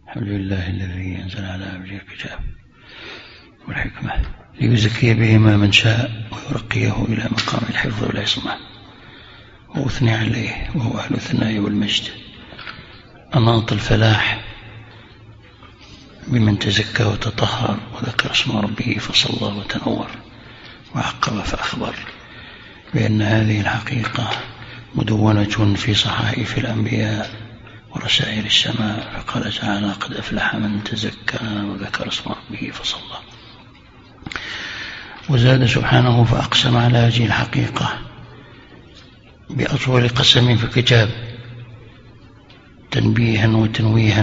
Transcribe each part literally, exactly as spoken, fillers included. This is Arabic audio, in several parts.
الحمد لله الذي أنزل على عبده الكتاب والحكمة ليزكي بهما من شاء ويرقيه إلى مقام الحفظ والعصمة، وأثني عليه وهو أهل الثناء والمجد. أناط الفلاح بمن تزكى وتطهر وذكر اسم ربه فصلى وتنور، وعقب فأخبر بأن هذه الحقيقة مدونة في صحائف الأنبياء ورسائل السماء، فقال تعالى: قد أفلح من تزكى وذكر اسم ربه فصلى. وزاد سبحانه فأقسم على هذه الحقيقة بأطول قسم في الكتاب، تنبيها وتنويها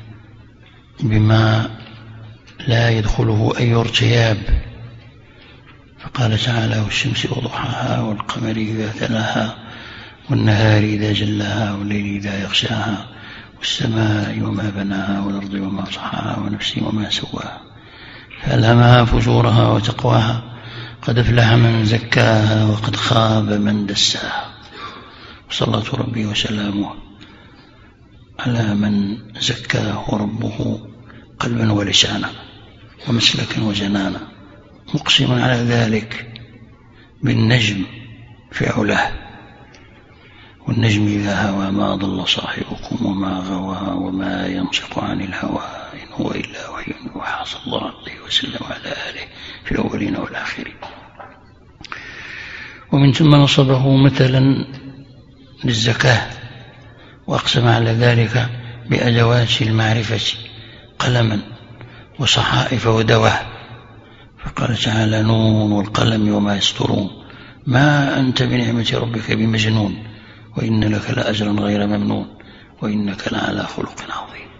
بما لا يدخله أي ارتياب، فقال تعالى: والشمس وضحاها والقمر إذا تلاها والنهار إذا جلاها والليل إذا يغشاها والسماء وما بناها والأرض وما طحاها ونفس وما سواها فألهمها فجورها وتقواها قد أفلح من زكاها وقد خاب من دساها. صلاة ربي وسلامه على من زكاه ربه قلبا ولسانا ومسلكا وجنانا، مقسما على ذلك بالنجم في علاه: والنجم إذا هوى ما ضل صاحبكم وما غوى وما ينطق عن الهوى إن هو إلا وحي يوحى. صلى الله عليه وسلم على آله في الأولين والآخرين. ومن ثم نصبه مثلا للزكاة، وأقسم على ذلك بأدوات المعرفة قلما وصحائف ودواه، فقال تعالى: نون والقلم وما يسطرون ما أنت بنعمة ربك بمجنون وإن لك لأجرا غير ممنون وإنك لعلى خلق عظيم.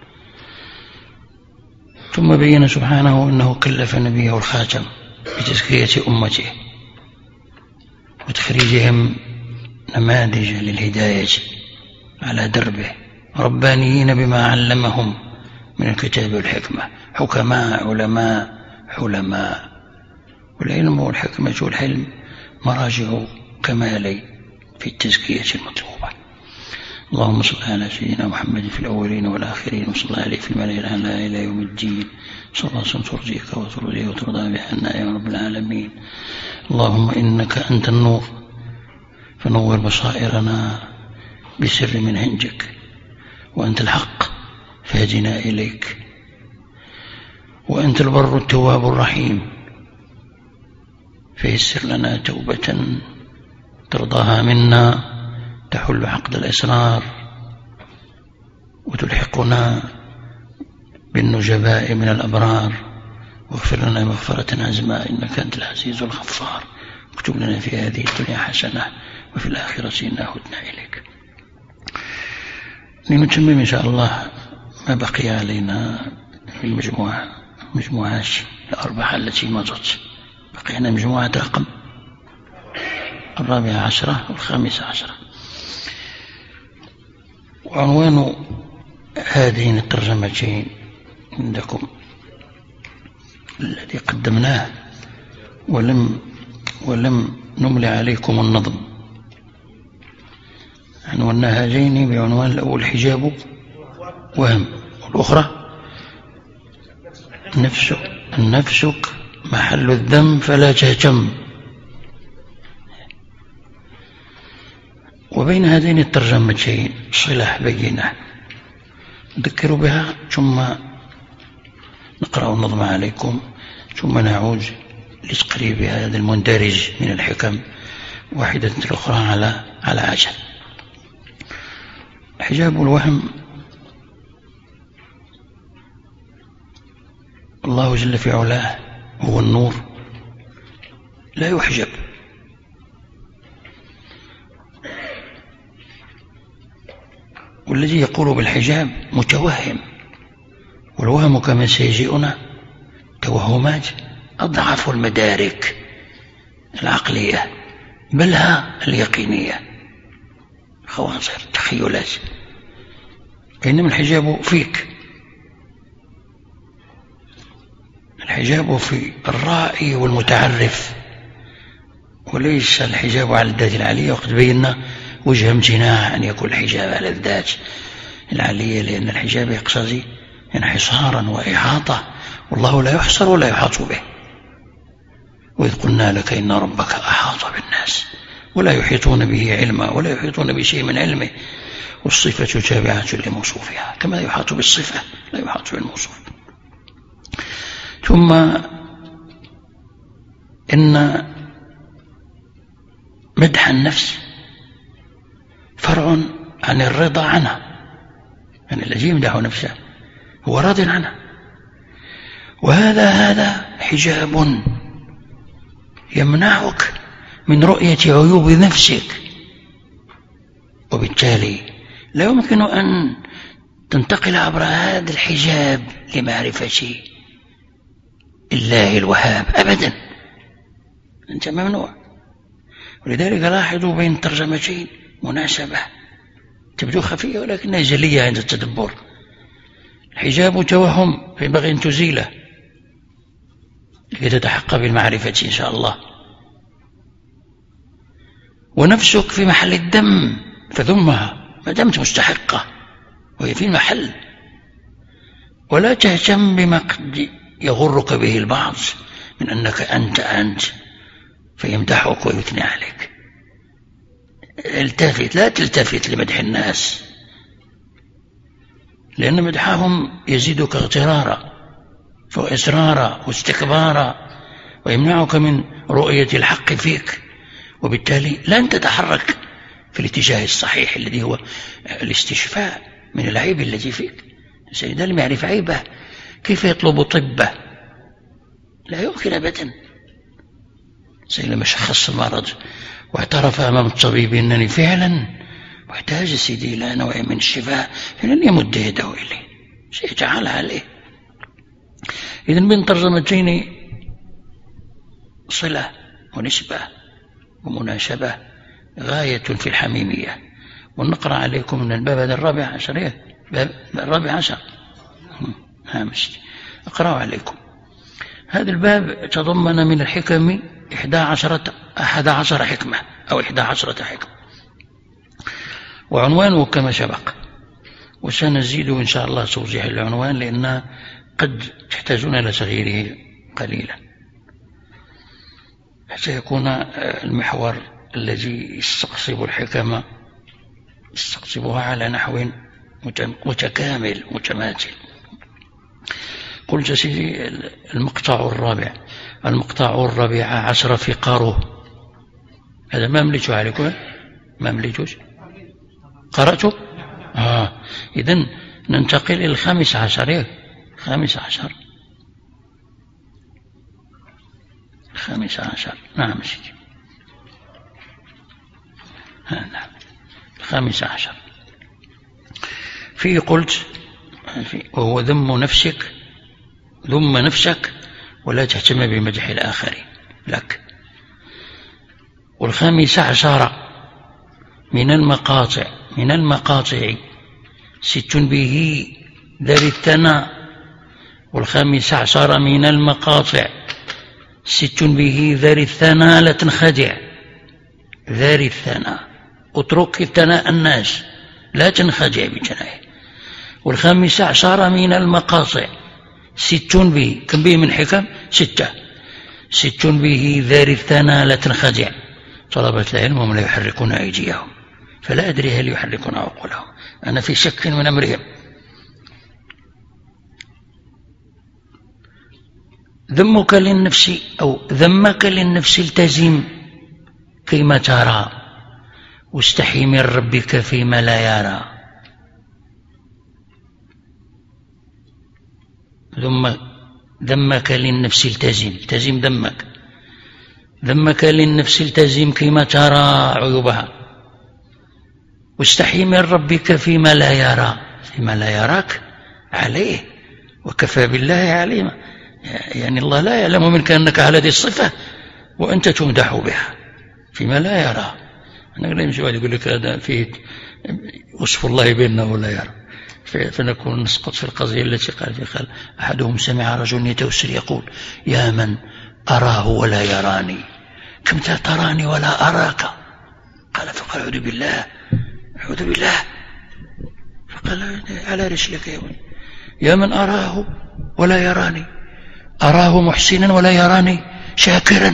ثم بين سبحانه أنه كلف نبيه الخاتم بتزكية أمته وتخريجهم نماذج للهداية على دربه، ربانيين بما علمهم من الكتاب والحكمة، حكماء علماء حلماء. والعلم والحكمة والحلم مراجع كمالي في التزكية المطلوبة. اللهم صل على سيدنا محمد في الأولين والآخرين، وصل عليه في الملأ الأعلى إلى يوم الدين، صلى الله عليه وسلم ترضيك وترضيه وترضى بحنا يا رب العالمين. اللهم إنك أنت النور فنور بصائرنا بسر من هنجك، وأنت الحق فهدنا إليك، وأنت البر التواب الرحيم فيسر لنا توبة ترضاها منا تحل عقد الإسرار وتلحقنا بالنجباء من الأبرار، واغفر لنا مغفرة عزما إنك أنت العزيز الغفار. اكتب لنا في هذه الدنيا حسنة وفي الآخرة إنا هدنا إليك. لنتمم إن شاء الله ما بقي علينا في المجموعة مجموعات الأربعة التي مضت. بقينا مجموعة رقم الرابعة عشرة والخامسة عشرة. وعنوان هذين الترجمتين عندكم الذي قدمناه ولم ولم نملي عليكم النظم. عنواننا هذين بعنوان الأول حجاب وهم، والأخرى نفسك نفسك محل الذنب فلا تهتم. وبين هذين الترجمتين صلة بينة نذكر بها، ثم نقرأ النظم عليكم، ثم نعود لتقريب هذا المندرج من الحكم واحدة الأخرى على على عجل. حجاب الوهم: الله جل في علاه هو النور لا يحجب، والذي يقول بالحجاب متوهم، والوهم كما سيجيئنا توهمات أضعف المدارك العقلية بلها اليقينية، خواطر تخيلات، بينما الحجاب فيك، الحجاب في الرائي والمتعرف، وليس الحجاب على الذات العالية. وقد بينا وجه امتناع أن يكون الحجاب على الذات العالية، لأن الحجاب يقتضي يعني حصارا وإحاطة، والله لا يحصر ولا يحاط به. وإذ قلنا لك إن ربك أحاط بالناس ولا يحيطون به علما ولا يحيطون بشيء من علمه، والصفة تابعة لموصوفها كما يحاط بالصفة لا يحاط بالموصوف. ثم إن مدح النفس فرع عن الرضا عنها، يعني الذي يمدح نفسه هو راض عنها، وهذا هذا حجاب يمنعك من رؤية عيوب نفسك، وبالتالي لا يمكن أن تنتقل عبر هذا الحجاب لمعرفة الله الوهاب أبدا، أنت ممنوع. ولذلك لاحظوا بين ترجمتين مناسبة تبدو خفية ولكنها جلية عند التدبر. الحجاب توهم فينبغي أن تزيله لكي تتحقق بالمعرفة إن شاء الله. ونفسك في محل الذم فذمها ما دمت مستحقة وهي في المحل، ولا تهتم بما قد يغرك به البعض من أنك أنت أنت فيمدحك ويثني عليك. التفت، لا تلتفت لمدح الناس، لأن مدحهم يزيدك اغترارا وإصرارا واستكبارا ويمنعك من رؤية الحق فيك، وبالتالي لن تتحرك في الاتجاه الصحيح الذي هو الاستشفاء من العيب الذي فيك. الإنسان لم يعرف عيبه كيف يطلب طبه؟ لا يمكن أبدا. لما شخص المرض واعترف أمام الطبيب أنني فعلا محتاج سيدي إلى نوع من الشفاء، فلن يمد يده إليه، سيجعل عليه. إذن من ترجمتين صلة ونسبة ومناسبة غاية في الحميمية. ونقرأ عليكم من الباب هذا الرابع عشر، الرابع عشر هامش أقرأ عليكم. هذا الباب تضمن من الحكم إحدى عشرة أحد عشر حكمة أو إحدى عشرة حكمة، وعنوانه كما سبق، وسنزيد إن شاء الله توضيح العنوان لأن قد تحتاجون إلى تغييره قليلا حتى يكون المحور الذي يستقصب الحكمة يستقصبها على نحو متكامل متماثل. قلت سيدي المقطع الرابع المقطع الرابع عشر فقاره، هذا ما مليته عليكم، ما مليتوش قرأته؟ آه. إذن ننتقل إلى الخامس عشر. إيه؟ الخامس عشر الخامس عشر نعم سيدي، نعم الخامس عشر. فيه قلت وهو ذم نفسك، ذم نفسك ولا تهتم بمدح الآخرين لك. والخامس عشر من المقاطع من المقاطع ست به ذر الثناء. والخامس عشر من المقاطع ست به ذر الثناء لا تنخدع، ذر الثناء اترك الثناء الناس لا تنخدع بجناه. والخامس عشر من المقاطع ست به، كم به من حكم؟ ستة. ست به ذر الثناء لا تنخدع. طلبة العلم هم لا يحركون أيديهم، فلا أدري هل يحركون عقولهم، أنا في شك من أمرهم. ذمك للنفس أو ذمك للنفس التزم كيما ترى، واستحي من ربك فيما لا يرى. ذم ذمك للنفس التزم، التزم ذمك، ذمك للنفس التزم كيما ترى عيوبها، واستحي من ربك فيما لا يرى، فيما لا يراك عليه، وكفى بالله عليما. يعني الله لا يعلم منك أنك على هذه الصفة وأنت تمدح بها فيما لا يرى. أنا لا يمشي واحد يقول لك هذا فيه وصف الله بيننا ولا يرى، فنكون نسقط في القضية التي قال فيها قال أحدهم سمع رجل يتوسل يقول يا من أراه ولا يراني كم تراني ولا أراك؟ قال فقال أعوذ بالله أعوذ بالله. فقال على رسلك يا ولي، يا من أراه ولا يراني، أراه محسنا ولا يراني شاكرا،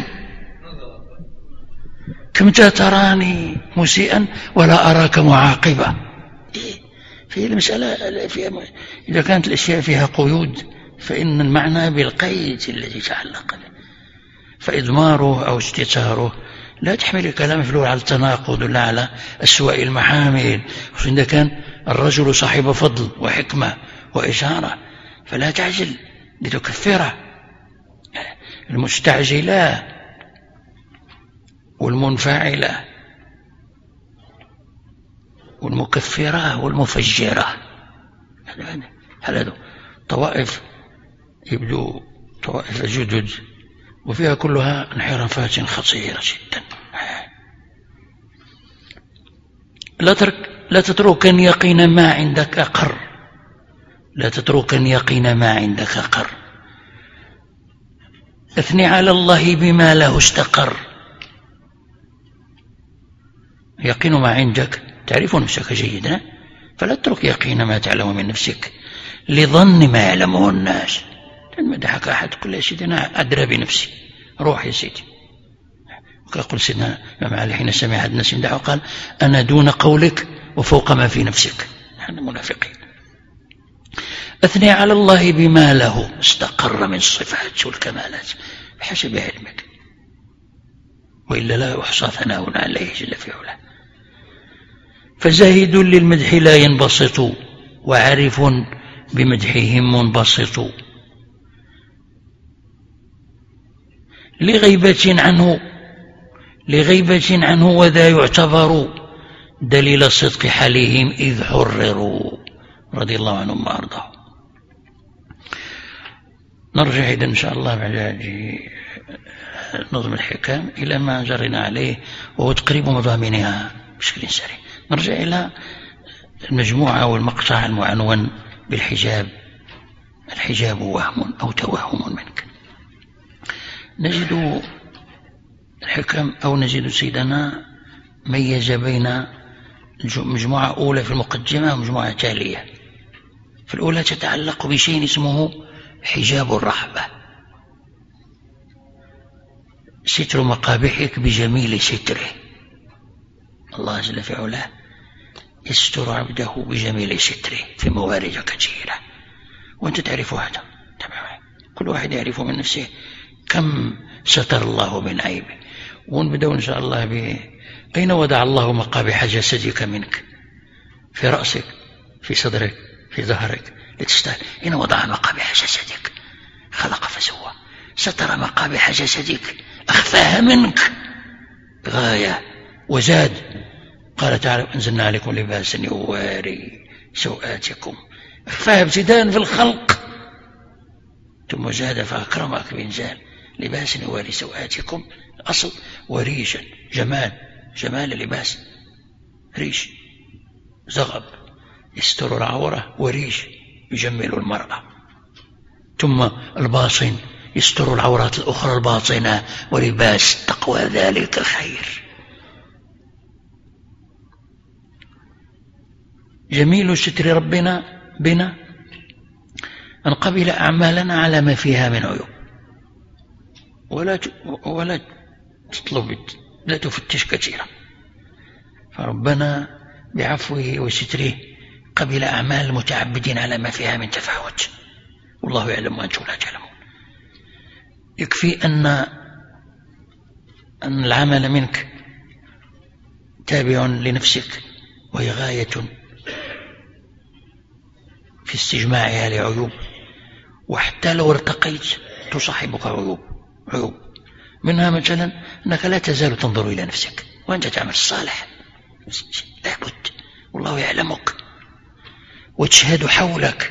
كمتى تراني مسيئا ولا أراك معاقبا. في المسألة فيها إذا كانت الأشياء فيها قيود فإن المعنى بالقيد الذي تعلق به، فإضماره أو استتاره لا تحمل الكلام في اللغة على التناقض ولا على أسوأ المحامل، إذا كان الرجل صاحب فضل وحكمة وإشارة فلا تعجل لتكفره. المستعجلة والمنفعلة والمكفرة والمفجرة، هذا طوائف يبدو طوائف جدد وفيها كلها انحرافات خطيرة جدا. لا ترك لا تتركن يقين ما عندك أقر، لا تتركن يقين ما عندك أقر، اثني على الله بما له استقر. يقين ما عندك، تعرف نفسك جيدا فلا تترك يقين ما تعلم من نفسك لظن ما يعلمه الناس. مدحك أحد كل سيدي أنا أدرى بنفسي، روح يا سيدي. وقال سيدنا الإمام علي حين سمع أحد الناس يمدحه قال أنا دون قولك وفوق ما في نفسك. نحن منافقين. أثني على الله بما له استقر من الصفات والكمالات بحسب علمك، وإلا لا يحصى ثناء عليه جل في علاه. فزاهد للمدح لا ينبسط، وعارف بمدحهم منبسط. لغيبة عنه لغيبة عنه وذا يعتبر دليل صدق حالهم إذ حرروا رضي الله عنهم وأرضاهم. نرجع إذا إن شاء الله بعد نظم الحكام إلى ما جرينا عليه وهو تقريب مضامينها بشكل سريع. نرجع إلى المجموعة والمقطع المعنون بالحجاب. الحجاب وهم أو توهم منك. نجد الحكم أو نجد سيدنا ميز بين مجموعة أولى في المقدمة ومجموعة تالية. في الأولى تتعلق بشيء اسمه حجاب الرحبة، ستر مقابحك بجميل ستره. الله جل في علاه يستر عبده بجميل ستره في موارد كثيرة، وأنت تعرف هذا. كل واحد يعرف من نفسه كم ستر الله من عيبه. ونبدأ إن شاء الله ب أين وضع الله مقابح جسدك منك؟ في رأسك، في صدرك، في ظهرك لتستاهل. أين وضع مقابح جسدك؟ خلق فسوى. ستر مقابح جسدك، أخفاها منك غاية وزاد. قال تعالى أنزلنا عليكم لباسا يواري سوآتكم، أخفاها ابتداء في الخلق ثم زاد فأكرمك بإنزال لباس يواري سوآتكم. أصل وريشا جمال، جمال اللباس ريش زغب يستر العورة، وريش يجمل المرأة. ثم الباطن يستر العورات الأخرى الباطنة، ولباس تقوى ذلك خير. جميل ستر ربنا بنا أن قبل أعمالنا على ما فيها من عيوب، ولا ولا تطلب لا تفتش كثيرا. فربنا بعفوه وستره قبل أعمال المتعبدين على ما فيها من تفاوت، والله يعلم وأنتم لا تعلمون. يكفي أن أن العمل منك تابع لنفسك، وهي غاية في استجماعها لعيوب، وحتى لو ارتقيت تصاحبك عيوب عيوب منها مثلا أنك لا تزال تنظر إلى نفسك وأنت تعمل الصالح، لابد والله يعلمك، وتشهد حولك،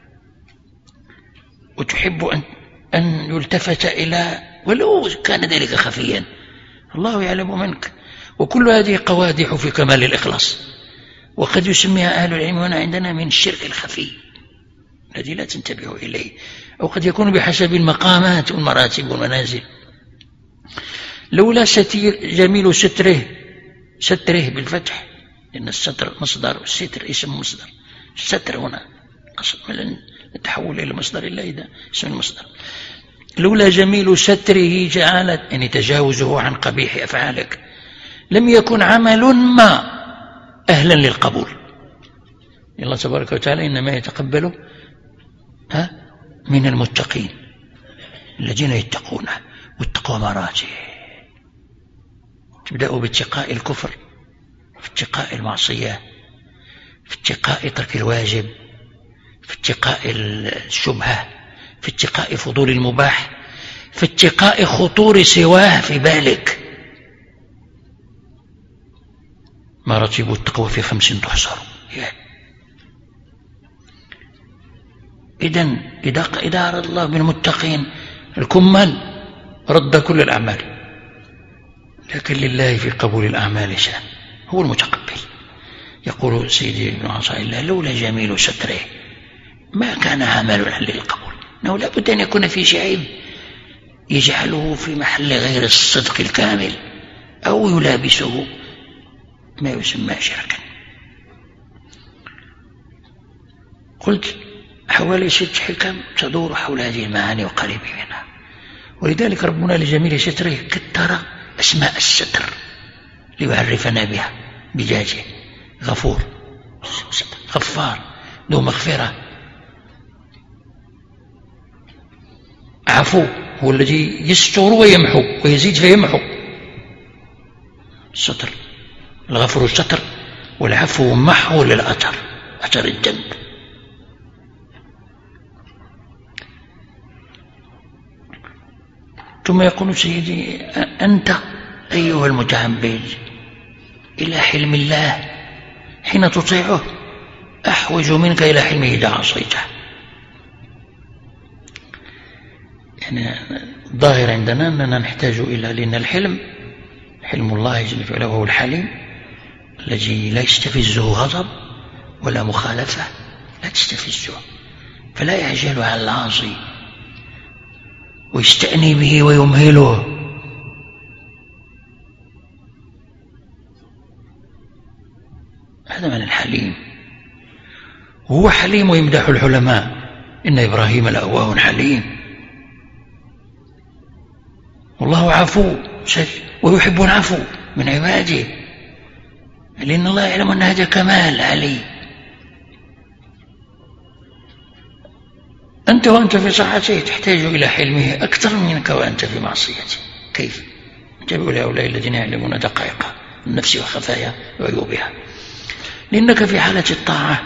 وتحب أن أن يلتفت إلى ولو كان ذلك خفيا، الله يعلم منك. وكل هذه قوادح في كمال الإخلاص، وقد يسميها أهل العلم هنا عندنا من الشرك الخفي الذي لا تنتبه إليه، أو قد يكون بحسب المقامات والمراتب والمنازل. لولا ستير جميل ستره ستره بالفتح، لأن الستر مصدر، الستر اسم مصدر، الستر هنا تحول إلى مصدر الله، ده اسم المصدر. لولا جميل ستره جعلت، يعني تجاوزه عن قبيح أفعالك، لم يكن عمل ما أهلا للقبول. الله تبارك وتعالى إنما يتقبل ها من المتقين الذين يتقونه، والتقوى مراتب، تبدأ باتقاء الكفر، في اتقاء المعصية، في اتقاء ترك الواجب، في اتقاء الشبهة، في اتقاء فضول المباح، في اتقاء خطور سواه في بالك. مراتب التقوى في خمس تحصر. إذن إذا أراد الله بالمتقين الكمال رد كل الأعمال، لكن لله في قبول الأعمال شأن، هو المتقبل. يقول سيدي ابن عطاء الله: لولا جميل ستره ما كان عمل للقبول. إنه لا بد أن يكون في شيء يجعله في محل غير الصدق الكامل، أو يلابسه ما يسمى شركا. قلت حوالي ست حكم تدور حول هذه المعاني وقريب منها، ولذلك ربنا لجميل ستره كتر أسماء الستر ليعرفنا بها بجاجه: غفور، غفار، ذو مغفرة، عفو، هو الذي يستر ويمحو ويزيد فيمحو. الستر، الغفور الستر، والعفو محو للأثر، أثر الذنب. ثم يقول سيدي: أنت أيها المتعبد إلى حلم الله حين تطيعه أحوج منك إلى حلمه إذا عصيته. يعني الظاهر عندنا أننا نحتاج إلى، لأن الحلم حلم الله جل وعلا وهو الحليم الذي لا يستفزه غضب ولا مخالفة، لا تستفزه، فلا يعجل على العاصي ويستأني به ويمهله. هذا من الحليم. هو حليم ويمدح الحلماء: إن إبراهيم لأواه حليم. والله عفو ويحب العفو من عباده، لأن الله يعلم أن هذا كمال عليه. أنت وأنت في طاعته تحتاج إلى حلمه أكثر منك وأنت في معصيته. كيف؟ انتبهوا لهؤلاء الذين يعلمون دقائق النفس وخفايا وعيوبها. لأنك في حالة الطاعة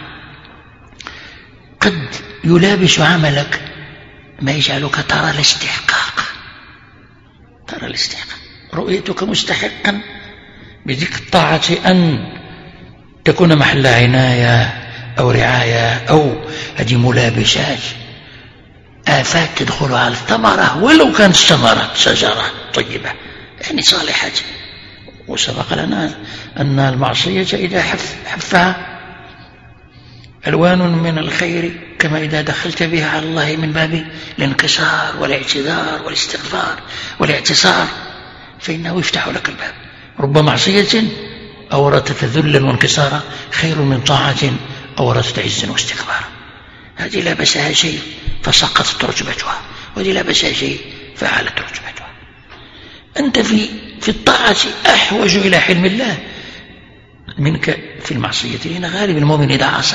قد يلابس عملك ما يجعلك ترى الاستحقاق، ترى الاستحقاق، رؤيتك مستحقا بذكر الطاعة أن تكون محل عناية أو رعاية، أو هذه ملابسات، آفات تدخل على الثمرة ولو كانت ثمرة شجرة طيبة يعني صالحة. وسبق لنا أن المعصية إذا حف حفها ألوان من الخير كما إذا دخلت بها على الله من باب الانكسار والاعتذار والاستغفار والاعتصار فإنه يفتح لك الباب. رب معصية أورثت ذلا وانكسارا خير من طاعة أورثت عزا واستكبارا. هذه لا بسها شيء فسقطت رتبتها، وهذه لا بسها شيء فعلت رتبتها. أنت في في الطاعة أحوج إلى حلم الله منك في المعصية، لأن غالب المؤمن إذا عصى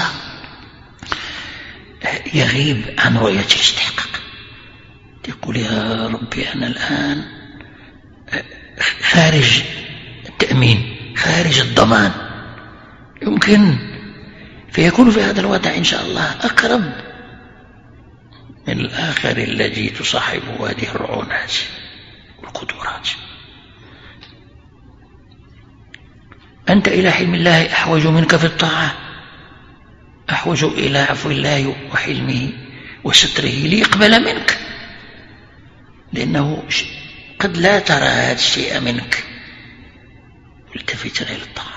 يغيب عن رؤية الاستحقاق، يقول يا ربي أنا الآن خارج التأمين، خارج الضمان، يمكن فيكون في هذا الوضع إن شاء الله أقرب من الآخر الذي تصاحبه هذه الرعونات والقدرات. أنت إلى حلم الله أحوج منك في الطاعة، أحوج إلى عفو الله وحلمه وستره ليقبل منك، لأنه قد لا ترى هذا الشيء منك والتفت إلى الطاعة.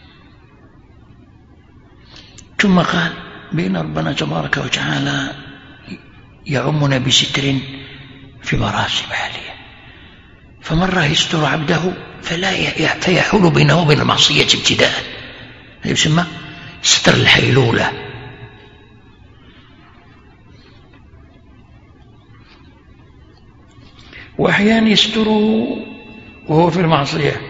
ثم قال بأن ربنا تبارك وتعالى يعمنا بستر في مراتب عالية، فمرة يستر عبده فلا فيحول بينه وبين المعصية ابتداء، هذا يسمى ستر الحيلولة. وأحيانا يستره وهو في المعصية.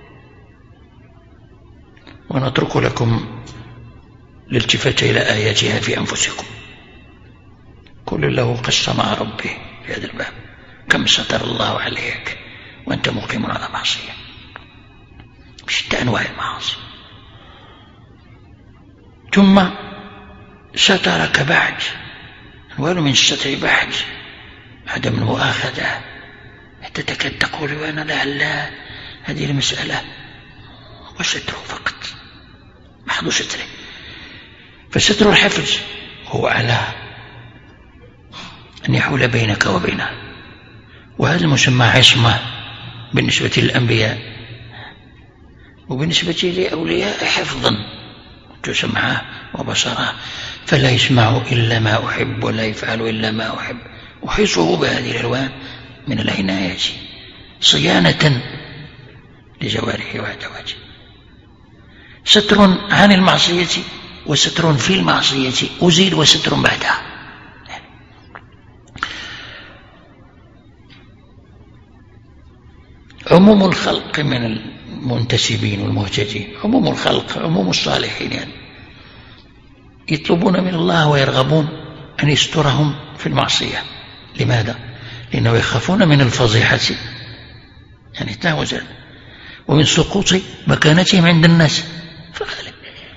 ونترك لكم الالتفات إلى آياتها في أنفسكم. كل له قصة مع ربه في هذا الباب. كم ستر الله عليك وأنت مقيم على معصية، بشتى أنواع المعاصي. ثم سترك بعد، ولو من الستر بعد عدم المؤاخذة، حتى تكاد تقول وأنا لعل هذه المسألة وستره فقط، محض ستره. فستر الحفظ هو على أن يحول بينك وبينه، وهذا المسمى عصمة بالنسبة للأنبياء، وبالنسبة لأولياء حفظا تسمعه وبصره، فلا يسمع إلا ما أحب ولا يفعل إلا ما أحب، وحفظه بهذه الألوان من العناية صيانة لجوارحه وأدواته. ستر عن المعصية وستر في المعصية، أزيد وستر بعدها. عموم الخلق من المنتسبين والمهتدين، عموم الخلق، عموم الصالحين، يعني يطلبون من الله ويرغبون أن يسترهم في المعصية. لماذا؟ لأنه يخافون من الفضيحة، يعني تناوزا، ومن سقوط مكانتهم عند الناس. فغالب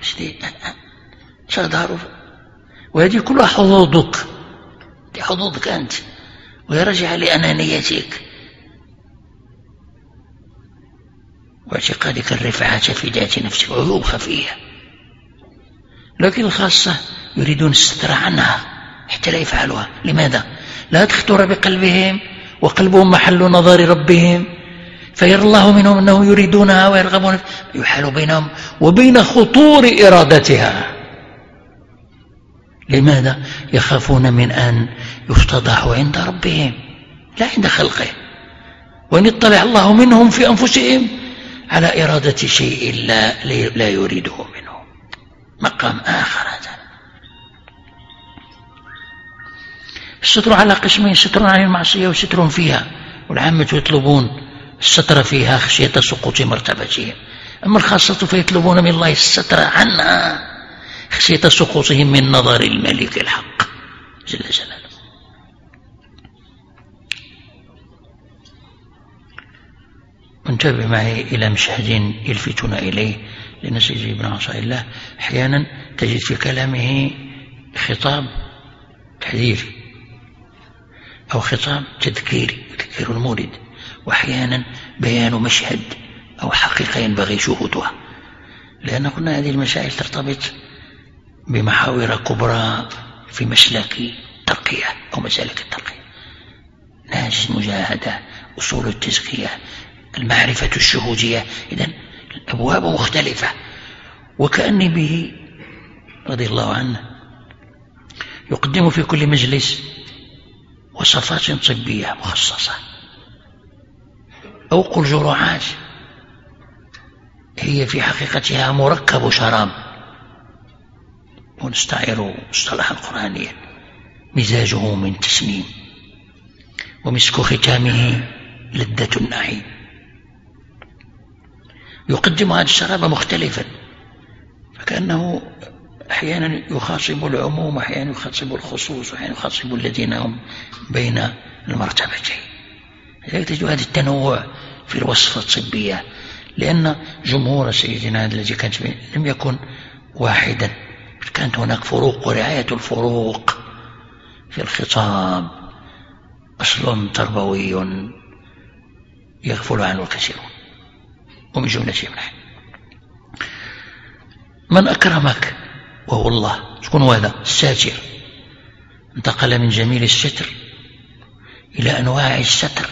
سيظهر، وهذه كلها حظوظك، دي حظوظك أنت، ويرجع لأنانيتك واعتقادك الرفعة في ذات نفسك، وعيوب خفية. لكن الخاصة يريدون الستر عنها حتى لا يفعلوها. لماذا؟ لا تخطر بقلبهم، وقلبهم محل نظر ربهم، فيرى الله منهم أنهم يريدونها ويرغبون، يحال بينهم وبين خطور إرادتها. لماذا؟ يخافون من أن يفتضحوا عند ربهم لا عند خلقه، وإن اطلع الله منهم في أنفسهم على إرادة شيء لا, لا يريده منهم. مقام آخر هذا. الستر على قسمين: ستر عن المعصية وستر فيها، والعامة يطلبون الستر فيها خشية سقوط مرتبتهم، أما الخاصة فيطلبون من الله الستر عنها خشية سقوطهم من نظر الملك الحق جل جلاله. انتبه معي إلى مشهد يلفتنا إليه لنسيج بن عصا الله. أحيانا تجد في كلامه خطاب تحذيري أو خطاب تذكيري، تذكير المولد، وأحيانا بيان مشهد أو حقيقة ينبغي شهودها، لأن قلنا هذه المسائل ترتبط بمحاور كبرى في مسلك الترقية أو مسالك الترقية: نهج المجاهدة، أصول التزكية، المعرفة الشهودية. إذن الأبواب مختلفة. وكأني به رضي الله عنه يقدم في كل مجلس وصفات طبية مخصصة أو قل جرعات هي في حقيقتها مركب شراب، ونستعير مصطلحا قرآنيا: مزاجه من تسنيم، ومسك ختامه لذة النعيم. يقدم هذا الشراب مختلفا، فكأنه أحيانا يخاطب العموم، أحيانا يخاطب الخصوص، وأحيانا يخاطب الذين هم بين المرتبتين. لذلك تجد هذا التنوع في الوصفة الطبية، لأن جمهور سيدنا الذي كانت لم يكن واحدا، كانت هناك فروق، ورعاية الفروق في الخطاب أصل تربوي يغفل عنه الكثيرون، ومن جملتهم نحن. من أكرمك وهو الله، شكون هذا؟ الساتر. انتقل من جميل الستر إلى أنواع الستر،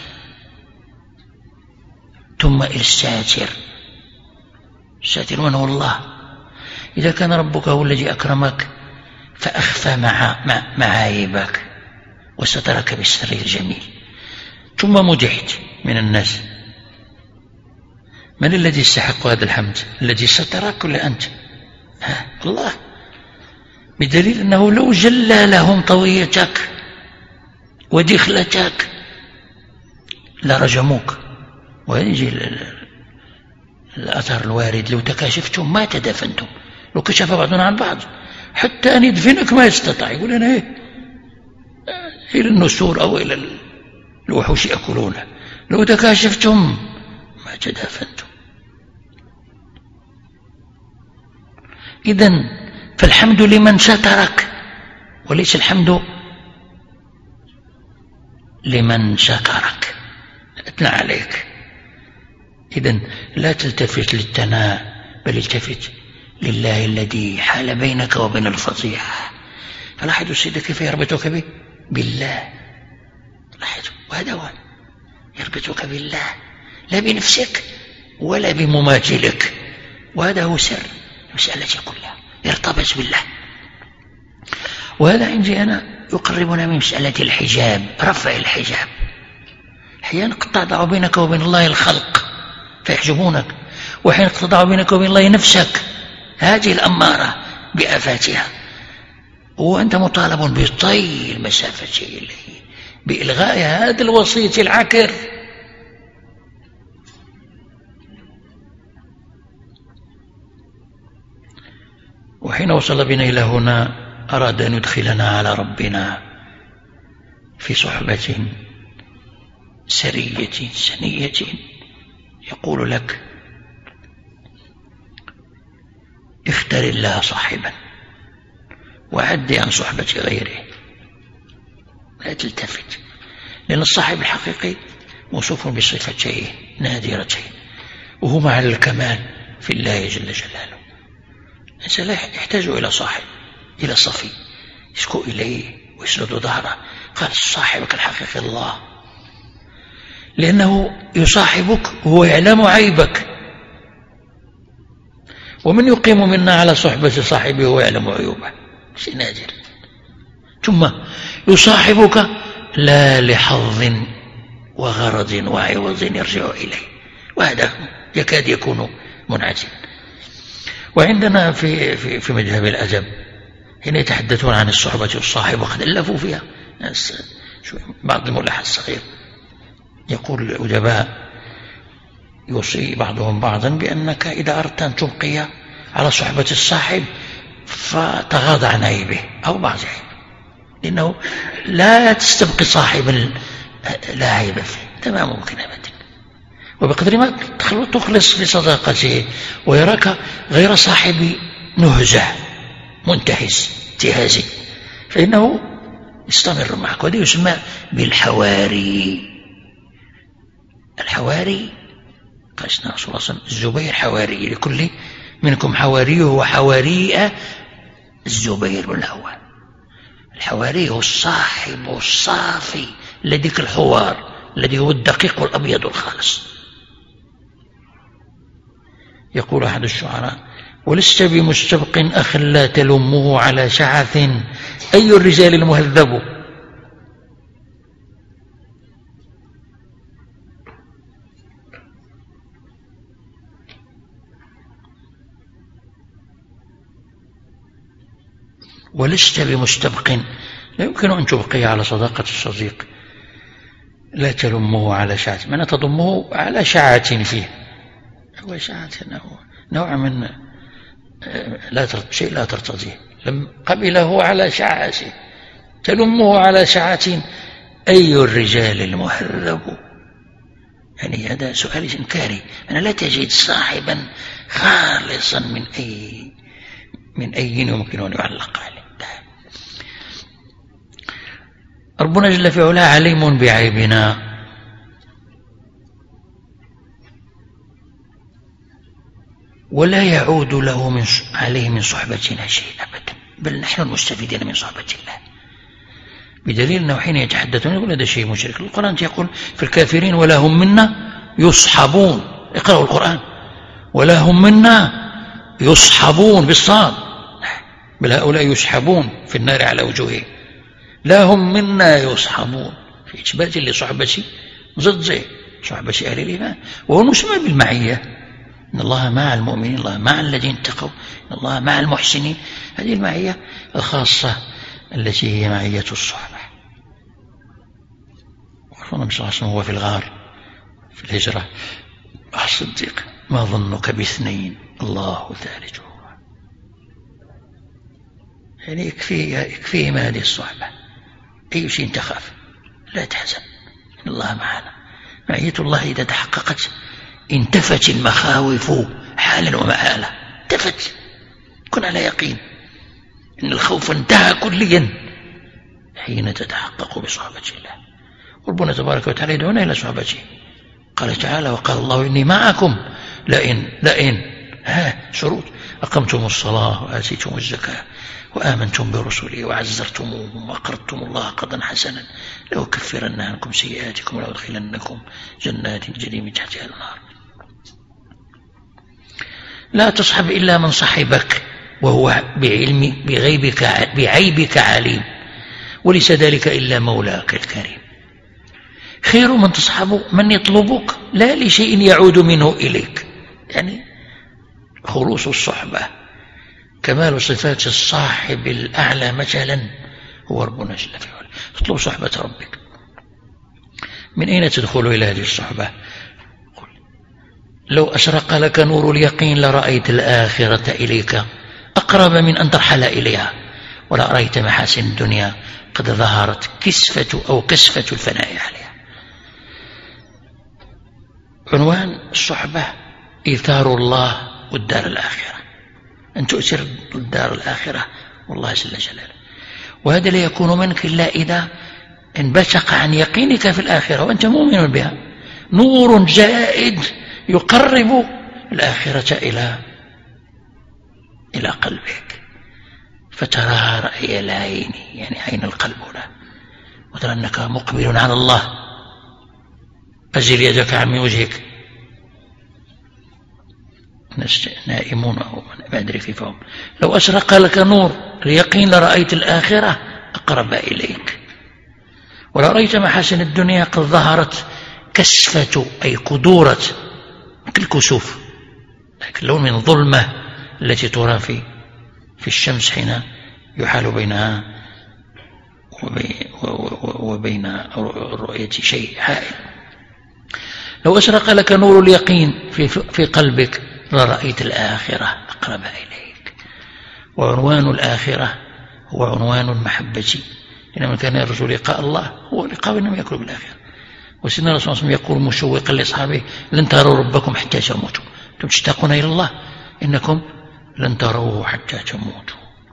ثم إلى الساتر. الساتر من هو الله. إذا كان ربك هو الذي أكرمك فأخفى مع معايبك وسترك بالسر الجميل، ثم مدحت من الناس، من الذي يستحق هذا الحمد؟ الذي سترك ولا أنت؟ ها الله، بدليل أنه لو جلى لهم طويتك ودخلتك لرجموك. ويجي الأثر الوارد لو تكاشفتم ما تدفنتم، لو كشف بعضنا عن بعض حتى أن يدفنك ما يستطيع. يقول أنا إيه إلى النسور أو إلى الوحوش يأكلونه، لو تكاشفتم ما تدافنتم. إذن فالحمد لمن سترك وليس الحمد لمن شكرك أثنى عليك. إذن لا تلتفت للثناء بل التفت لله الذي حال بينك وبين الفضيحة. فلاحظوا السيدة كيف يربطك به بالله، لاحظوا، وهذا هو يربطك بالله لا بنفسك ولا بمماثلك، وهذا هو سر المسألة كلها، يرتبط بالله. وهذا عندي أنا يقربنا من مسألة الحجاب، رفع الحجاب. أحيانا قد تضع بينك وبين الله الخلق فيحجبونك، وحين تضع بينك وبين الله نفسك هذه الأمارة بآفاتها، وأنت مطالب بطي المسافة إليه، بإلغاء هذا الوسيط العكر. وحين وصل بنا إلى هنا أراد أن يدخلنا على ربنا في صحبة سرية سنية، يقول لك اختر الله صاحبا وعد عن صحبة غيره، لا تلتفت، لأن الصاحب الحقيقي موصوف بصفتين نادرتين، وهما على الكمال في الله جل جلاله. الإنسان لا يحتاج إلى صاحب، إلى صفي يشكو إليه ويسند ظهره. قال صاحبك الحقيقي الله، لأنه يصاحبك وهو يعلم عيبك، ومن يقيم منا على صحبة صاحبه وهو يعلم عيوبه، شيء نادر. ثم يصاحبك لا لحظ وغرض وعوض يرجع إليه، وهذا يكاد يكون منعزلا. وعندنا في, في, في مذهب الأدب حين يتحدثون عن الصحبة والصاحب وقد ألفوا فيها بعض الملاحظ الصغير، يقول الأدباء يوصي بعضهم بعضا بأنك إذا أردت أن تبقي على صحبة الصاحب فتغاضى عن عيبه أو بعض عيبه، لأنه لا تستبقي صاحبا لا عيب فيه، تمام ممكن أبدا. وبقدر ما تخلص في صداقته ويراك غير صاحب نهزة منتهز انتهازي، فإنه يستمر معك. وهذا يسمى بالحواري. الحواري قال رسول الله صلى الله عليه وسلم الزبير حواري، لكل منكم حواريه وحواري الزبير بن العوام. الحواري هو الصاحب الصافي الذي كالحوار، الذي هو الدقيق والأبيض الخالص. يقول أحد الشعراء ولست بمستبق أخ لا تلمه على شعث أي الرجال المهذب. ولست بمستبق، لا يمكن أن تبقي على صداقة الصديق لا تلمه على شعث، من تضمه على شعث فيه، هو شعث نوع من لا شيء لا ترتضيه، لم قبله على شعث، تلمه على شعث أي الرجال المهذب. يعني هذا سؤال إنكاري، أنا لا تجد صاحبا خالصا من أي من أي يمكن أن يعلق عليه. ربنا جل في علاه عليم بعيبنا، ولا يعود له من عليه من صحبتنا شيء أبدا، بل نحن المستفيدين من صحبة الله، بدليل أنه حين يتحدثون يقول هذا شيء مشرك. القرآن يقول في الكافرين ولا هم منا يصحبون، اقرأوا القرآن، ولا هم منا يصحبون بالصاد، بل هؤلاء يسحبون في النار على وجوههم، لا هم منا يصحبون، في إثبات لصحبة ضد صحبة أهل الإيمان. وهو مسمى بالمعية، إن الله مع المؤمنين، الله مع الذين اتقوا، إن الله مع المحسنين. هذه المعية الخاصة التي هي معية الصحبة. الرسول صلى الله عليه وسلم هو في الغار في الهجرة مع الصديق: ما ظنك باثنين الله ثالثهما. يعني يكفيه يكفيه ما هذه الصحبة، أي شيء تخاف لا تحزن، إن الله معنا. معية الله إذا تحققت انتفت المخاوف حالا ومآلا، انتفت، كن على يقين إن الخوف انتهى كليا حين تتحقق بصحبة الله. ربنا تبارك وتعالى يدعونا إلى صحبته. قال تعالى: وقال الله إني معكم لئن لئن ها شروط أقمتم الصلاة وآتيتم الزكاة وآمنتم برسلي وعزرتموهم وأقرضتم الله قرضا حسنا لأكفرن عنكم سيئاتكم ولأدخلنكم جنات تجري من تحتها الأنهار. لا تصحب إلا من صحبك وهو بعلم بغيبك بعيبك عليم، وليس ذلك إلا مولاك الكريم. خير من تصحب من يطلبك لا لشيء يعود منه إليك، يعني خلوص الصحبة، كمال صفات الصاحب الأعلى مثلا هو ربنا جل في علاه. اطلب صحبة ربك. من أين تدخل إلى هذه الصحبة؟ لو أشرق لك نور اليقين لرأيت الآخرة إليك أقرب من أن ترحل إليها، ولرأيت محاسن الدنيا قد ظهرت كسفة أو كسفة الفناء عليها. عنوان الصحبة إيثار الله والدار الآخرة، أن تؤثر الدار الآخرة والله جل جلاله. وهذا لا يكون منك إلا إذا انبثق عن يقينك في الآخرة وأنت مؤمن بها، نور جائد يقرب الآخرة إلى إلى قلبك، فتراها رأي العين، يعني عين القلب هنا، وترى أنك مقبل على الله. أزل يدك عن وجهك، نائمون أو ما أدري كيف هم. لو أشرق لك نور اليقين لرأيت الآخرة أقرب إليك، ولرأيت محاسن الدنيا قد ظهرت كسفة أي كدورة كالكسوف، لكن لون من ظلمة التي ترى في في الشمس حين يحال بينها وبين الرؤية شيء حائل. لو أشرق لك نور اليقين في في قلبك لرأيت الآخرة أقرب إليك. وعنوان الآخرة هو عنوان المحبة، إنما كان الرسول لقاء الله هو لقاء إنما يكون بالآخرة. وسيدنا الرسول صلى الله عليه وسلم يقول مشوقا لأصحابه: لن تروا ربكم حتى تموتوا. أنتم تشتاقون إلى الله، إنكم لن تروه حتى تموتوا.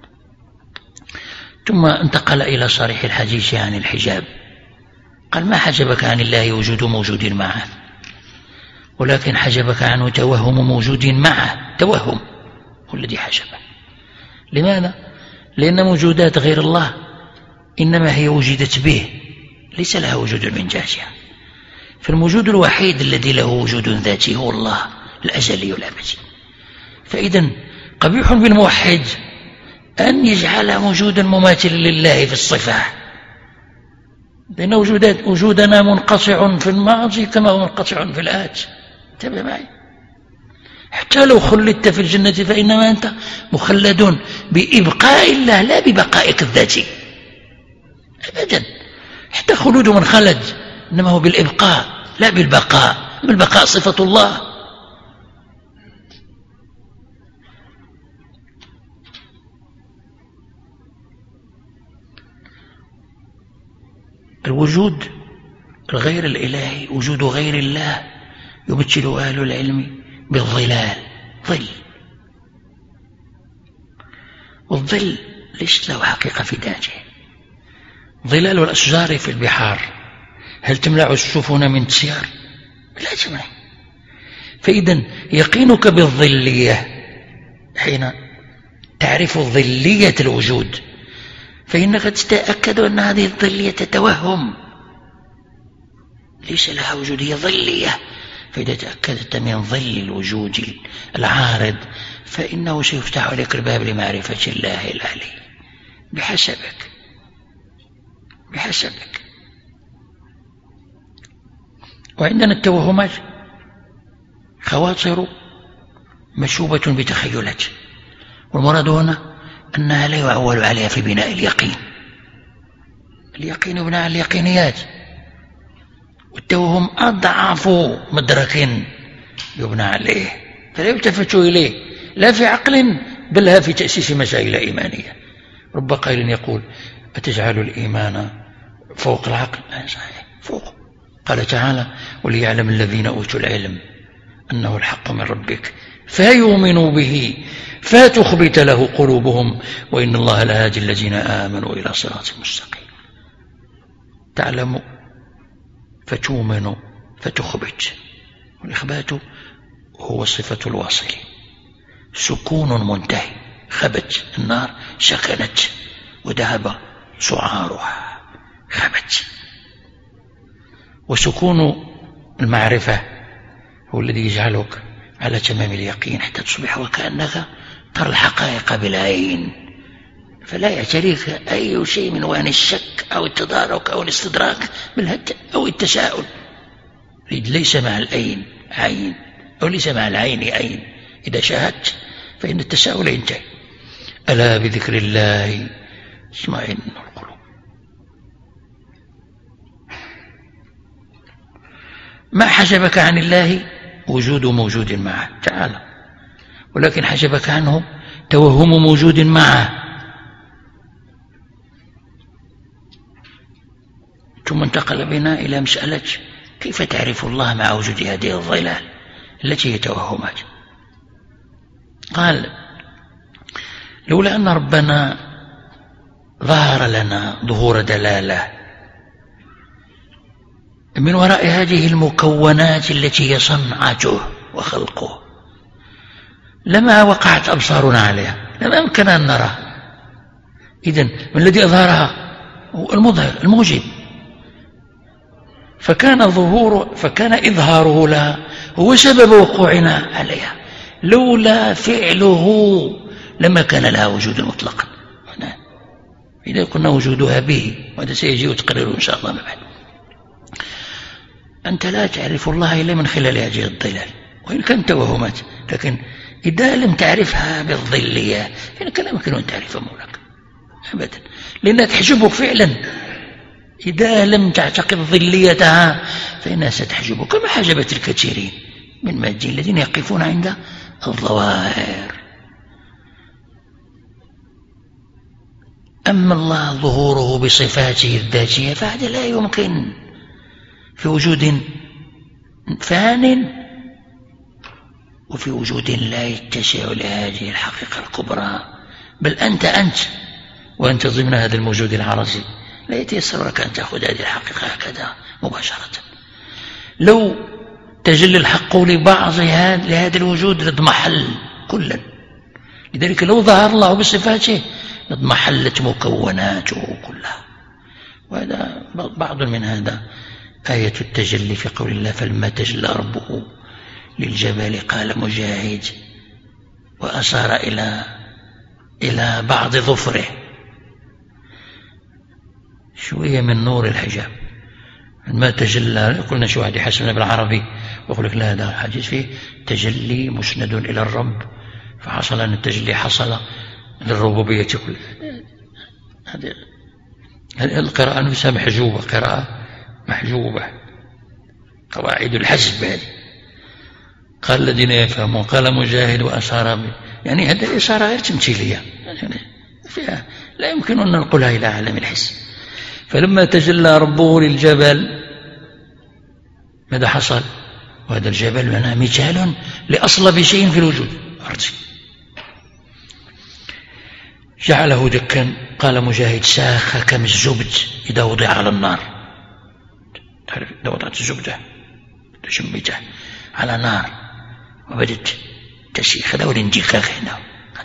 ثم انتقل إلى صريح الحديث عن الحجاب. قال: ما حجبك عن الله وجود موجود معه، ولكن حجبك عنه توهم موجود معه. توهم هو الذي حجبه. لماذا؟ لأن موجودات غير الله إنما هي وجدت به، ليس لها وجود من جهتها. فالموجود الوحيد الذي له وجود ذاتي هو الله الأزلي الأبدي. فإذا قبيح بالموحد أن يجعل وجودا مماثلا لله في الصفة، لأن وجودات وجودنا منقطع في الماضي كما هو منقطع في الآت. انتبه معي، حتى لو خلدت في الجنة فإنما أنت مخلد بإبقاء الله لا ببقائك الذاتي أبدا. حتى خلود من خلد إنما هو بالإبقاء لا بالبقاء، بالبقاء صفة الله. الوجود الغير الإلهي، وجود غير الله، يمثل أهل العلم بالظلال. ظل، والظل ليس له حقيقة في ذاته. ظلال الأشجار في البحار هل تمنع السفن من تسير؟ لا تمنع. فإذا يقينك بالظلية حين تعرف ظلية الوجود فإنك تتأكد أن هذه الظلية توهم ليس لها وجودية ظلية. فإذا تأكدت من ظل الوجود العارض فإنه سيفتح لك الباب لمعرفة الله العلي بحسبك بحسبك. وعندنا التوهمات خواطر مشوبة بتخيلات، والمراد هنا أنها لا يعول عليها في بناء اليقين. اليقين يبنى على اليقينيات، والتوهم أضعف مدرك يبنى عليه، فلا يلتفت إليه لا في عقل بل في تأسيس مسائل إيمانية. رب قائل يقول أتجعل الإيمان فوق العقل؟ صحيح فوق. قال تعالى وليعلم الذين أوتوا العلم أنه الحق من ربك فيؤمنوا به فتخبت له قلوبهم وإن الله لهادي الذين آمنوا إلى صراط مستقيم. تعلم فتؤمن فتخبت، والإخبات هو صفة الواصل، سكون منتهي، خبت النار سكنت وذهب سعارها خبت. وسكون المعرفة هو الذي يجعلك على تمام اليقين حتى تصبح وكأنك ترى الحقائق بالعين، فلا يعتريك أي شيء من وان الشك أو التدارك أو الاستدراك أو التساؤل. ليس مع العين عين أو ليس مع العين عين، إذا شاهدت فإن التساؤل ينتهي. ألا بذكر الله تطمئن القلوب. ما حجبك عن الله وجود موجود معه تعالى، ولكن حجبك عنه توهم موجود معه. ثم انتقل بنا إلى مسألة كيف تعرف الله مع وجود هذه الظلال التي هي توهمات. قال لولا أن ربنا ظهر لنا ظهور دلالة من وراء هذه المكونات التي هي صنعته وخلقه لما وقعت أبصارنا عليها، لما أمكن أن نرى. إذن من الذي أظهرها؟ هو المظهر الموجب، فكان ظهور فكان إظهاره لها هو سبب وقوعنا عليها، لولا فعله لما كان لها وجود مطلقا. إذا كنا وجودها به، وهذا سيجي وتقرره إن شاء الله ما بعد. أنت لا تعرف الله إلا من خلال هذه الظلال، وإن كانت توهمات، لكن إذا لم تعرفها بالظلية فإنك لا يمكن أن تعرف مولاك أبدا، لأنها تحجبك فعلا. إذا لم تعتقد ظليتها فإنها ستحجبك كما حجبت الكثيرين من المادين الذين يقفون عند الظواهر. أما الله ظهوره بصفاته الذاتية فهذا لا يمكن في وجود فان وفي وجود لا يتسع لهذه الحقيقة الكبرى، بل أنت أنت وأنت ضمن هذا الموجود العرضي لا يتيسر لك أن تأخذ هذه الحقيقة هكذا مباشرة. لو تجلي الحق لبعض لهذا الوجود لضمحل كلا، لذلك لو ظهر الله بصفاته لضمحلت مكوناته كلها. وهذا بعض من هذا آية التجلي في قول الله فلما تجلى ربه للجبل قال مجاهد وأشار إلى إلى بعض ظفره، شوية من نور الحجاب. ما تجلى قلنا شو واحد يحسبنا بالعربي ويقول لك لا هذا الحديث فيه تجلي مسند إلى الرب، فحصل أن التجلي حصل للربوبية كلها. هذه القراءة نفسها محجوبة، قراءة محجوبة، قواعد الحسب هذه. قال الذين يفهمون قال مجاهد وأشار به، يعني هذه الإشارة غير تمثيلية، يعني فيها لا يمكن أن ننقلها إلى عالم الحس. فلما تجلى ربه للجبل ماذا حصل؟ وهذا الجبل معناه مثال لأصلب شيء في الوجود أرضي، جعله دكا. قال مجاهد ساخ كم الزبد إذا وضع على النار. تعرف إذا وضعت الزبدة تشمته على نار وبدت تسيخ، هذا هو الانجكاك هنا.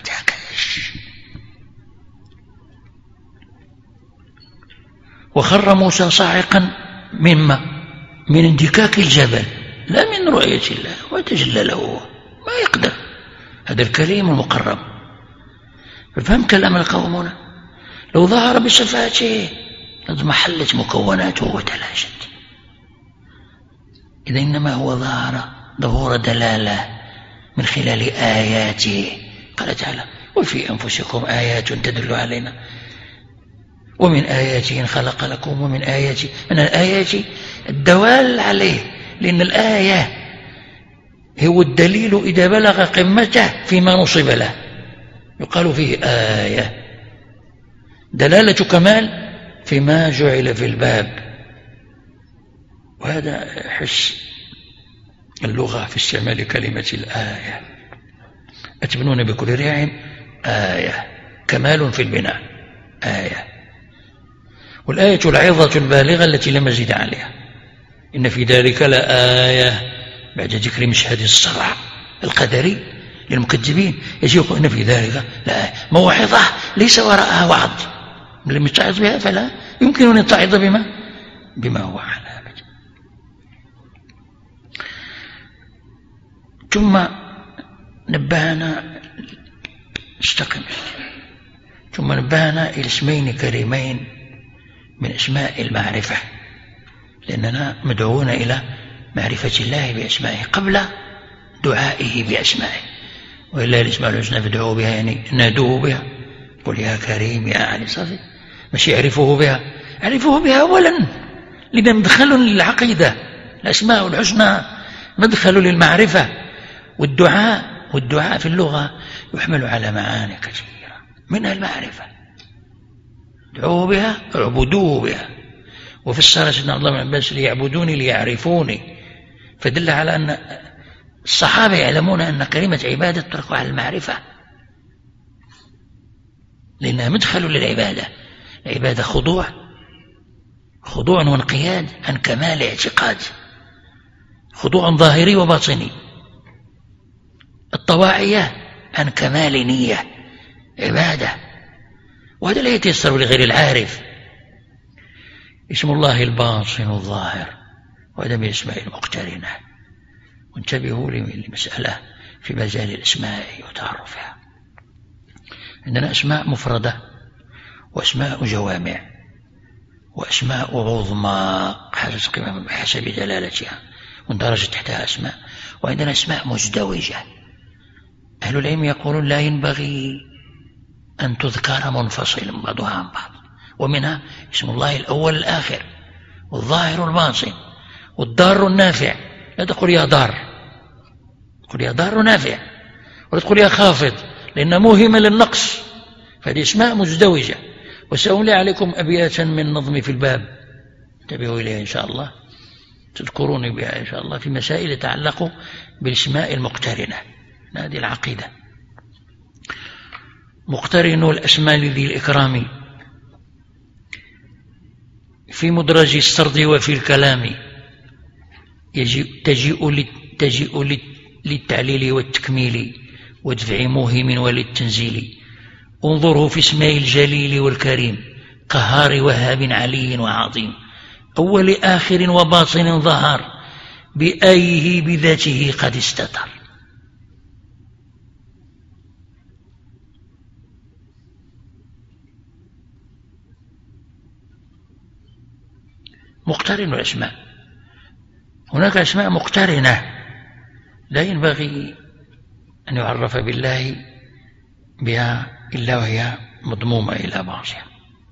وخر موسى صاعقا مما من انتكاك الجبل لا من رؤية الله وتجلى له، ما يقدر. هذا الكريم المقرب. ففهم كلام القوم هنا لو ظهر بصفاته اضمحلت مكوناته وتلاشت. إذا إنما هو ظهر ظهور دلالة من خلال آياته. قال تعالى وفي أنفسكم آيات تدل علينا ومن آياته خلق لكم ومن آياته من الآيات الدوال عليه، لأن الآية هو الدليل إذا بلغ قمته فيما نصب له، يقال فيه آية. دلالة كمال فيما جعل في الباب. وهذا حس اللغة في استعمال كلمة الآية. أتبنون بكل ريع آية، كمال في البناء آية. والآية العظة البالغة التي لا مزيد عليها. إن في ذلك لآية بعد ذكر مشهد الصرع القدري للمكذبين، يجيء إن في ذلك لآية، موعظة ليس وراءها وعظ. من لم يتعظ بها فلا يمكن أن يتعظ بما بما هو على أبد. ثم نبهنا استقم ثم نبهنا إلى اسمين كريمين من اسماء المعرفة، لأننا مدعوون إلى معرفة الله بأسمائه قبل دعائه بأسمائه. وإلا الأسماء الحسنى فادعوه بها، يعني نادوه بها، قل يا كريم يا علي صافي، مش يعرفه بها، يعرفه بها أولا لأن مدخل للعقيدة. الأسماء الحسنى مدخل للمعرفة. والدعاء والدعاء في اللغة يحمل على معاني كثيرة منها المعرفة، ادعوه بها اعبدوه بها. وفي السنة سيدنا عبد الله بن عباس ليعبدوني ليعرفوني، فدل على أن الصحابة يعلمون أن كلمة عبادة تطلق على المعرفة، لأنها مدخل للعبادة. العبادة خضوع خضوع وانقياد عن كمال اعتقاد، خضوع ظاهري وباطني. الطواعية عن كمال نية، عبادة. وهذا لا يتيسر لغير العارف. اسم الله الباطن الظاهر، وهذا من الاسماء المقترنة. وانتبهوا لمسألة في مجال الاسماء وتعرفها. عندنا اسماء مفردة واسماء جوامع واسماء عظمى حسب دلالتها واندرجت تحتها اسماء، وعندنا اسماء مزدوجة. أهل العلم يقولون لا ينبغي أن تذكر منفصلا بعضها عن بعض، ومنها اسم الله الأول الآخر والظاهر الباطن والضار النافع. لا تقول يا ضار، تقول يا ضار نافع، ولا تقول يا خافض لأنها موهمة للنقص. فهذه اسماء مزدوجة. وسأولي عليكم أبياتا من نظمي في الباب، انتبهوا إليها إن شاء الله، تذكروني بها إن شاء الله في مسائل يتعلق بالاسماء المقترنة. هذه العقيدة. مقترن الأسماء ذي الإكرام في مدرج السرد وفي الكلام، يجيء تجيء تجيء للتعليل والتكميل ودفع موهم وللتنزيل. انظره في اسمه الجليل والكريم، قهار وهاب علي وعظيم، أول آخر وباطن ظهر، بآيه بذاته قد استتر. مقترن الأسماء. هناك أسماء مقترنة لا ينبغي أن يعرف بالله بها إلا وهي مضمومة إلى بعضها.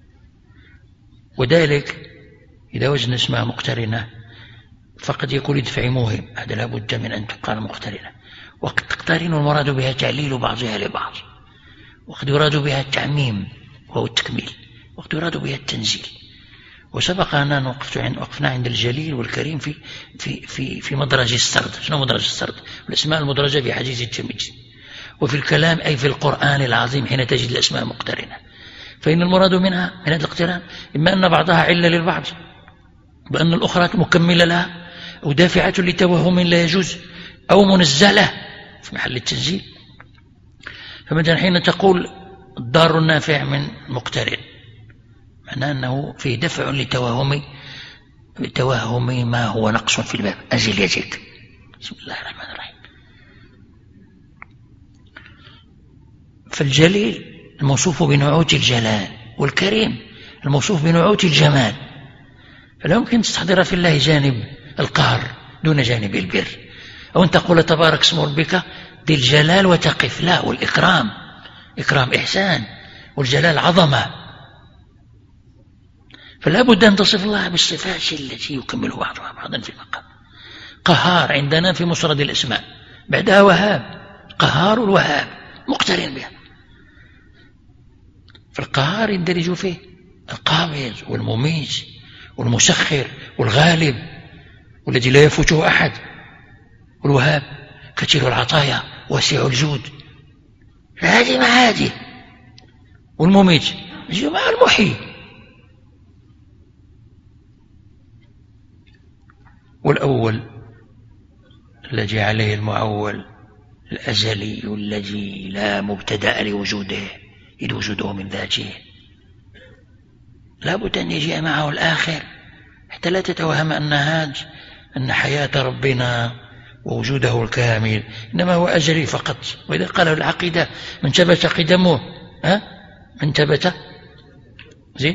وذلك إذا وجدنا اسماء مقترنة فقد يكون لدفع موهم، هذا لا بد من أن تقال مقترنة. وقد تقترن المراد بها تعليل بعضها لبعض، وقد يراد بها التعميم وهو التكميل، وقد يراد بها التنزيل. وسبق أننا وقفنا عند الجليل والكريم في في في في مدرج السرد. شنو مدرج السرد؟ الأسماء المدرجة في حجيز التمييز. وفي الكلام أي في القرآن العظيم حين تجد الأسماء مقترنة، فإن المراد منها من هذا الاقتران إما أن بعضها علة للبعض بأن الأخرى مكملة لها، أو دافعة لتوهم لا يجوز، أو منزلة في محل التنزيل. فمثلا حين تقول الضار النافع من مقترن، معناه أنه فيه دفع لتوهم توهم ما هو نقص في الباب. أزل يجيك. بسم الله الرحمن الرحيم. فالجليل الموصوف بنعوت الجلال، والكريم الموصوف بنعوت الجمال. فلا يمكن تستحضر في الله جانب القهر دون جانب البر، أو أن تقول تبارك اسم ربك ذي الجلال وتقف. لا، والإكرام إكرام إحسان، والجلال عظمة. فلا بد أن تصف الله بالصفات التي يكمل بعضها بعضا في المقام. قهار عندنا في مفرد الأسماء، بعدها وهاب، قهار الوهاب مقترن بها. فالقهار يندرج فيه القابض والمميت والمسخر والغالب والذي لا يفوته أحد، والوهاب كثير العطايا واسع الجود، هذه مع هذه، والمميت مع المحيي، والأول الذي عليه المعول الأزلي الذي لا مبتدأ لوجوده إذ وجوده من ذاته، لا بد أن يجيء معه الآخر حتى لا تتوهم أن هذا أن حياة ربنا ووجوده الكامل إنما هو أزلي فقط. وإذا قاله العقيدة من ثبت قدمه، ها من ثبت زين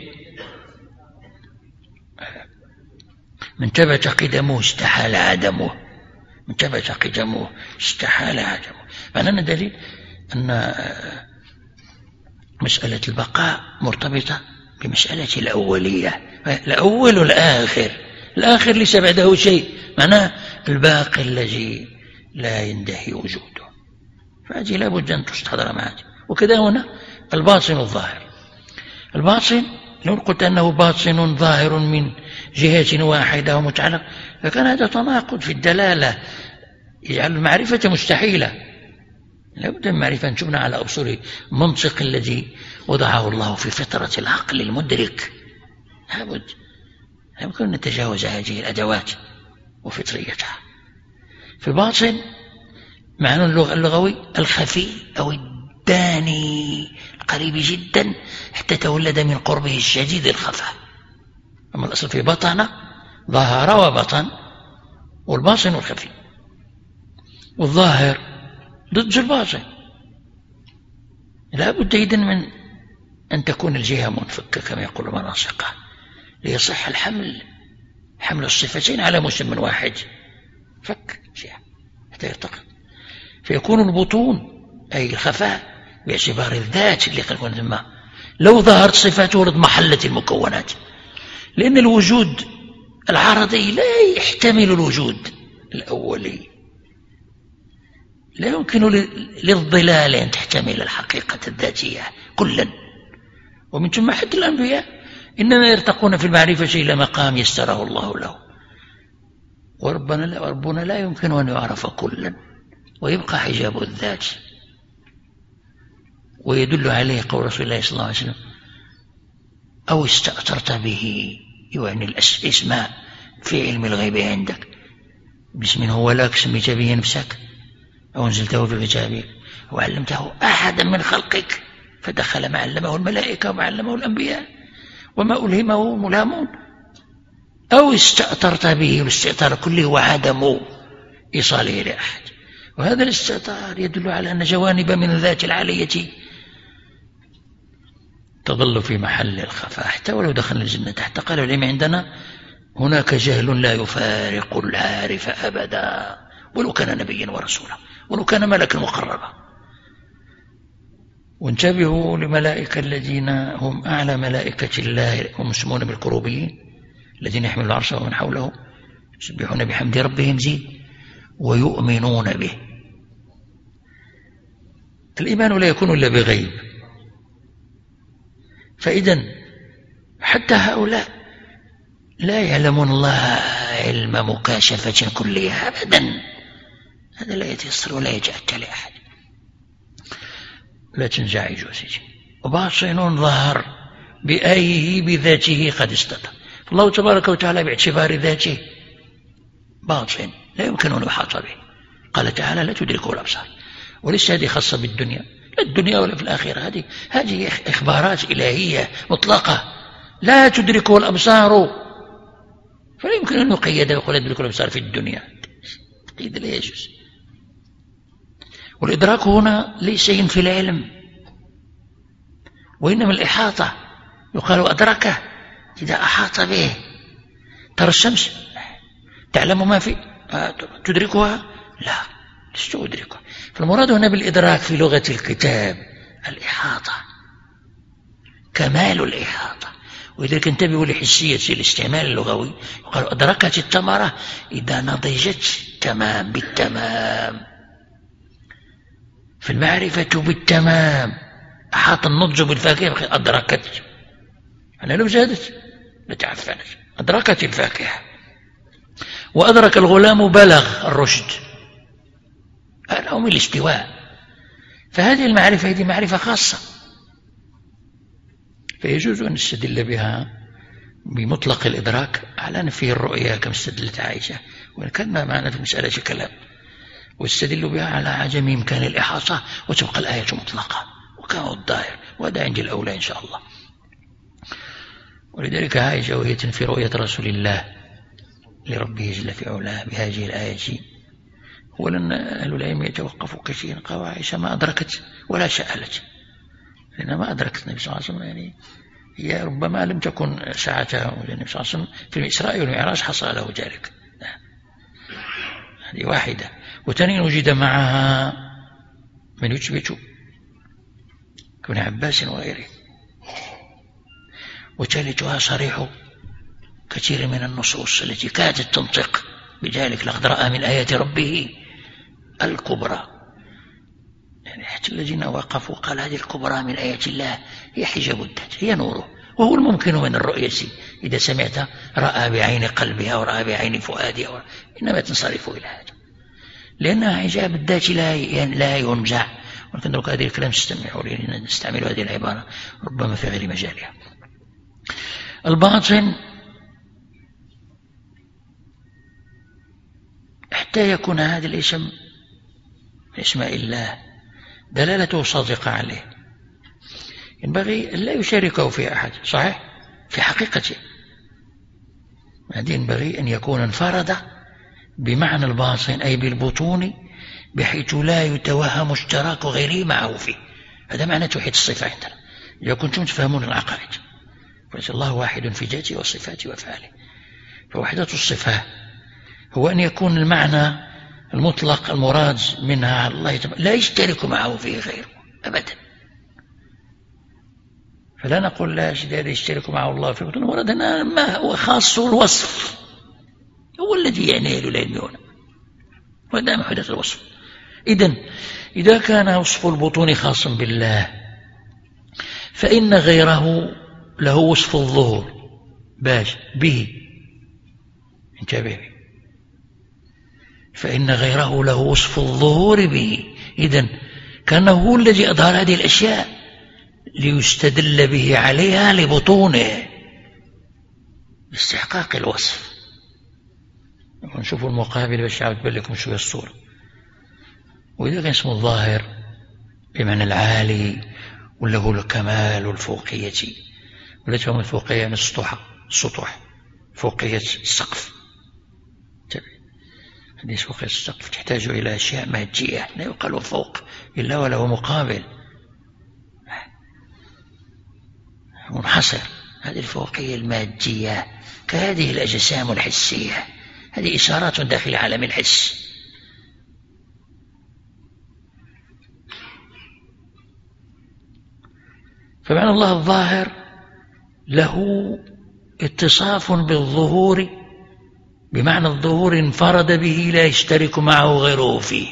من ثبت قدمه استحال عدمه، من ثبت قدمه استحال عدمه. معنى دليل أن مسألة البقاء مرتبطة بمسألة الأولية، الأول والآخر، الآخر ليس بعده شيء، معناه الباقي الذي لا ينتهي وجوده، فهذه لا بد أن تستحضر معه. وكذا هنا الباطن الظاهر، الباطن لو قلت أنه باطن ظاهر من جهة واحدة ومتعلق فكان هذا تناقض في الدلالة يجعل المعرفة مستحيلة. لا بد من معرفة أن تبنى على أصول المنطق الذي وضعه الله في فطرة العقل المدرك. لا بد لا يمكن أن نتجاوز هذه الأدوات وفطريتها. في الباطن معنى اللغوي الخفي أو الداني القريب جدا حتى تولد من قربه الشديد الخفاء. أما الأصل في بطن ظهر وبطن، والباطن الخفي، والظاهر ضد الباطن. لا بد إذن من أن تكون الجهة منفكة كما يقول المناصقة ليصح الحمل، حمل الصفتين على مسمى واحد، فك جهة حتى يرتقي، فيكون البطون أي الخفاء باعتبار الذات اللي قد كنت ما لو ظهرت صفاته لضمحلت المكونات، لأن الوجود العرضي لا يحتمل الوجود الأولي، لا يمكن للظلال أن تحتمل الحقيقة الذاتية كلا. ومن ثم حتى الأنبياء إنما يرتقون في المعرفة إلى مقام يستره الله له، وربنا لا, وربنا لا يمكن أن يعرف كلا، ويبقى حجاب الذات. ويدل عليه قول رسول الله صلى الله عليه وسلم أو استأثرت به، يعني الاسماء في علم الغيب عندك، باسم هو لك سميت به نفسك أو أنزلته في كتابك أو علمته أحدا من خلقك فدخل ما علمه الملائكة وما علمه الأنبياء وما ألهمه ملهمون، أو استأثرت به، والاستئثار كله وعدم إيصاله لأحد. وهذا الاستئثار يدل على أن جوانب من الذات العالية تظل في محل الخفاء حتى ولو دخلنا الجنة. حتى قال العلم عندنا هناك جهل لا يفارق العارف أبدا ولو كان نبيا ورسولا ولو كان ملكا مقربا. وانتبهوا لملائكة الذين هم أعلى ملائكة الله، هم يسمون بالكروبيين الذين يحملون العرش ومن حوله يسبحون بحمد ربهم زيد ويؤمنون به. الإيمان لا يكون إلا بغيب، فإذا حتى هؤلاء لا يعلمون الله علم مكاشفة كلية أبدا، هذا لا يتيسر ولا يتأتى لأحد. لا تنزعجوا سيدي. وباطن ظهر بأيه بذاته قد استطاع. الله تبارك وتعالى باعتبار ذاته باطن لا يمكن أن يحاط به. قال تعالى لا تدركه الأبصار، وليس هذه خاصة بالدنيا، لا الدنيا ولا في الآخرة، هذه هذه إخبارات إلهية مطلقة لا تدركه الأبصار، فلا يمكن أن يقيد ويقول يدركه الأبصار في الدنيا، تقييد لا يجوز. والإدراك هنا ليس في العلم وإنما الإحاطة، يقال أدركه إذا أحاط به. ترى الشمس تعلم ما في تدركها؟ لا لست أدركها. فالمراد هنا بالإدراك في لغة الكتاب الإحاطة، كمال الإحاطة. ولذلك انتبهوا لحسية الاستعمال اللغوي. يقال أدركت التمرة إذا نضجت تمام بالتمام. في المعرفة بالتمام أحاط النضج بالفاكهة أدركت، أنا لو زادت لتعفنت. أدركت الفاكهة. وأدرك الغلام بلغ الرشد، أو من الاستواء. فهذه المعرفة هذه معرفة خاصة، فيجوز أن نستدل بها بمطلق الإدراك على نفي الرؤيا كما استدلت عائشة، وإن كان معنا في المسألة كلام، واستدل بها على عدم إمكان الإحاطة وتبقى الآية مطلقة وكما الظاهر، وهذا عندي الأولى إن شاء الله. ولذلك عائشة وهي تنفي رؤية رسول الله لربه جل في علاه بهذه الآية، أولا أهل العلم يتوقفوا كثيرا. قالوا عائشة ما أدركت ولا سألت، لأن ما أدركت النبي صلى الله عليه وسلم، يعني هي ربما لم تكن ساعتها النبي صلى الله عليه وسلم في الإسراء والمعراج حصل له ذلك. هذه واحدة. وثانيا وجد معها من يثبت كابن عباس وغيره. وثالثها صريح كثير من النصوص التي كادت تنطق بذلك، لقد رأى من آيات ربه الكبرى. يعني حتى الذين وقفوا قال هذه الكبرى من آيات الله هي حجاب الذات، هي نوره، وهو الممكن من الرؤية. إذا سمعت رأى بعين قلبها ورأى بعين فؤادها، إنما تنصرف إلى هذا، لأنها حجاب الذات لا ينزع. ولكن لو هذه الكلام تستمعوا لي نستعمل هذه العبارة ربما في غير مجالها. الباطن حتى يكون هذا الاسم من اسماء الله دلالته صادقة عليه ينبغي أن لا يشاركه في أحد، صحيح في حقيقته. هذه ينبغي أن يكون انفرد بمعنى الباطن أي بالبطون، بحيث لا يتوهم اشتراك غيره معه فيه. هذا معنى توحيد الصفة عندنا إذا كنتم تفهمون العقائد. فإن الله واحد في ذاته وصفاته وأفعاله. فوحدة الصفة هو أن يكون المعنى المطلق المراد منها على الله لا يشترك معه فيه غيره أبدا. فلا نقول لا يشترك معه الله فيه، المراد ما هو خاص الوصف هو الذي يعنيه العلم هنا، وهذا وحدة الوصف. إذن إذا كان وصف البطون خاصا بالله، فإن غيره له وصف الظهور باش به، انتبه، فإن غيره له وصف الظهور به. إذن كان هو الذي أظهر هذه الأشياء ليستدل به عليها لبطونه باستحقاق الوصف. ونشوف المقابل باش يعاود تبان لكم شوية الصورة. وإذا كان اسمه الظاهر بمعنى العالي ولا هو الكمال والفوقية، ولا تفهم الفوقية يعني السطوح، السطوح فوقية السقف. هذه فوقية السقف تحتاج إلى أشياء مادية، لا يقال فوق إلا وله مقابل منحصر. هذه الفوقية المادية كهذه الأجسام الحسية، هذه إشارات داخل عالم الحس. فمعنى الله الظاهر له اتصاف بالظهور بمعنى الظهور انفرد به لا يشترك معه غيره فيه.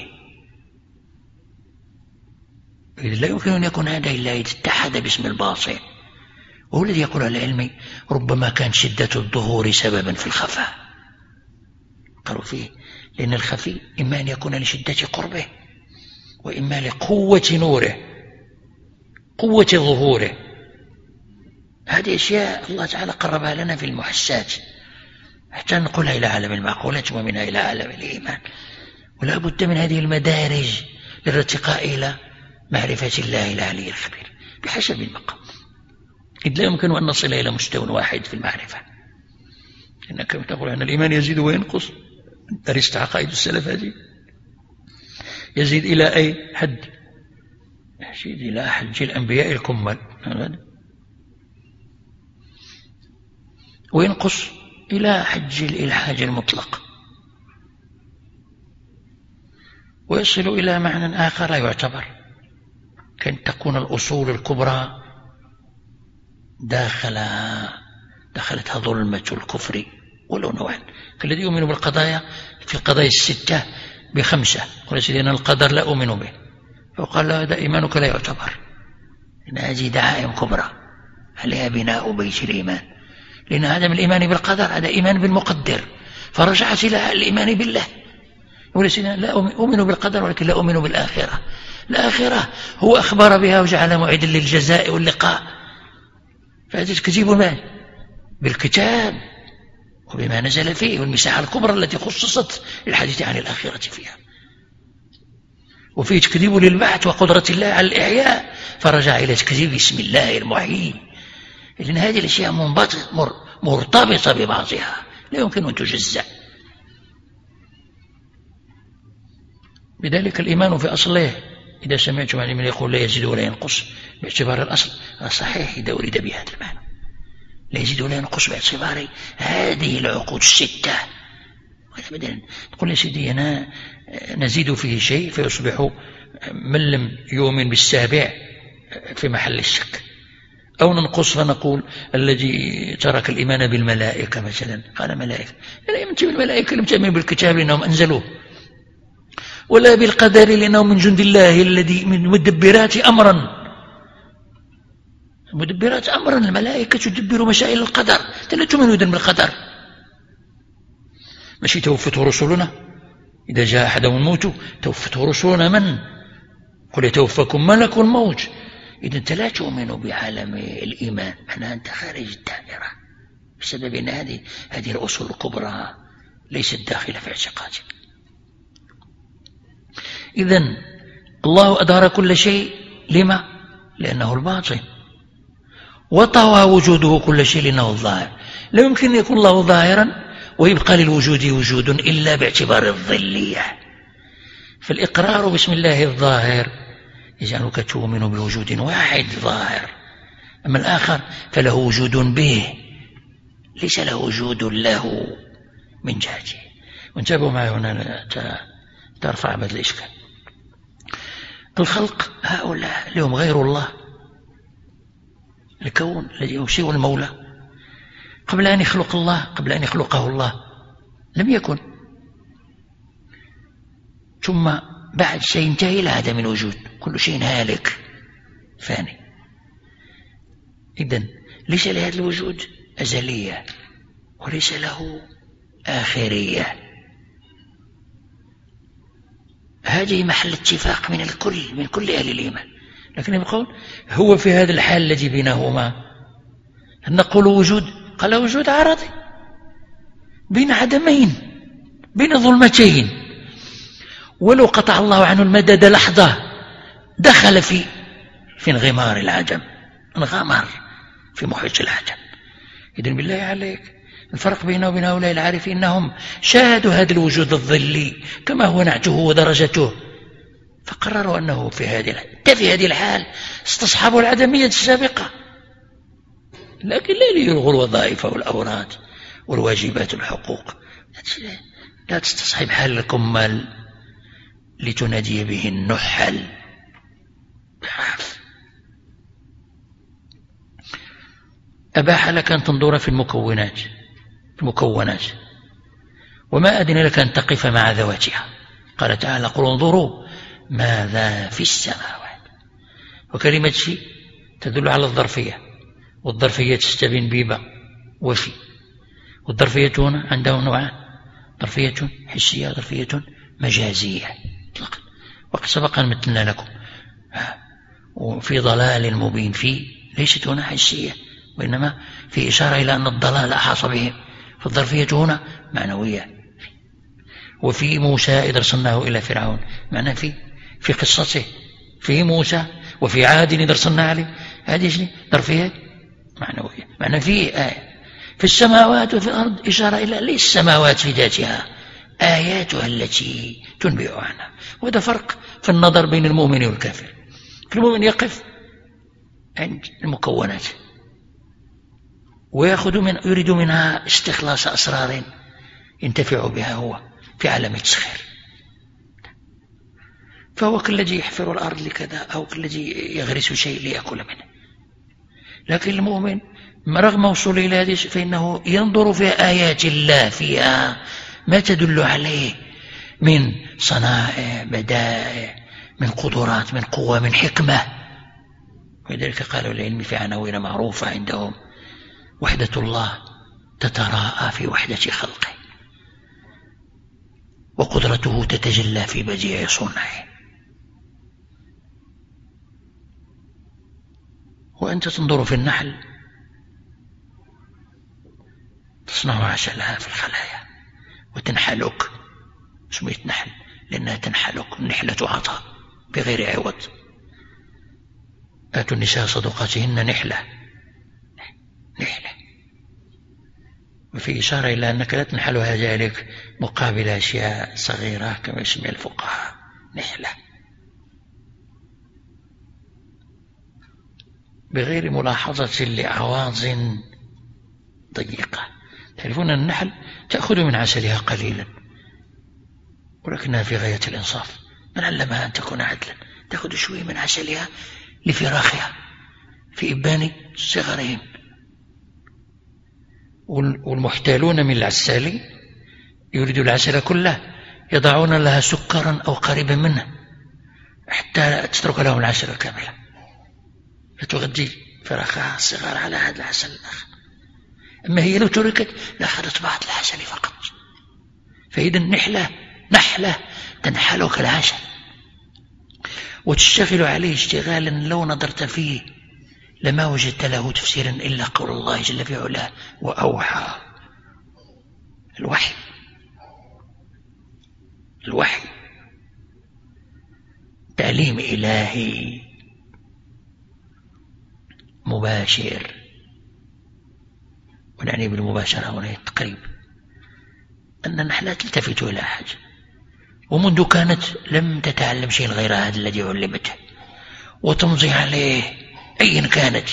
لا يمكن أن يكون هذا إلا إذا اتحد باسم الباطن، وهو الذي يقول العلمي ربما كان شدة الظهور سببا في الخفاء. قالوا فيه لأن الخفي إما أن يكون لشدة قربه وإما لقوة نوره، قوة ظهوره. هذه أشياء الله تعالى قربها لنا في المحسات حتى نقولها إلى عالم المعقولات ومنها إلى عالم الإيمان. ولا بد من هذه المدارج للارتقاء إلى معرفة الله العلي الخبير بحسب المقام، إذ لا يمكن أن نصل إلى مستوى واحد في المعرفة. إنك تقول أن الإيمان يزيد وينقص، درست عقائد السلف هذه، يزيد إلى أي حد؟ يزيد إلى حج الأنبياء الكمل، وينقص إلى حج الإلحاج المطلق، ويصل إلى معنى آخر لا يعتبر، كأن تكون الأصول الكبرى داخل دخلتها ظلمة الكفر ولو نوعا. فالذي يؤمن بالقضايا في القضايا الستة بخمسة قال سيدنا القدر لا أؤمن به، فقال هذا إيمانك لا يعتبر، إن هذه دعائم كبرى عليها بناء بيت الإيمان، لأن هذا من الإيمان بالقدر، هذا إيمان بالمقدر، فرجعت إلى الإيمان بالله. يقول سيدنا لا أؤمن بالقدر ولكن لا أؤمن بالآخرة. الآخرة هو أخبر بها وجعل موعدا للجزاء واللقاء، فهذا تكذيب ما بالكتاب وبما نزل فيه والمساحة الكبرى التي خصصت للحديث عن الآخرة فيها، وفيه تكذيب للبعث وقدرة الله على الإحياء، فرجع إلى تكذيب اسم الله المحيي. إذن هذه الأشياء مرتبطة ببعضها لا يمكن أن تجزأ. بذلك الإيمان في أصله إذا سمعتم عن من يقول لا يزيد ولا ينقص باعتبار الأصل صحيح إذا أريد بهذا المعنى، لا يزيد ولا ينقص باعتبار هذه العقود الستة. وأبدا تقول يا سيدي أنا نزيد فيه شيء فيصبح من لم يؤمن بالسابع في محل الشك، أو ننقص فنقول الذي ترك الإيمان بالملائكة مثلا قال ملائكة، لا يؤمن بالملائكة لم تؤمن بالكتاب لأنهم أنزلوه، ولا بالقدر لأنه من جند الله الذي من مدبرات أمرا، مدبرات أمرا الملائكة تدبر مسائل القدر. لا تؤمن بالقدر، ماشي توفته رسلنا إذا جاء أحدهم الموت توفته رسلنا من قل يتوفاكم ملك الموت. إذا أنت لا تؤمن بعالم الإيمان، معناها أنت خارج الدائرة بسبب أن هذه هذه الأصول الكبرى ليست داخلة في اعتقادك. إذن الله أدار كل شيء لما؟ لأنه الباطن، وطوى وجوده كل شيء لأنه الظاهر. لا يمكن أن يكون الله ظاهرا ويبقى للوجود وجود إلا باعتبار الظلية. فالإقرار باسم الله الظاهر يجعلك تؤمن بوجود واحد ظاهر، أما الآخر فله وجود به ليس له وجود له من جهته. وانتبهوا معي هنا ترفع هذا الإشكال. الخلق هؤلاء لهم غير الله، الكون الذي يوصيه المولى قبل أن يخلق الله، قبل أن يخلقه الله لم يكن، ثم بعد سينتهي إلى عدم الوجود، كل شيء هالك فاني. إذن ليس لهذا الوجود أزلية وليس له آخرية. هذه محل اتفاق من الكل، من كل أهل الإيمان. لكن يقول هو في هذا الحال الذي بينهما نقول وجود، قال وجود عرضي بين عدمين، بين ظلمتين، ولو قطع الله عنه المدد لحظة دخل في في انغمار العدم، انغمر في محيط العدم. إذن بالله عليك الفرق بينه وبين هؤلاء العارفين أنهم شاهدوا هذا الوجود الظلي كما هو نعته ودرجته، فقرروا أنه في هذه في هذه الحال استصحبوا العدمية السابقة، لكن لا ليلغوا الوظائف والأوراد والواجبات والحقوق. لا تستصحب حال الكمال لتنادي به النحل. أباح لك أن تنظر في المكونات في المكونات وما أذن لك أن تقف مع ذواتها. قال تعالى قل انظروا ماذا في السماوات، وكلمة في تدل على الظرفية، والظرفية تستبين بيبا وفي، والظرفية هنا عندهم نوعان، ظرفية حسية ظرفية مجازية. وقد سبق أن مثلنا لكم وفي ضلال مبين، في ليست هنا حسية وإنما في إشارة إلى أن الضلال أحاط بهم، فالظرفية هنا معنوية. وفي موسى إذ أرسلناه إلى فرعون، معنى في في قصته في موسى، وفي عاد إذ أرسلنا عليه، هذه ظرفية معنوية. معنى في آية في السماوات وفي الأرض إشارة إلى ليس السماوات في ذاتها، آياتها التي تنبئ عنها. وهذا فرق في النظر بين المؤمن والكافر. المؤمن يقف عند المكونات ويأخذ من يريد منها استخلاص أسرار ينتفع بها هو في عالم التسخير، فهو كالذي يحفر الأرض لكذا أو كالذي يغرس شيء ليأكل منه. لكن المؤمن رغم وصوله إلى هذه فإنه ينظر في آيات الله فيها ما تدل عليه من صنائع بدائع من قدرات من قوة من حكمة. ولذلك قالوا العلم في عناوين معروفة عندهم: وحدة الله تتراءى في وحدة خلقه، وقدرته تتجلى في بديع صنعه. وأنت تنظر في النحل تصنع عسلها في الخلايا وتنحلك، سميت نحل لأنها تنحلك، النحلة عطاء بغير عوض. آتوا النساء صدقاتهن نحلة نحلة، وفي إشارة إلى أنك لا تنحلها ذلك مقابل أشياء صغيرة كما يسمي الفقهاء نحلة، بغير ملاحظة لأعواض ضيقة. تعرفون أن النحل تأخذ من عسلها قليلا ولكنها في غاية الإنصاف، من علمها أن تكون عدلا، تأخذ شوي من عسلها لفراخها في إبان صغرهم. والمحتالون من العسال يريدوا العسل كله يضعون لها سكرا أو قريبا منه حتى تترك لهم العسل كاملا، فتغذي فراخها الصغار على هذا العسل الآخر. أما هي لو تركت لأخذت بعض العسل فقط. فإذا النحلة نحلة تنحلك العسل وتشتغل عليه اشتغالا لو نظرت فيه لما وجدت له تفسيرا إلا قول الله جل في علاه: وأوحى. الوحي الوحي تعليم إلهي مباشر، ونعني بالمباشرة هنا التقريب، أن النحلة تلتفت إلى حاجة، ومنذ كانت لم تتعلم شيء غير هذا الذي علمته وتمضي عليه أيا كانت.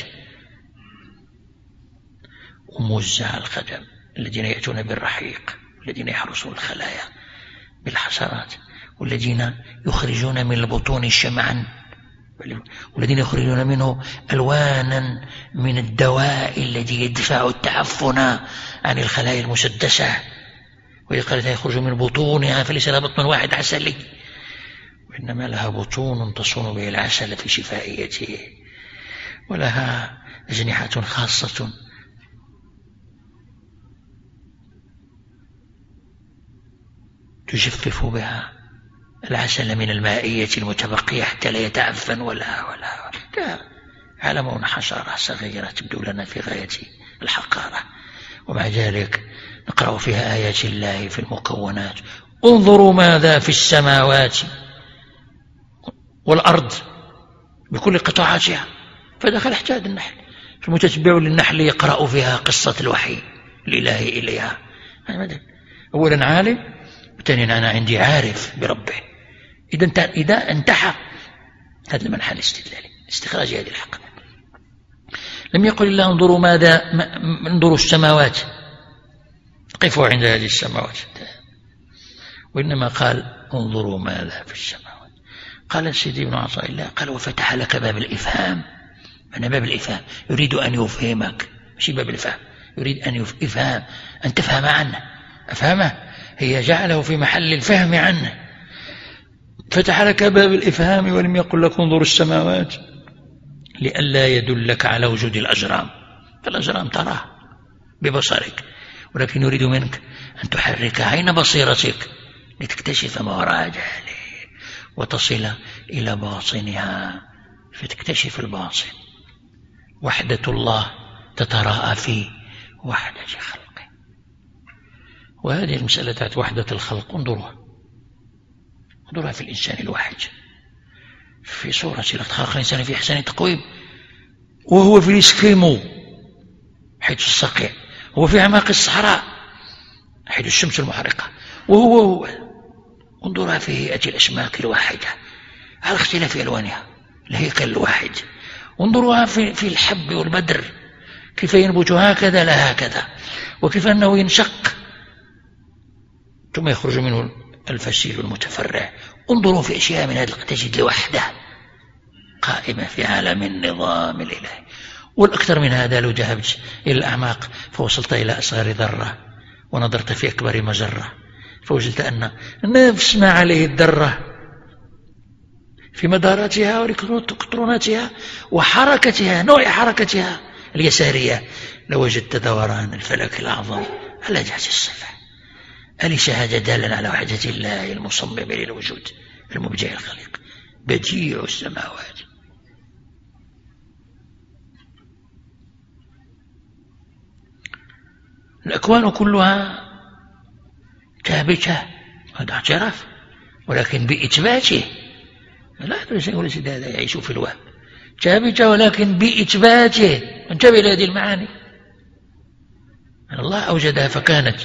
وموزع القدم الذين يأتون بالرحيق، الذين يحرسون الخلايا بالحشرات، والذين يخرجون من البطون شمعا، والذين يخرجون منه ألوانا من الدواء الذي يدفع التعفن عن الخلايا المسدسة. وإذا قالت يخرج من بطونها فليس لها بطن واحد عسلي، وإنما لها بطون تصون به العسل في شفائيته، ولها أجنحة خاصة تجفف بها العسل من المائية المتبقية حتى لا يتعفن ولا ولا ولا. عالم حشرة صغيرة تبدو لنا في غاية الحقارة، ومع ذلك نقرأ فيها آيات الله في المكونات: انظروا ماذا في السماوات والأرض بكل قطاعاتها. فدخل احتاج النحل، المتتبع للنحل يقرأ فيها قصة الوحي الإلهي إليها. أولا عالم، وثانيا أنا عندي عارف بربه. إذا إذا انتحى هذا المنحى الاستدلالي استخراج هذه الحقيقة. لم يقل الله انظروا ماذا انظروا السماوات، قفوا عند هذه السماوات، وإنما قال انظروا ماذا في السماوات. قال سيدي ابن عطاء الله قال: وفتح لك باب الإفهام. من باب الإفهام يريد أن يفهمك، مش باب الإفهام، يريد أن يفهم، أن تفهم عنه. أفهمه هي جعله في محل الفهم عنه. فتح لك باب الإفهام ولم يقل لك انظر السماوات لئلا يدلك على وجود الأجرام، فالأجرام تراه ببصرك، ولكن يريد منك أن تحرك عين بصيرتك لتكتشف ما وراء ذلك وتصل إلى باطنها فتكتشف الباطن. وحدة الله تتراءى في وحدة خلقه. وهذه المسألة تاعت وحدة الخلق انظروها انظروها في الإنسان الواحد في صورة خلق الإنسان في أحسن تقويم، وهو في الإسكيمو حيث الصقيع، هو في أعماق الصحراء حيث الشمس المحرقة، وهو هو. انظرها في هيئة الأسماك الواحدة على اختلاف ألوانها، الهيكل الواحد. انظروها في, في الحب والبدر كيف ينبت هكذا لا هكذا، وكيف أنه ينشق ثم يخرج منه الفسيل المتفرع. انظروا في أشياء من هذا تجد لوحده قائمة في عالم النظام الإلهي. والأكثر من هذا لو ذهبت إلى الأعماق فوصلت إلى أصغر ذرة ونظرت في أكبر مجرة فوجدت أن نفس ما عليه الذرة في مداراتها وإلكتروناتها وحركتها نوع حركتها اليسارية لوجدت دوران الفلك الأعظم على جهة الصفة. أليس هذا دالا على وحدة الله المصمم للوجود المبدع الخليق بديع السماوات؟ الأكوان كلها ثابتة، هذا اعتراف، ولكن بإثباته، لا يقول سيدي هذا يعيش في الوهم، ثابتة ولكن بإثباته. انتبه لهذه المعاني، الله أوجدها فكانت.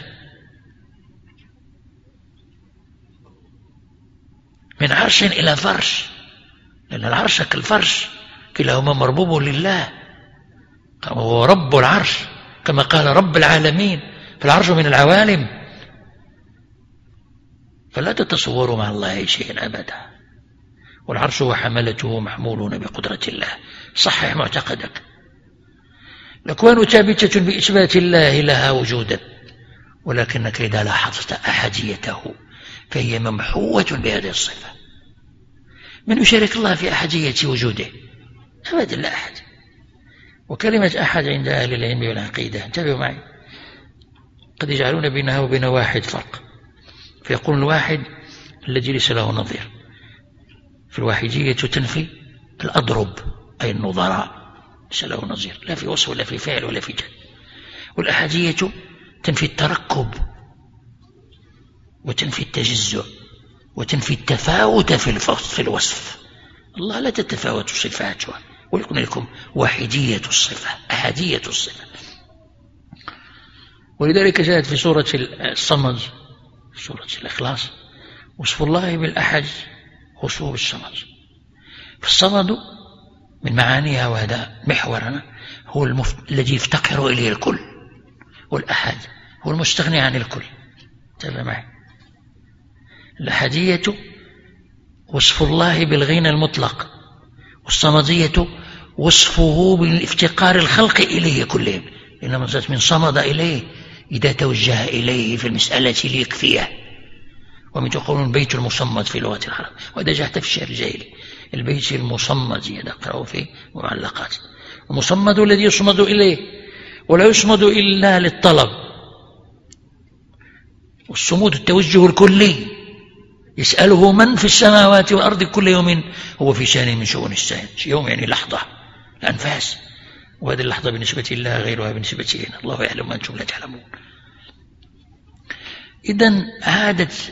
من عرش إلى فرش، لأن العرش كالفرش كلاهما مربوب لله، وهو رب العرش كما قال رب العالمين، فالعرش من العوالم، فلا تتصوروا مع الله شيئا أبدا. والعرش وحملته محمولون بقدرة الله. صحح معتقدك. الأكوان ثابتة بإثبات الله لها وجودا، ولكنك إذا لاحظت أحديته فهي ممحوة بهذه الصفة. من يشارك الله في أحدية وجوده؟ أبدا لا أحد. وكلمة أحد عند أهل العلم والعقيدة، انتبهوا معي، قد يجعلون بينها وبين واحد فرق، فيقول الواحد الذي ليس له نظير. في الواحدية تنفي الأضرب أي النظراء، ليس له نظير لا في وصف ولا في فعل ولا في جد. والأحدية تنفي التركب وتنفي التجزؤ وتنفي التفاوت في الوصف. الله لا تتفاوت صفاته، ولكن لكم واحدية الصفة أحدية الصفة. ولذلك جاءت في سورة الصمد، سورة الإخلاص، وصف الله بالأحد وصفه بالصمد. فالصمد من معانيها، وهذا محورنا، هو المف... الذي يفتقر إليه الكل، والأحد هو المستغني عن الكل. تابع معي. الأحدية وصف الله بالغنى المطلق، والصمدية وصفه بالافتقار الخلق إليه كلهم، إنما زادت من صمد إليه إذا توجه إليه في المسألة ليكفيه. ومن تقولون البيت المصمد في لغة العرب، وهذا جاء في الشعر الجاهلي، البيت المصمد يقرأه في معلقات. المصمد الذي يصمد إليه، ولا يصمد إلا للطلب. والصمود التوجه الكلي، يسأله من في السماوات والأرض كل يوم هو في شأن من شؤون السائل. يوم يعني لحظة، الأنفاس، وهذه اللحظة بالنسبة لله غيرها بالنسبة لنا، الله يعلم ما أنتم لا تعلمون. إذن عادت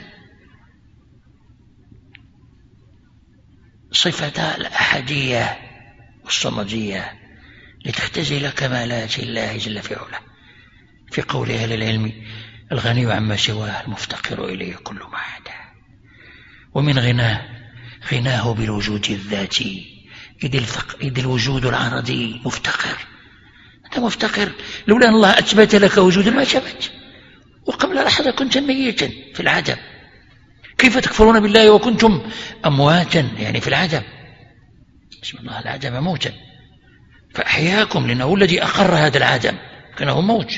صفة الأحدية والصمدية لتختزل كمالات الله جل في علاه، في قول أهل العلم: الغني عما سواه المفتقر إليه كل ما عداه. ومن غناه غناه بالوجود الذاتي، إذ, الفق... إذ الوجود العرضي مفتقر. أنت مفتقر، لولا أن الله أثبت لك وجودا ما ثبت، وقبل لحظة كنت ميتا في العدم. كيف تكفرون بالله وكنتم أمواتا، يعني في العدم؟ اسم الله العدم موتا، فأحياكم لأنه الذي أقر هذا العدم كانه موت،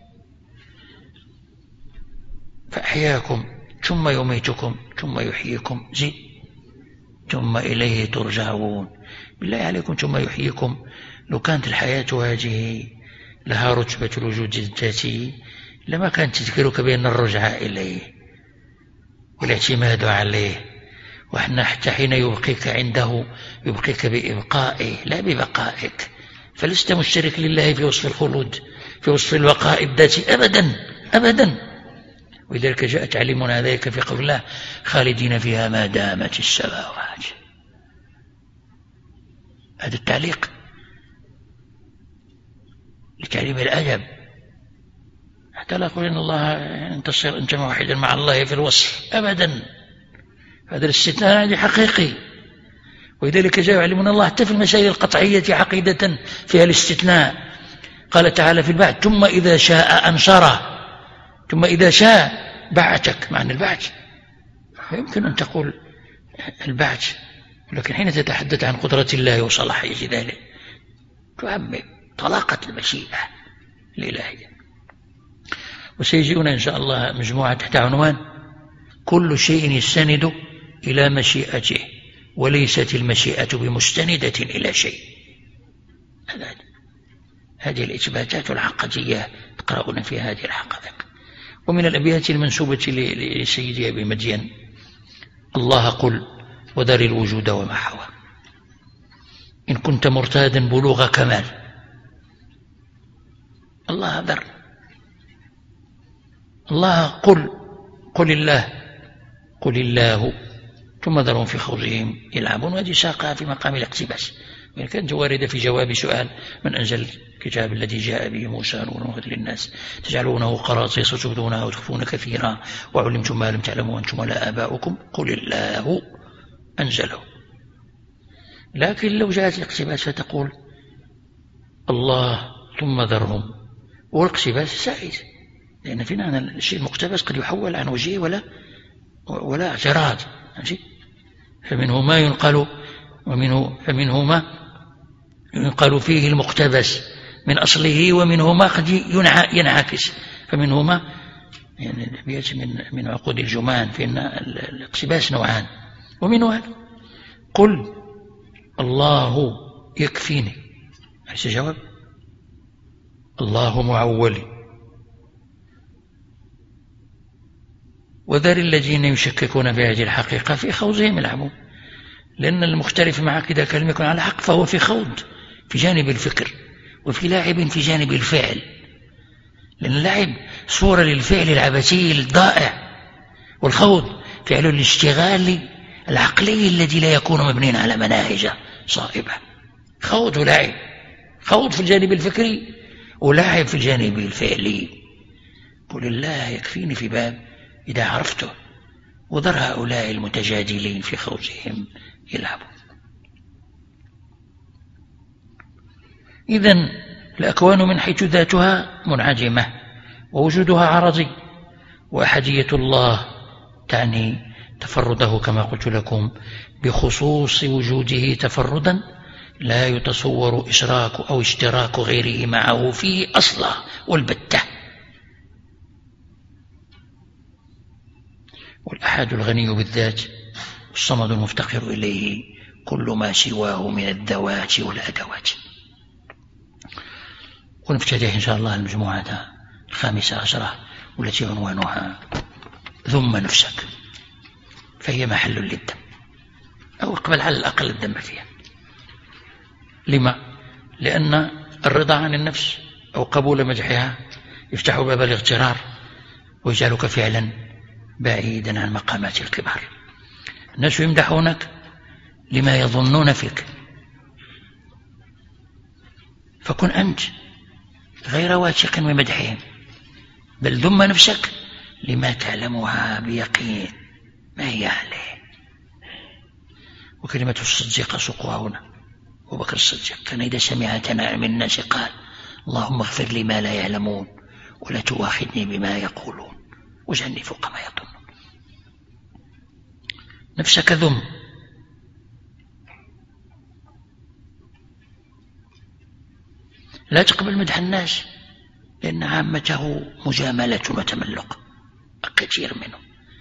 فأحياكم ثم يميتكم ثم يحييكم زي ثم إليه ترجعون. بالله عليكم ثم يحييكم، لو كانت الحياة هذه لها رتبة الوجود الذاتي لما كانت تذكرك بأن الرجعة إليه والاعتماد عليه، وإحنا حتى حين يبقيك عنده يبقيك بإبقائه لا ببقائك، فلست مشترك لله في وصف الخلود في وصف البقاء الذاتي أبدا أبدا. ولذلك جاء تعليمنا ذلك في قول الله: خالدين فيها ما دامت السماوات. هذا التعليق لتعليم الأدب، حتى لا يقول إن الله انتصر أنت موحدا مع الله في الوصف أبدا. هذا الاستثناء هذا حقيقي، ولذلك جاء يعلمنا الله حتى في المسائل القطعية عقيدة فيها الاستثناء. قال تعالى في البعث: ثم إذا شاء أنشره، ثم إذا شاء بعثك، معنى البعث. يمكن أن تقول البعث، لكن حين تتحدث عن قدرة الله وصلاحية ذلك تعمم طلاقة المشيئة الإلهية. وسيجينا إن شاء الله مجموعة تحت عنوان كل شيء يستند إلى مشيئته وليست المشيئة بمستندة إلى شيء. هذه الإثباتات العقدية تقرؤون في هذه الحقائق. ومن الأبيات المنسوبة لسيدي أبي مدين: الله قل وذر الوجود وما حوى إن كنت مرتادا بلوغ كمال. الله ذر، الله قل، قل الله، قل الله، ثم ذرهم في خوضهم يلعبون. وهذه ساقها في مقام الاقتباس، وإن كانت واردة في جواب سؤال: من أنزل الكتاب الذي جاء به موسى نورا وهدى للناس تجعلونه قراطيس تبدونها وتخفون كثيرا وعلمتم ما لم تعلموا أنتم ولا آباؤكم قل الله أنزله. لكن لو جاءت الاقتباس فتقول الله ثم ذرهم، والاقتباس سائد، لأن فينا الشيء المقتبس قد يحول عن وجهه ولا ولا اعتراض. فمنه ما ينقل ومنه فمنه ما ينقل فيه المقتبس من أصله، ومنه ما قد ينعكس. فمنه ما يعني بيأتي من من عقود الجمان في أن الاقتباس نوعان، ومنه هذا: قل الله يكفيني. ليس جواب. الله معولي. وذر الذين يشككون في هذه الحقيقة في خوضهم يلعبون، لأن المختلف معك إذا كان يكون على حق فهو في خوض في جانب الفكر، وفي لاعب في جانب الفعل، لأن اللعب صورة للفعل العبثي الضائع، والخوض فعل الاشتغال العقلي الذي لا يكون مبنيا على مناهج صائبة. خوض ولعب، خوض في الجانب الفكري ولاعب في الجانب الفعلي. قل الله يكفيني في باب إذا عرفته، وذر هؤلاء المتجادلين في خوضهم يلعبون. إذن الأكوان من حيث ذاتها منعدمة ووجودها عرضي، وأحدية الله تعني تفرده كما قلت لكم بخصوص وجوده تفردا لا يتصور إشراك أو اشتراك غيره معه فيه أصلا والبتة. والأحد الغني بالذات والصمد المفتقر إليه كل ما سواه من الذوات والأدوات. ونفتتح إن شاء الله المجموعة الخامسة عشرة والتي عنوانها ذم نفسك، فهي محل للدم، أو اقبل على الأقل الدم فيها. لما؟ لأن الرضا عن النفس أو قبول مدحها يفتح باب الاغترار ويجعلك فعلا بعيدا عن مقامات الكبار. الناس يمدحونك لما يظنون فيك، فكن أنت غير واثق من مدحهم، بل ذم نفسك لما تعلمها بيقين ما هي عليه. وكلمة الصديق سقوها هنا. أبو بكر الصديق كان إذا سمع ثناء من الناس قال: اللهم اغفر لي ما لا يعلمون ولا تؤاخذني بما يقولون واجعلني فوق ما يظنون. نفسك ذم، لا تقبل مدح الناس، لأن عامته مجاملة وتملق كثير منه،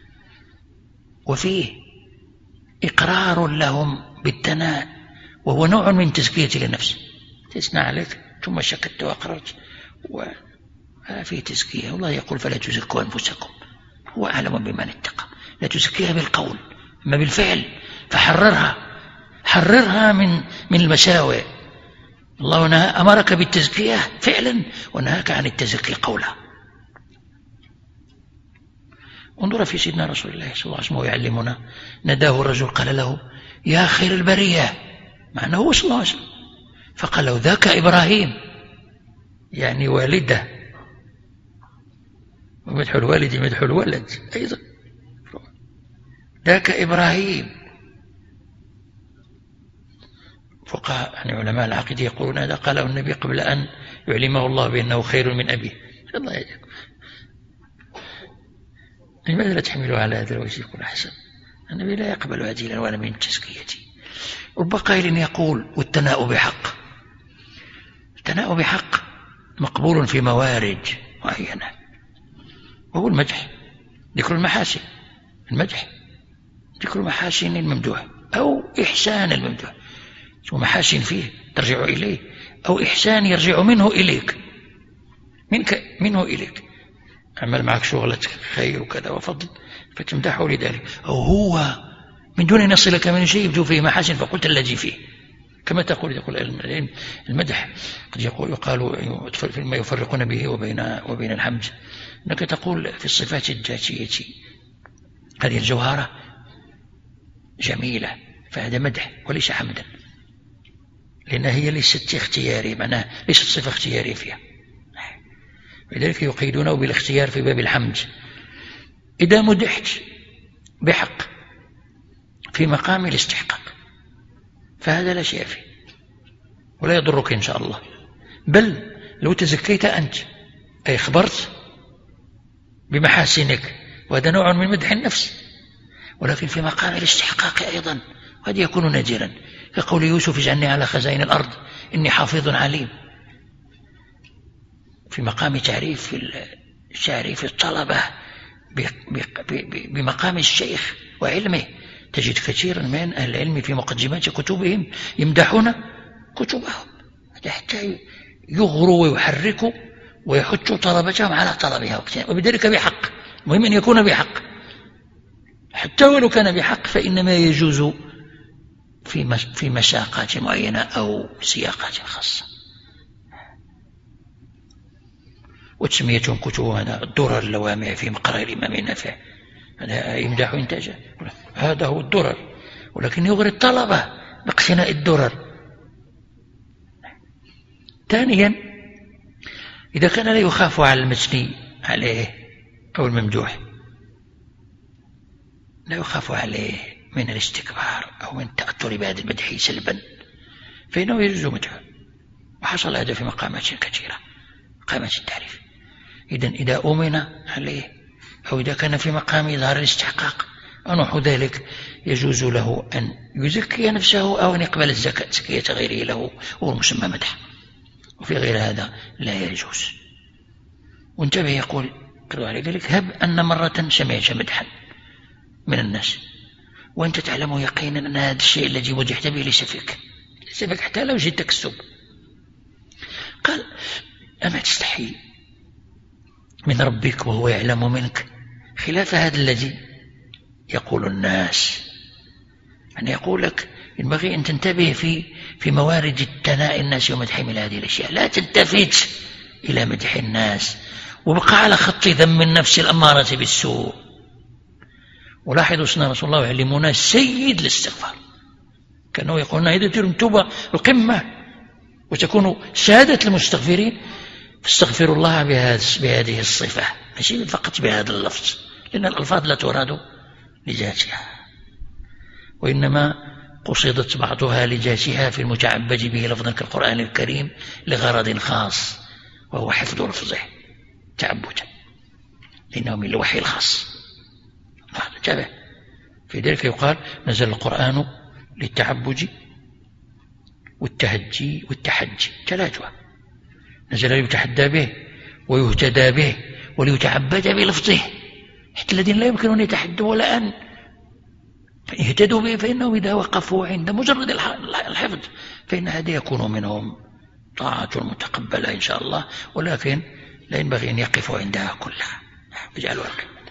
وفيه إقرار لهم بالثناء، وهو نوع من تزكية للنفس. تثنى عليك ثم شكت وأقررت، وفيه تزكية. والله يقول: فلا تزكوا أنفسكم هو أعلم بمن اتقى. لا تزكيها بالقول، أما بالفعل فحررها، حررها من من المساوئ. الله أمرك بالتزكية فعلا ونهاك عن التزكي قولا. انظر في سيدنا رسول الله صلى الله عليه وسلم ويعلمنا، نداه الرجل قال له: يا خير البرية، مع أنه هو صلى الله عليه وسلم، فقال له: ذاك إبراهيم، يعني والده، ومدح الوالد مدح الولد أيضا، ذاك إبراهيم. فقهاء يعني علماء العقيدة يقولون هذا قاله النبي قبل أن يعلمه الله بأنه خير من أبيه. الله يجزاك. لماذا لا تحملوا على هذا الوجه؟ يقول حسن، النبي لا يقبل هذه الأنواع من تزكيتي. رب قائل يقول: والثناء بحق. الثناء بحق مقبول في موارد معينة، وهو المدح، ذكر المحاسن. المدح ذكر محاسن الممدوح أو إحسان الممدوح، ومحاسن فيه ترجع إليه، أو إحسان يرجع منه إليك، منك منه إليك. عمل معك شغلة خير وكذا وفضل فتمدحه لذلك، أو هو من دون أن يصلك من شيء يبدو فيه محاسن فقلت الذي فيه. كما تقول يقول المدح قد يقول يقال ما يفرقون به وبين وبين الحمد، أنك تقول في الصفات الذاتية هذه الجوهرة جميلة، فهذا مدح وليس حمدا، لأنها هي ليست اختيارية، معناها ليست صفة اختيارية فيها. لذلك يقيدونه بالاختيار في باب الحمد. إذا مدحت بحق في مقام الاستحقاق فهذا لا شيء فيه ولا يضرك إن شاء الله، بل لو تزكيت أنت أي خبرت بمحاسنك، وهذا نوع من مدح النفس، ولكن في مقام الاستحقاق أيضا قد يكون نادرا، كقول يوسف اجعلني على خزائن الأرض إني حافظ عليم. في مقام تعريف تعريف الطلبة بمقام الشيخ وعلمه، تجد كثيرا من أهل العلم في مقدمات كتبهم يمدحون كتبهم حتى يغروا ويحركوا ويحثوا طلبتهم على طلبها، وبذلك بحق. مهم أن يكون بحق، حتى ولو كان بحق فإنما يجوز في في مساقات معينة أو سياقات خاصة. وتسميتهم كتبنا الدرر اللوامع في مقرأ الإمام النافع، هذا يمدح إنتاجه، هذا هو الدرر، ولكن يغري الطلبة باقتناء الدرر. ثانيا إذا كان لا يخاف على المثني عليه أو الممدوح، لا يخاف عليه من الاستكبار أو من التأثر بهذا المدح سلبا، فإنه يجوز مدحه، وحصل هذا في مقامات كثيرة، مقامات التعريف. إذن إذا أؤمن عليه أو إذا كان في مقام إظهار الاستحقاق أو نحو ذلك يجوز له أن يزكي نفسه أو أن يقبل الزكاة زكية غيره له، هو المسمى مدح. وفي غير هذا لا يجوز. وانتبه يقول على ذلك هب أن مرة سمعت مدحا من الناس وأنت تعلم يقينا أن هذا الشيء الذي مدحت به ليس فيك، ليس فيك حتى لو جدك السب. قال أما تستحي من ربك وهو يعلم منك خلاف هذا الذي يقول الناس. أن يقول لك ينبغي أن تنتبه في في موارد الثناء الناس ومدحهم إلى هذه الأشياء، لا تلتفت إلى مدح الناس، وبقى على خط ذم النفس الأمارة بالسوء. ولاحظوا سنة رسول الله يعلمنا سيد الاستغفار، كانوا يقولون إذا ترم توبة القمة وتكون سادة المستغفرين فاستغفروا الله بهذه الصفة، ماشي فقط بهذا اللفظ، لأن الألفاظ لا تراد لذاتها، وإنما قصدت بعضها لذاتها في المتعبد به لفظا كالقرآن الكريم لغرض خاص وهو حفظ لفظه تعبدا، لأنه من الوحي الخاص. انتبه، في ذلك يقال نزل القرآن للتعبد والتهجي والتحجي ثلاثة، نزل ليتحدى به ويهتدى به وليتعبد بلفظه، حتى الذين لا يمكن أن يتحدوا ولا أن يهتدوا به، فإنهم إذا وقفوا عند مجرد الحفظ فإن هذا يكون منهم طاعة متقبلة إن شاء الله، ولكن لا ينبغي أن يقفوا عندها كلها. اجعلوا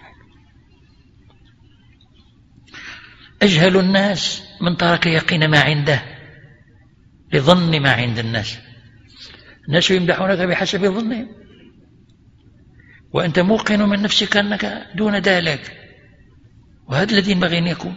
أجهل الناس من ترك يقين ما عنده لظن ما عند الناس. الناس يمدحونك بحسب ظنهم، وأنت موقن من نفسك أنك دون ذلك، وهذا الذي ينبغي أن يكون.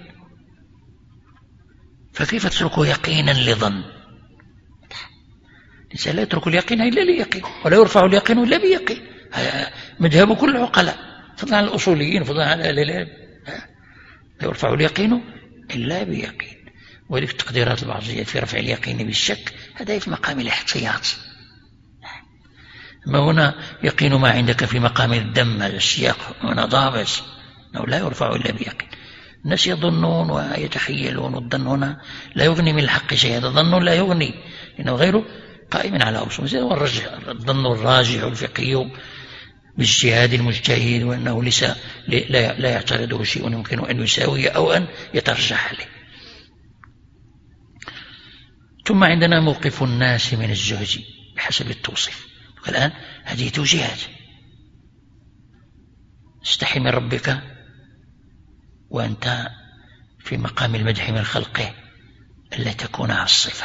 فكيف تترك يقينا لظن؟ الإنسان لا يترك اليقين إلا ليقين، ولا يرفع اليقين إلا بيقين، مذهب كل العقلاء فضلا عن الأصوليين فضلا عن أهل العلم، لا يرفع اليقين إلا بيقين. ولذلك التقديرات البعضية في رفع اليقين بالشك هذا في مقام الاحتياط. أما هنا يقين ما عندك في مقام الدم السياق هنا ضابط أنه لا يرفع إلا بيقين. الناس يظنون ويتخيلون، والظن هنا لا يغني من الحق شيء، هذا ظن لا يغني لأنه غير قائما على أصول الظن الراجح الفقهي باجتهاد المجتهد، وأنه ليس لا, لا يعترضه شيء يمكن أن يساوي أو أن يترجح عليه. ثم عندنا موقف الناس من الزهد بحسب التوصيف. الآن هذه توجيهات: استحي من ربك وأنت في مقام المدح من خلقه ألا تكون على الصفة.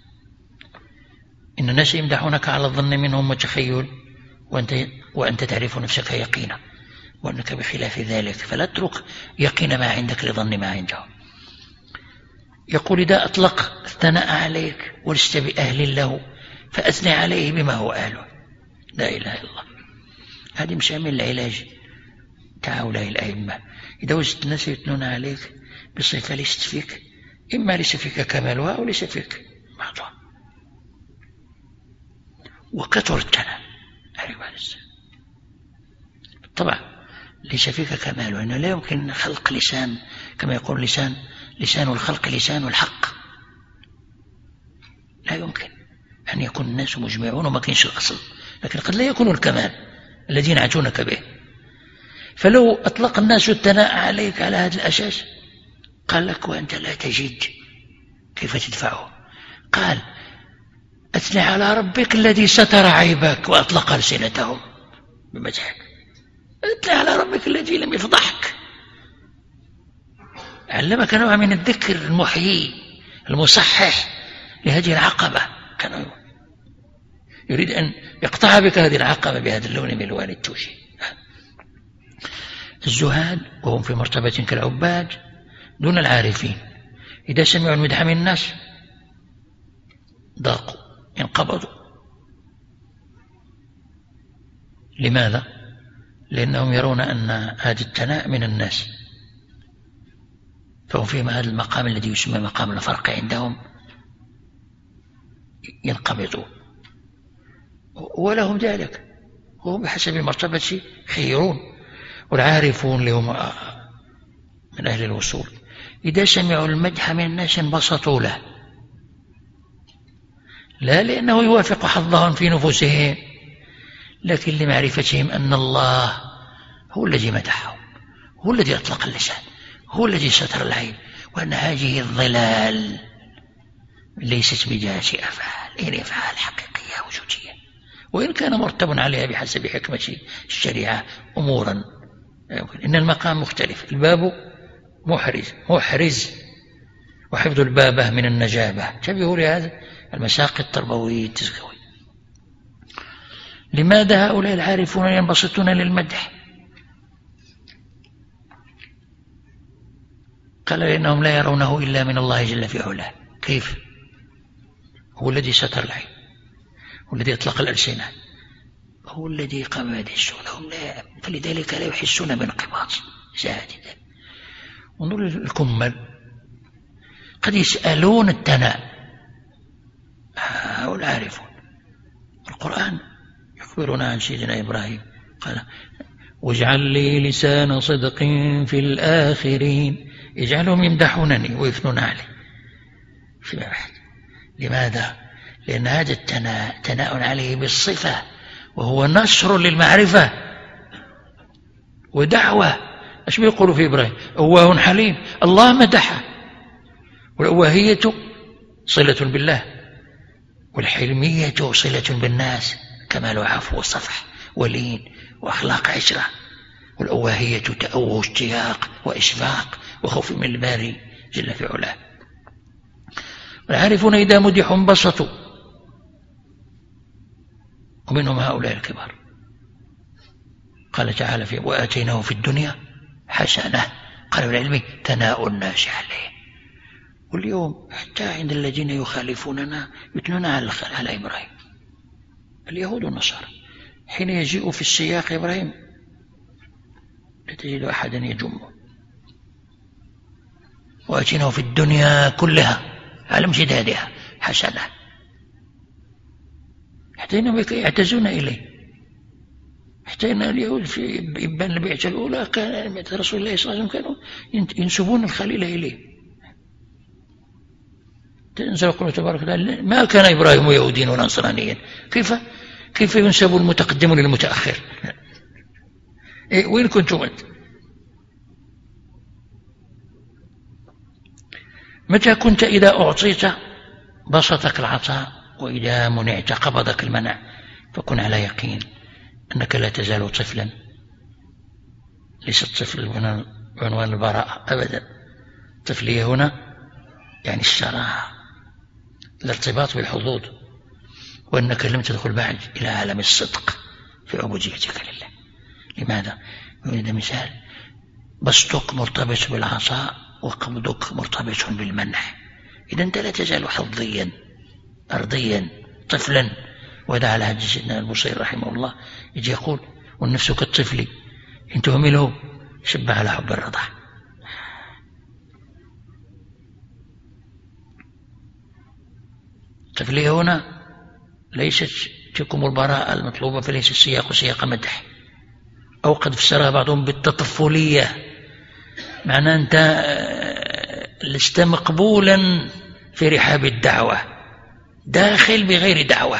إن الناس يمدحونك على الظن منهم وتخيل، وأنت, وأنت تعرف نفسك يقينا وأنك بخلاف ذلك، فلا تترك يقين ما عندك لظن ما عندهم. يقول: إذا أطلق الثناء عليك ولست بأهل له فأثني عليه بما هو أهله. لا إله إلا الله. هذه مش من العلاج تاع هؤلاء الأئمة. إذا وجدت الناس يثنون عليك بصفة ليست فيك، إما ليس فيك كمالها أو ليس فيك بعضها. وكثر الثناء طبعا ليس فيك كمال، وأنه لا يمكن خلق لسان كما يقول لسان لسان الخلق لسان الحق. لا يمكن أن يكون الناس مجمعون وما كانش الأصل، لكن قد لا يكون الكمال الذي ينعتونك به. فلو أطلق الناس الثناء عليك على هذا الأساس قال لك وأنت لا تجد كيف تدفعه. قال: أثني على ربك الذي ستر عيبك وأطلق ألسنتهم بمدحك. أثني على ربك الذي لم يفضحك، علمك نوع من الذكر المحيي المصحح لهذه العقبة. كان يريد أن يقطع بك هذه العقبة بهذا اللون من ألوان التوجيه. الزهاد وهم في مرتبة كالعباد دون العارفين، إذا سمعوا المدح من الناس ضاقوا انقبضوا. لماذا؟ لأنهم يرون أن هذا الثناء من الناس، فهم في هذا المقام الذي يسمى مقام الفرق عندهم ينقبضوا، ولهم ذلك، وهم بحسب المرتبة خيرون. والعارفون اللي هم من أهل الوصول إذا سمعوا المدح من الناس انبسطوا له، لا لأنه يوافق حظهم في نفوسهم، لكن لمعرفتهم أن الله هو الذي مدحهم، هو الذي أطلق اللسان، هو الذي ستر العين، وأن هذه الظلال ليست بذات أفعال، إن أفعال حقيقية وجودية، وإن كان مرتب عليها بحسب حكمة الشريعة أمورا. إن المقام مختلف، الباب محرز محرز وحفظ البابة من النجابة. انتبهوا لهذا المساق التربوي التزكوي. لماذا هؤلاء العارفون ينبسطون للمدح؟ قال: لأنهم لا يرونه إلا من الله جل في علاه. كيف؟ هو الذي ستر العين، هو الذي أطلق الألسنة، هو الذي قام بهذه الشغل، هم لا، فلذلك لا يحسون بانقباض زاد. ونقول الكمل قد يسألون الثناء هؤلاء العارفون. القرآن يخبرنا عن سيدنا إبراهيم قال: واجعل لي لسان صدق في الآخرين. يجعلهم يمدحونني ويثنون علي فيما بعد. لماذا؟ لأن هذا الثناء ثناء عليه بالصفة، وهو نشر للمعرفة ودعوة. ايش بيقولوا في إبراهيم؟ أواه حليم. الله مدحه، والأواهية صلة بالله، والحلمية صلة بالناس، كمال عفو وصفح ولين وأخلاق عشرة. والأواهية تأوه اشتياق وإشفاق وخوف من الباري جل في علاه. والعارفون إذا مدحوا انبسطوا، ومنهم هؤلاء الكبار. قال تعالى: في وآتيناه في الدنيا حسنة. قالوا العلم ثناء الناس عليه. واليوم حتى عند الذين يخالفوننا يثنون على إبراهيم، اليهود والنصارى، حين يجيء في السياق إبراهيم لا تجد أحدا يجمه. وآتيناه في الدنيا كلها على امتدادها حسنة، حتى إنهم يعتزون إليه. حتى إن اليهود في إبان البيعة الأولى كان رسول الله صلى الله عليه وسلم كانوا ينسبون الخليل إليه. تنزل قوله تبارك وتعالى ما كان إبراهيم يهوديا ولا نصرانيا. كيف كيف ينسب المتقدم للمتأخر؟ إيه وين كنتم أنت؟ متى كنت إذا أعطيت بسطك العطاء وإذا منعت قبضك المنع، فكن على يقين أنك لا تزال طفلا. ليس الطفل بعنوان البراءة أبدا. طفلية هنا يعني الشراهة، الارتباط بالحظوظ، وأنك لم تدخل بعد إلى عالم الصدق في عبوديتك لله. لماذا؟ يريد مثال: بسطك مرتبط بالعطاء وقبضك مرتبط بالمنع. إذا أنت لا تزال حظيا أرضيا طفلا. وهذا على هدي سيدنا البصير رحمه الله يجي يقول: والنفس كالطفل إن تهمله شب على حب الرضع. الطفلية هنا ليست تلكم البراءة المطلوبة، فليس السياق سياق مدح، أو قد فسرها بعضهم بالتطفلية، معناه أنت لست مقبولا في رحاب الدعوة، داخل بغير دعوة،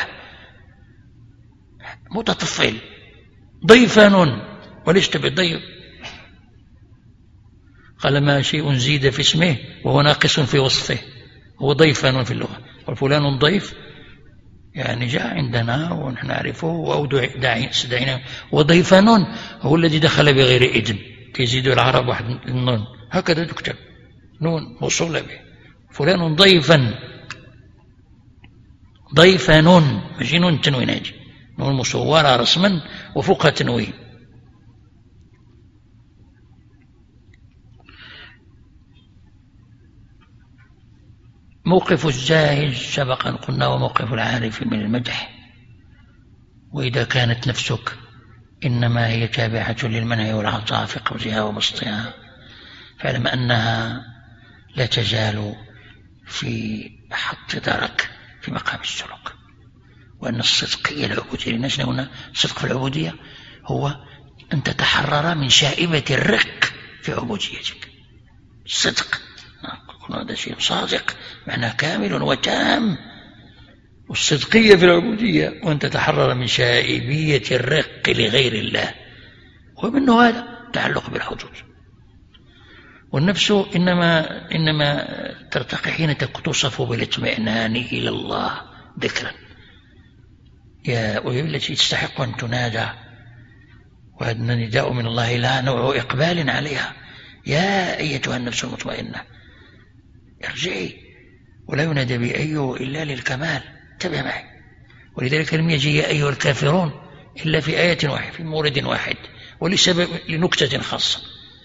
متطفل ضيفان ولست بالضيف. قال: ما شيء زيد في اسمه وهو ناقص في وصفه، هو ضيفان في اللغة. وفلان ضيف يعني جاء عندنا ونحن نعرفه أو دعينا. وضيفان هو الذي دخل بغير إذن، تزيد العرب واحد النون هكذا تكتب، نون موصولة به. فلان ضيفا، ضيفا نون، ماشي نون تنوين، هاجي نون مصورة رسما وفوقها تنوين. موقف الزاهد سبقا قلنا، وموقف العارف من المدح. وإذا كانت نفسك إنما هي تابعة للمنع والعطاء في قبضها وبسطها، فاعلم أنها لا تزال في حط درك في مقام السلوك. وأن الصدقية العبودية للناس هنا، صدق في العبودية هو أن تتحرر من شائبة الرق في عبوديتك. الصدق هذا شيء صادق معناه كامل وتام. والصدقية في العبودية وأن تتحرر من شائبية الرق لغير الله، ومنه هذا تعلق بالحدود. والنفس إنما إنما ترتقي حين توصف بالاطمئنان إلى الله ذكرا، يا وهي التي تستحق أن تنادى. وهذا النداء من الله لها نوع إقبال عليها: يا أيتها النفس المطمئنة ارجعي. ولا ينادى بأيه إلا للكمال، تبع معي. ولذلك لم يجي يا أيها الكافرون إلا في آية واحدة، في مورد واحد، ولسبب لنكتة خاصة.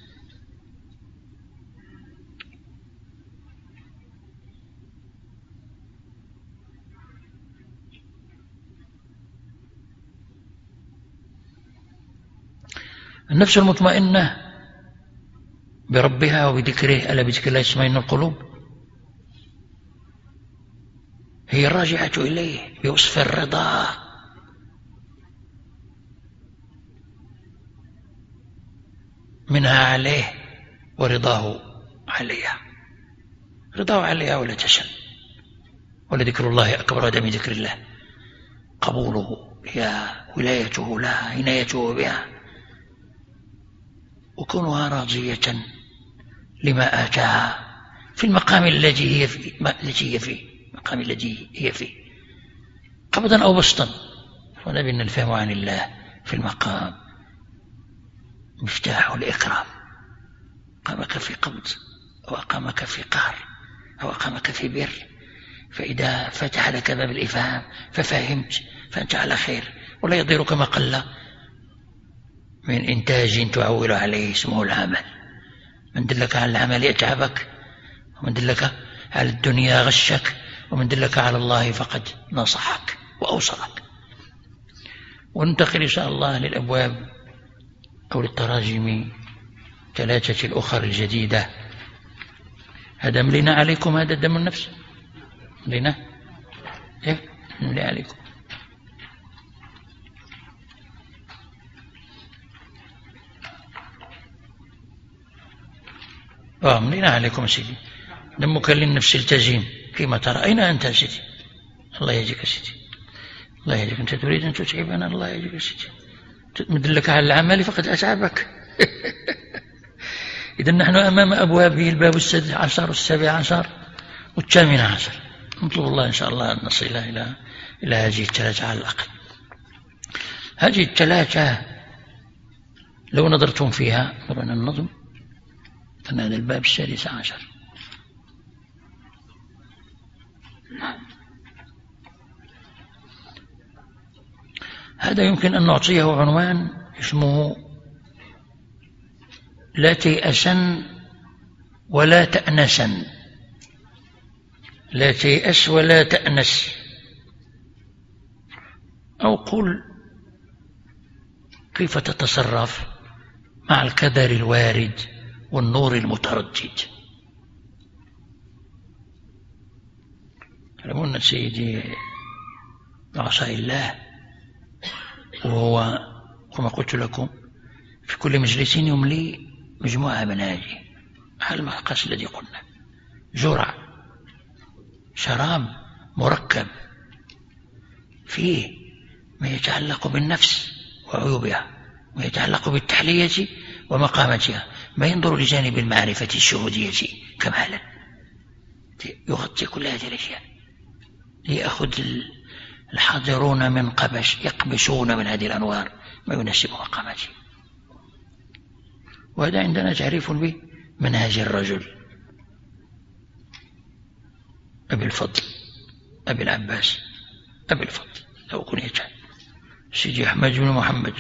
النفس المطمئنة بربها وبذكره، ألا بذكر الله تطمئن القلوب، هي الراجعة إليه بوصف الرضا. منها عليه ورضاه عليها، رضاه عليها ولا تسل. ولذكر الله أكبر ودم ذكر الله، قبوله هي ولايته لها، عنايته بها، وكونها راضية لما آتاها في المقام الذي هي فيه، التي هي فيه، المقام الذي هي فيه، قبضا أو بسطا. ونبينا الفهم عن الله في المقام مفتاح الإكرام. أقامك في قبض، أو أقامك في قهر، أو أقامك في بر، فإذا فتح لك باب الإفهام ففهمت فأنت على خير، ولا يضيرك ما قل من إنتاج تعول عليه اسمه العمل. من دلك على العمل يتعبك، ومن دلك على الدنيا غشك، ومن دلك على الله فقد نصحك وأوصلك. وننتقل إن شاء الله للأبواب أو للتراجم ثلاثة الأخر الجديدة. هذا ملينا عليكم، هذا دم النفس ملينا، إيه ملي عليكم. آه ملينا عليكم سيدي. دمك للنفس التزيم كما ترى. أين أنت يا سيدي؟ الله يهديك يا سيدي، الله يهديك. أنت تريد أن تتعبنا، الله يهديك يا سيدي، مدلك على العمل فقد أتعبك. إذا نحن أمام أبوابه، الباب السادس عشر والسابع عشر والثامن عشر. نطلب الله إن شاء الله أن نصل إلى إلى هذه الثلاثة على الأقل. هذه الثلاثة لو نظرتم فيها نرون النظم أن هذا الباب السادس عشر. هذا يمكن أن نعطيه عنوان اسمه لا تيأسن ولا تأنسن. لا تيأس ولا تأنس، أو قل كيف تتصرف مع الكدر الوارد والنور المتردد. تعلمون سيدي عصا الله، وهو كما قلت لكم في كل مجلس يملي مجموعة مناجي على المقاس الذي قلنا، جرع شراب مركب فيه ما يتعلق بالنفس وعيوبها، ما يتعلق بالتحلية ومقامتها، ما ينظر لجانب المعرفة الشهودية كمالا، يغطي كل هذه الأشياء ليأخذ الحاضرون من قبش يقبشون من هذه الأنوار ما يناسب مقامته. وهذا عندنا تعريف به منهج الرجل أبي الفضل أبي العباس أبي الفضل لو كنيته سيدي أحمد بن محمد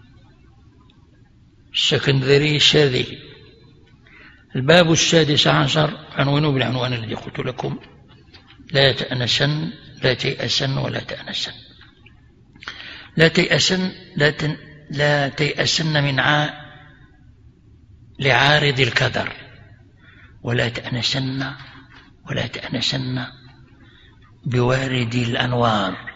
السكندري الشاذلي. الباب السادس عشر عنوانه بالعنوان الذي قلت لكم، لا تأنسن لا تيأسن ولا تأنسن. لا تيأسن لا, تن لا تيأسن من ع... لعارض الكدر، ولا تأنسن ولا تأنسن بوارد الأنوار.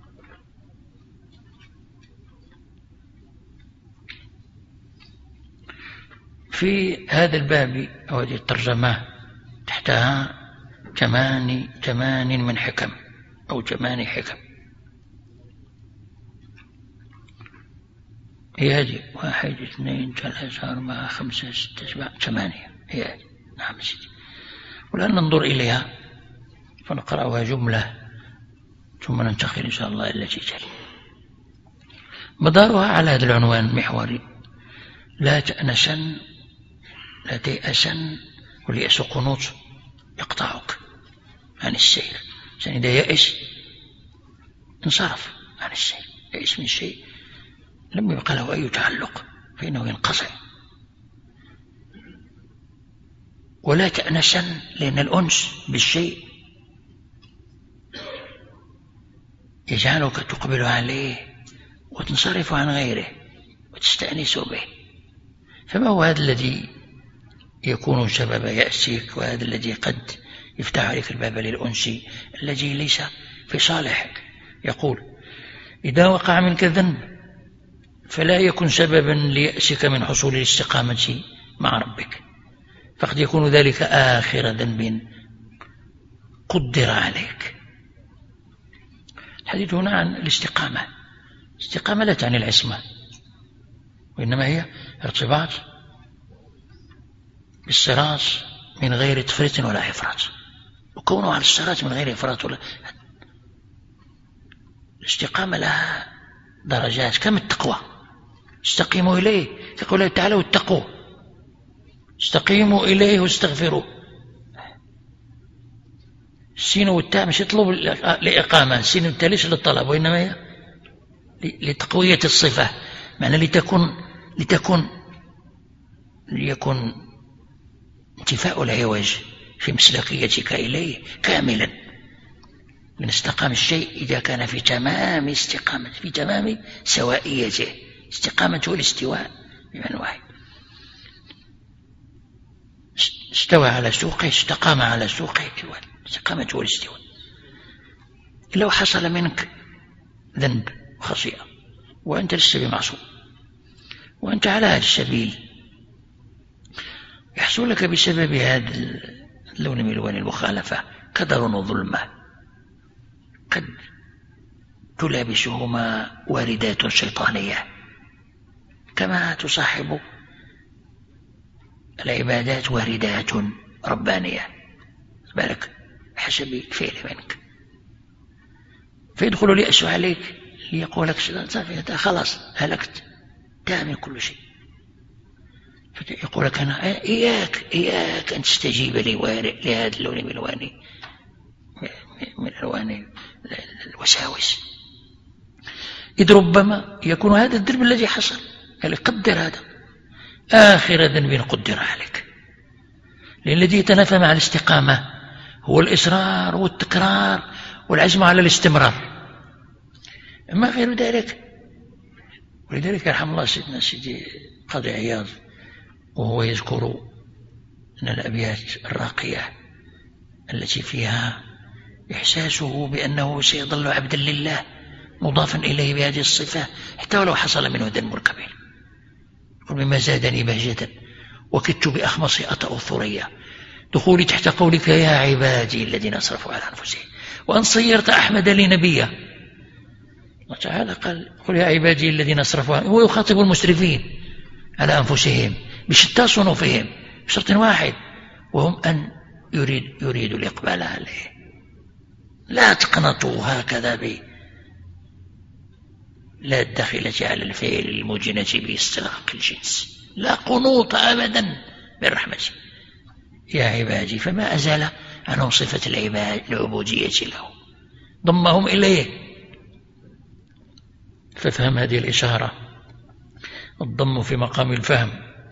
في هذا الباب أو هذه الترجمة تحتها ثمان ثمان من حكم أو ثمان حكم. هي هذه واحد اثنين ثلاثة أربعة خمسة ستة سبعة ثمانية، هي هذه. نعم سيدي. والآن ننظر إليها فنقرأها جملة ثم ننتقل إن شاء الله إلى التي تلي. مدارها على هذا العنوان محوري: لا تأنسن لا تيأسن. واليأس قنوط يقطعك عن السير. يعني إذا يأس انصرف عن السير، يأس من شيء لم يبقى له أي تعلق فإنه ينقطع. ولا تأنسن لأن الأنس بالشيء يجعلك تقبل عليه وتنصرف عن غيره وتستأنس به. فما هو هذا الذي يكون سبب يأسك، وهذا الذي قد يفتح عليك الباب للأنس الذي ليس في صالحك؟ يقول: إذا وقع منك ذنب فلا يكن سببا ليأسك من حصول الاستقامة مع ربك، فقد يكون ذلك آخر ذنب قدر عليك. الحديث هنا عن الاستقامة. الاستقامة لا تعني العصمة، وإنما هي ارتباط بالصراط من غير تفريط ولا إفراط، وكونه على الصراط من غير إفراط ولا. الاستقامة لها درجات كما التقوى. استقيموا إليه، تقول الله تعالى: واتقوا استقيموا إليه واستغفروا. السين والتاء مش يطلب لإقامة، السين والتاء ليس للطلب وإنما هي لتقوية الصفة، معنى لتكون لتكون ليكن انتفاء العوج في مسلكيتك إليه كاملا. من استقام الشيء إذا كان في تمام استقامة، في تمام سوائيته. استقامة والاستواء بمعنى واحد. استوى على سوقه، استقام على سوقه، استقامة والاستواء. لو حصل منك ذنب وخطيئة وأنت لست بمعصوم، وأنت على هذا السبيل، يحصل لك بسبب هذا اللون من ألوان المخالفة كدر وظلمة قد تلابسهما واردات شيطانية كما تصاحب العبادات واردات ربانية بالك حسب الفعل منك، فيدخل ليأس عليك ليقول لك خلاص هلكت تعمل كل شيء، يقول لك أنا إياك إياك أن تستجيب لهذا اللون من الألوان من ألوان الوساوس، إذ ربما يكون هذا الدرب الذي حصل يعني قدر هذا آخر ذنب قدر عليك، لأن الذي يتنافى مع الاستقامة هو الإصرار والتكرار والعزم على الاستمرار، أما غير ذلك. ولذلك يرحم الله سيدنا سيدي قاضي عياض وهو يذكر أن الأبيات الراقية التي فيها إحساسه بأنه سيظل عبدا لله مضافا إليه بهذه الصفة حتى ولو حصل منه ذنب كبير، ومما زادني بهجة وكدت بأخمص أطأ ثريا دخولي تحت قولك يا عبادي الذين أسرفوا على أنفسهم وأن صيرت أحمد لي نبيا. الله تعالى قال قل يا عبادي الذين أسرفوا، هو يخاطب المسرفين على أنفسهم بشتى صنوفهم بشرط واحد وهم أن يريد يريد الإقبال عليه. لا تقنطوا هكذا ب لا الداخلة على الفعل الموجنة باستغراق الجنس، لا قنوط أبدا من رحمته يا عبادي، فما أزال عنهم صفة العباد العبودية له ضمهم إليه. فافهم هذه الإشارة، الضم في مقام الفهم.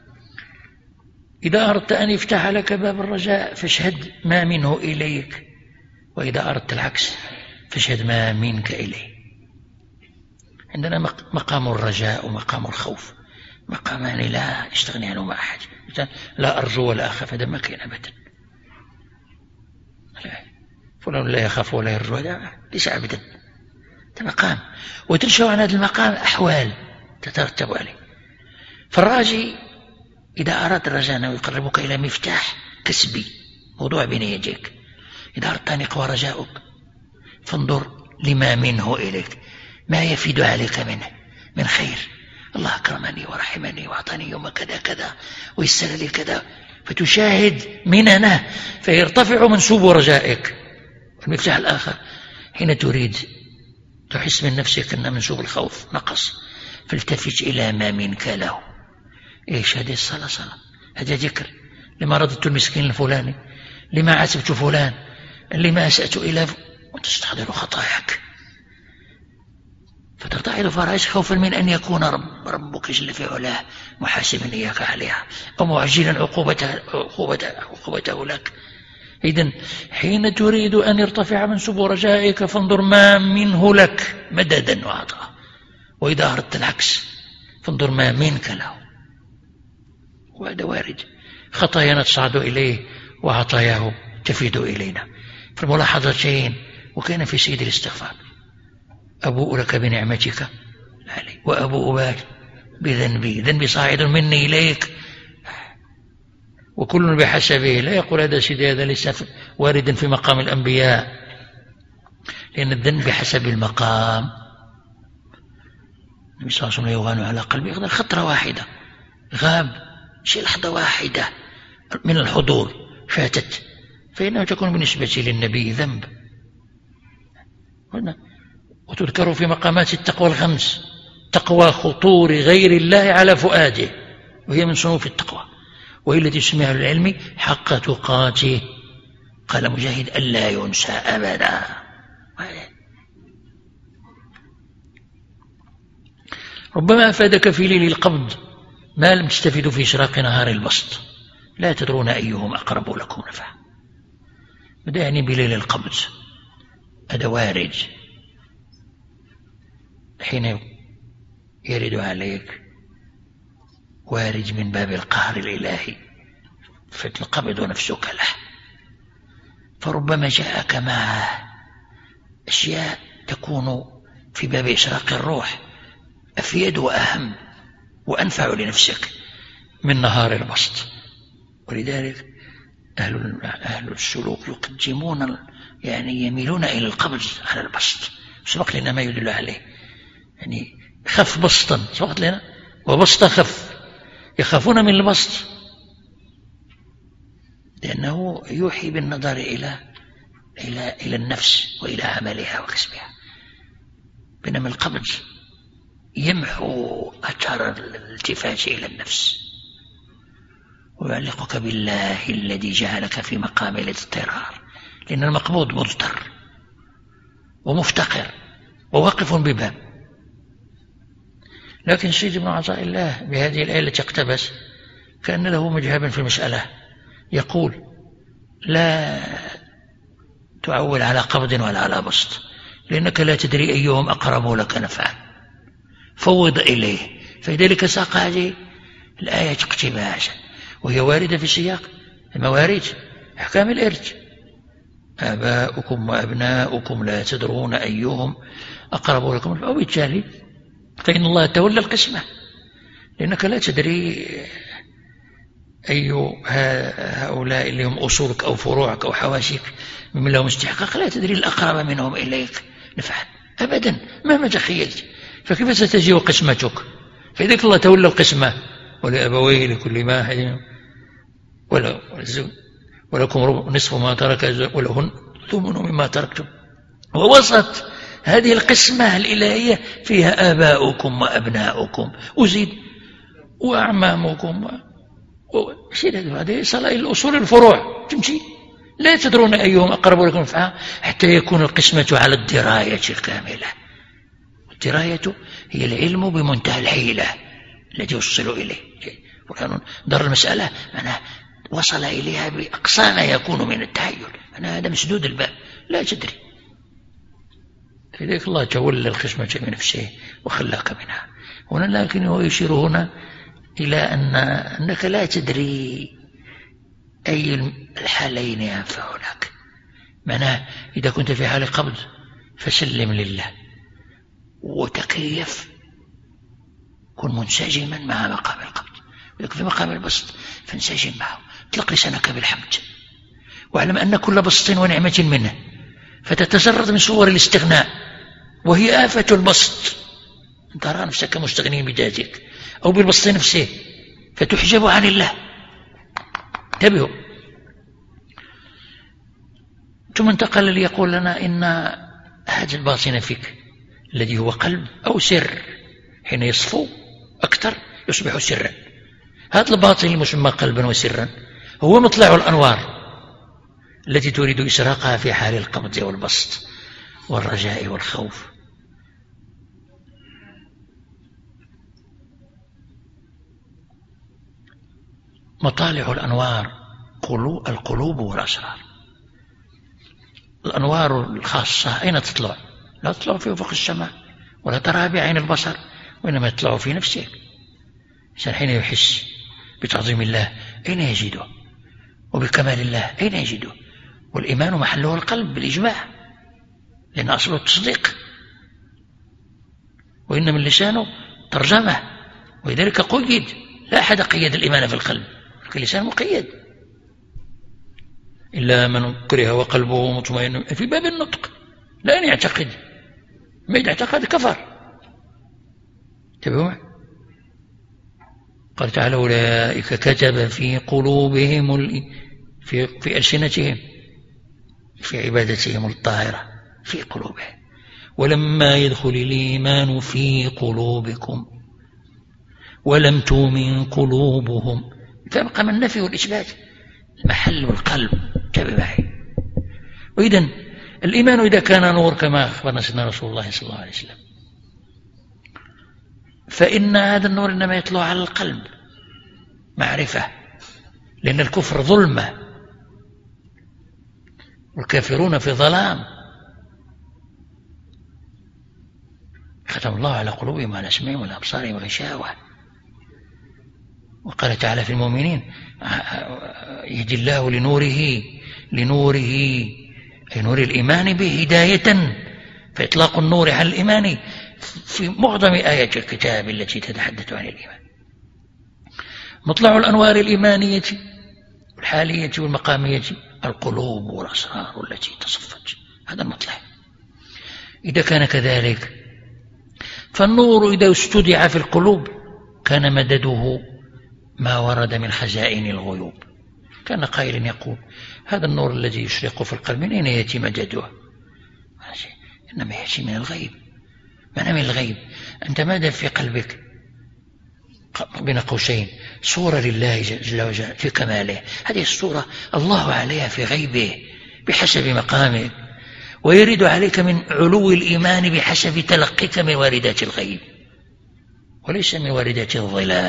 إذا أردت أن يفتح لك باب الرجاء فاشهد ما منه إليك، وإذا أردت العكس فاشهد ما منك إليه. عندنا مقام الرجاء ومقام الخوف، مقامان لا يستغني عنهما أحد. لا أرجو ولا أخاف هذا ما كان أبدا، فلان لا يخاف ولا يرجو هذا ليس أبدا، هذا مقام، وتنشأ عن هذا المقام أحوال تترتب عليه. فالراجي إذا أراد الرجاء أنه يقربك إلى مفتاح كسبي موضوع بين يديك، إذا أردت أن يقوى رجاؤك فانظر لما منه إليك، ما يفيد عليك منه من خير. الله أكرمني ورحمني وأعطاني يوم كذا كذا ويسر لي كذا، فتشاهد مننه فيرتفع منسوب رجائك. المفتاح الآخر حين تريد تحس من نفسك أن منسوب الخوف نقص، فالتفت إلى ما منك له. إيش هذه الصلاة؟ صلاة، هذا ذكر. لما رددت المسكين الفلاني، لما عاتبت فلان، لما أسأت إلى ف... وتستحضر خطاياك فترتعد فرائس خوفا من أن يكون رب ربك جل في علاه محاسبا إياك عليها أو معجلا عقوبته, عقوبته, عقوبته لك. إذن حين تريد أن يرتفع منسوب رجائك فانظر ما منه لك مددا وعطاء، وإذا أردت العكس فانظر ما منك له. وهذا وارد، خطايانا تصعد إليه وعطاياه تفيد إلينا. في الملاحظتين وكان في سيد الاستغفار أبوء لك بنعمتك علي وأبوء بذنبي، ذنبي صاعد مني إليك وكل بحسبه. لا يقول هذا سيدي هذا ليس واردا في مقام الأنبياء، لأن الذنب بحسب المقام. النبي صلى الله عليه وسلم يغان على قلبي غدا خطرة واحدة، غاب شيء لحظة واحدة من الحضور فاتت، فإنه تكون بالنسبة للنبي ذنب. وتذكر في مقامات التقوى الخمس تقوى خطور غير الله على فؤاده، وهي من صنوف التقوى، وهي التي يسميها العلم حق تقاته. قال مجاهد ألا ينسى أبدا. ربما أفادك في ليل القبض ما لم تستفيدوا في إشراق نهار البسط، لا تدرون أيهم أقرب لكم نفعا. بدأني بليل القبض، هذا وارد حين يرد عليك، وارد من باب القهر الإلهي فتنقبض نفسك له. فربما جاءك معه أشياء تكون في باب إشراق الروح أفيد وأهم وأنفع لنفسك من نهار البسط. ولذلك أهل, أهل السلوك يقدمون يعني يميلون إلى القبض على البسط. سبق لنا ما يدل عليه، يعني خف بسطا سبقت لنا وبسط خف، يخافون من البسط لأنه يوحي بالنظر إلى إلى إلى النفس وإلى عملها وكسبها، بينما القبض يمحو أثر الالتفات إلى النفس ويعلقك بالله الذي جعلك في مقام الاضطرار، لأن المقبوض مضطر ومفتقر وواقف بباب. لكن سيد ابن عطاء الله بهذه الآية التي اقتبس كأن له مجهبا في المسألة، يقول لا تعول على قبض ولا على بسط، لأنك لا تدري أيهم أقرب لك نفعا، فوض إليه. فلذلك ساق هذه الآية اقتباسا، وهي واردة في سياق المواريث أحكام الإرث: آباؤكم وأبناؤكم لا تدرون أيهم أقرب لكم نفعا، وبالتالي فإن الله تولى القسمة، لأنك لا تدري أي هؤلاء اللي هم أصولك أو فروعك أو حواشيك ممن لهم استحقاق، لا تدري الأقرب منهم إليك نفعا أبدا مهما تخيلت. فكيف ستجي قسمتك؟ فإذا الله تولى القسمة: ولأبويه لكل واحد ولكم نصف ما ترك ولهن ثمن مما تركتم. ووسط هذه القسمة الإلهية فيها آباؤكم وأبناؤكم، أزيد وأعمامكم، هذه صلاة الأصول الفروع تمشي، لا تدرون أيهم أقرب لكم نفعا حتى يكون القسمة على الدراية الكاملة. الدراية هي العلم بمنتهى الحيلة الذي يوصل إليه، وكان در المسألة أنا وصل إليها بأقصى ما يكون من التحيل، أنا هذا مسدود الباب لا تدري. فذلك الله تولى القسمة من نفسه وخلاك منها هنا، لكن هو يشير هنا إلى أن أنك لا تدري أي الحالين ينفع لك. معناه إذا كنت في حال قبض فسلم لله وتكيف، كن منسجما مع مقام القبض. وإذا في مقام البسط فانسجم معه، اطلق لسانك بالحمد، واعلم أن كل بسط ونعمة منه، فتتجرد من صور الاستغناء وهي آفة البسط. ترى نفسك مستغني بذاتك أو بالبسط نفسه فتحجب عن الله. انتبهوا. ثم انتقل ليقول لنا إن هذا الباطن فيك الذي هو قلب أو سر، حين يصفو أكثر يصبح سرا. هذا الباطن المسمى قلبا وسرا هو مطلع الأنوار التي تريد إسراقها في حال القبض والبسط والرجاء والخوف. مطالع الأنوار القلوب والأسرار. الأنوار الخاصة أين تطلع؟ لا تطلع في أفق السماء ولا تراها بعين البصر، وإنما تطلع في نفسك. الإنسان حين يحس بتعظيم الله أين يجده؟ وبكمال الله أين يجده؟ والإيمان محله القلب بالإجماع، لأن أصله التصديق، وإن من لسانه ترجمة، ولذلك قيد. لا أحد قيد الإيمان في القلب، اللسان مقيد، إلا من كره وقلبه مطمئن في باب النطق، لا أن يعتقد، ما إذا اعتقد كفر. تبعوا. قال تعالى: أولئك كتب في قلوبهم في, في ألسنتهم في عبادتهم الطاهرة في قلوبهم، ولما يدخل الإيمان في قلوبكم ولم تؤمن قلوبهم. فيبقى من النفي والإثبات المحل والقلب. تابع معي. وإذن الإيمان إذا كان نور كما أخبرنا سيدنا رسول الله صلى الله عليه وسلم، فإن هذا النور إنما يطلع على القلب معرفة، لأن الكفر ظلمة والكافرون في ظلام. ختم الله على قلوبهم وعلى سمعهم وعلى أبصارهم غشاوة. وقال تعالى في المؤمنين: يهدي الله لنوره لنوره أي نور الإيمان به هداية، فإطلاق النور على الإيمان في معظم آيات الكتاب التي تتحدث عن الإيمان. مطلع الأنوار الإيمانية والحالية والمقامية القلوب والأسرار التي تصفت. هذا المطلع. إذا كان كذلك فالنور إذا استودع في القلوب كان مدده ما ورد من خزائن الغيوب. كان قائل يقول هذا النور الذي يشرق في القلب من أين يأتي مدده؟ إنما يأتي من الغيب. معنى من الغيب أنت ماذا في قلبك بين قوسين صورة لله جل وعلا في كماله، هذه الصورة الله عليها في غيبه بحسب مقامه، ويرد عليك من علو الإيمان بحسب تلقيك من واردات الغيب وليس من واردات الظلال.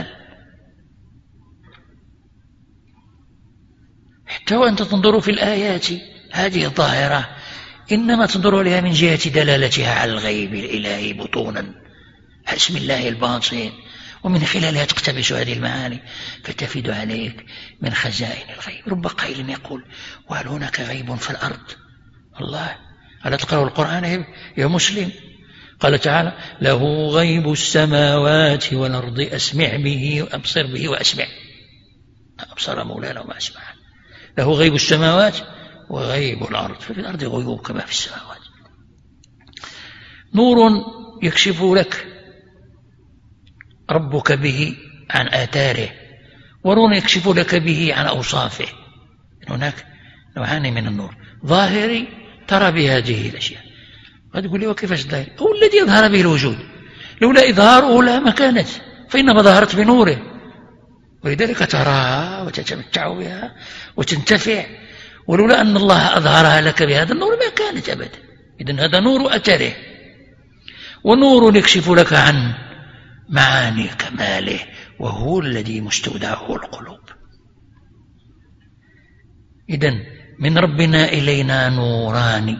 حتى وأنت تنظر في الآيات هذه الظاهرة إنما تنظر لها من جهة دلالتها على الغيب الإلهي بطونا اسم الله الباطن، ومن خلالها تقتبس هذه المعاني فتفيد عليك من خزائن الغيب. رب قائل يقول وهل هناك غيب في الأرض؟ الله ألا تقرأ القرآن يا مسلم؟ قال تعالى له غيب السماوات والأرض أسمع به وأبصر به وأسمع. أبصر مولانا وما أسمع. له غيب السماوات وغيب الأرض، ففي الأرض غيوب كما في السماوات. نور يكشف لك ربك به عن آثاره، ونور يكشف لك به عن أوصافه. هناك نوعان من النور، ظاهري ترى بهذه الأشياء. قد تقول لي وكيف الظاهر؟ هو الذي يظهر به الوجود، لولا إظهاره لا ما كانت، فإنما ظهرت بنوره، ولذلك تراها وتتمتع بها وتنتفع، ولولا أن الله أظهرها لك بهذا النور ما كانت أبدا. إذن هذا نور أثره. ونور يكشف لك عن معاني كماله، وهو الذي مستودعه القلوب. إذن من ربنا إلينا نوران،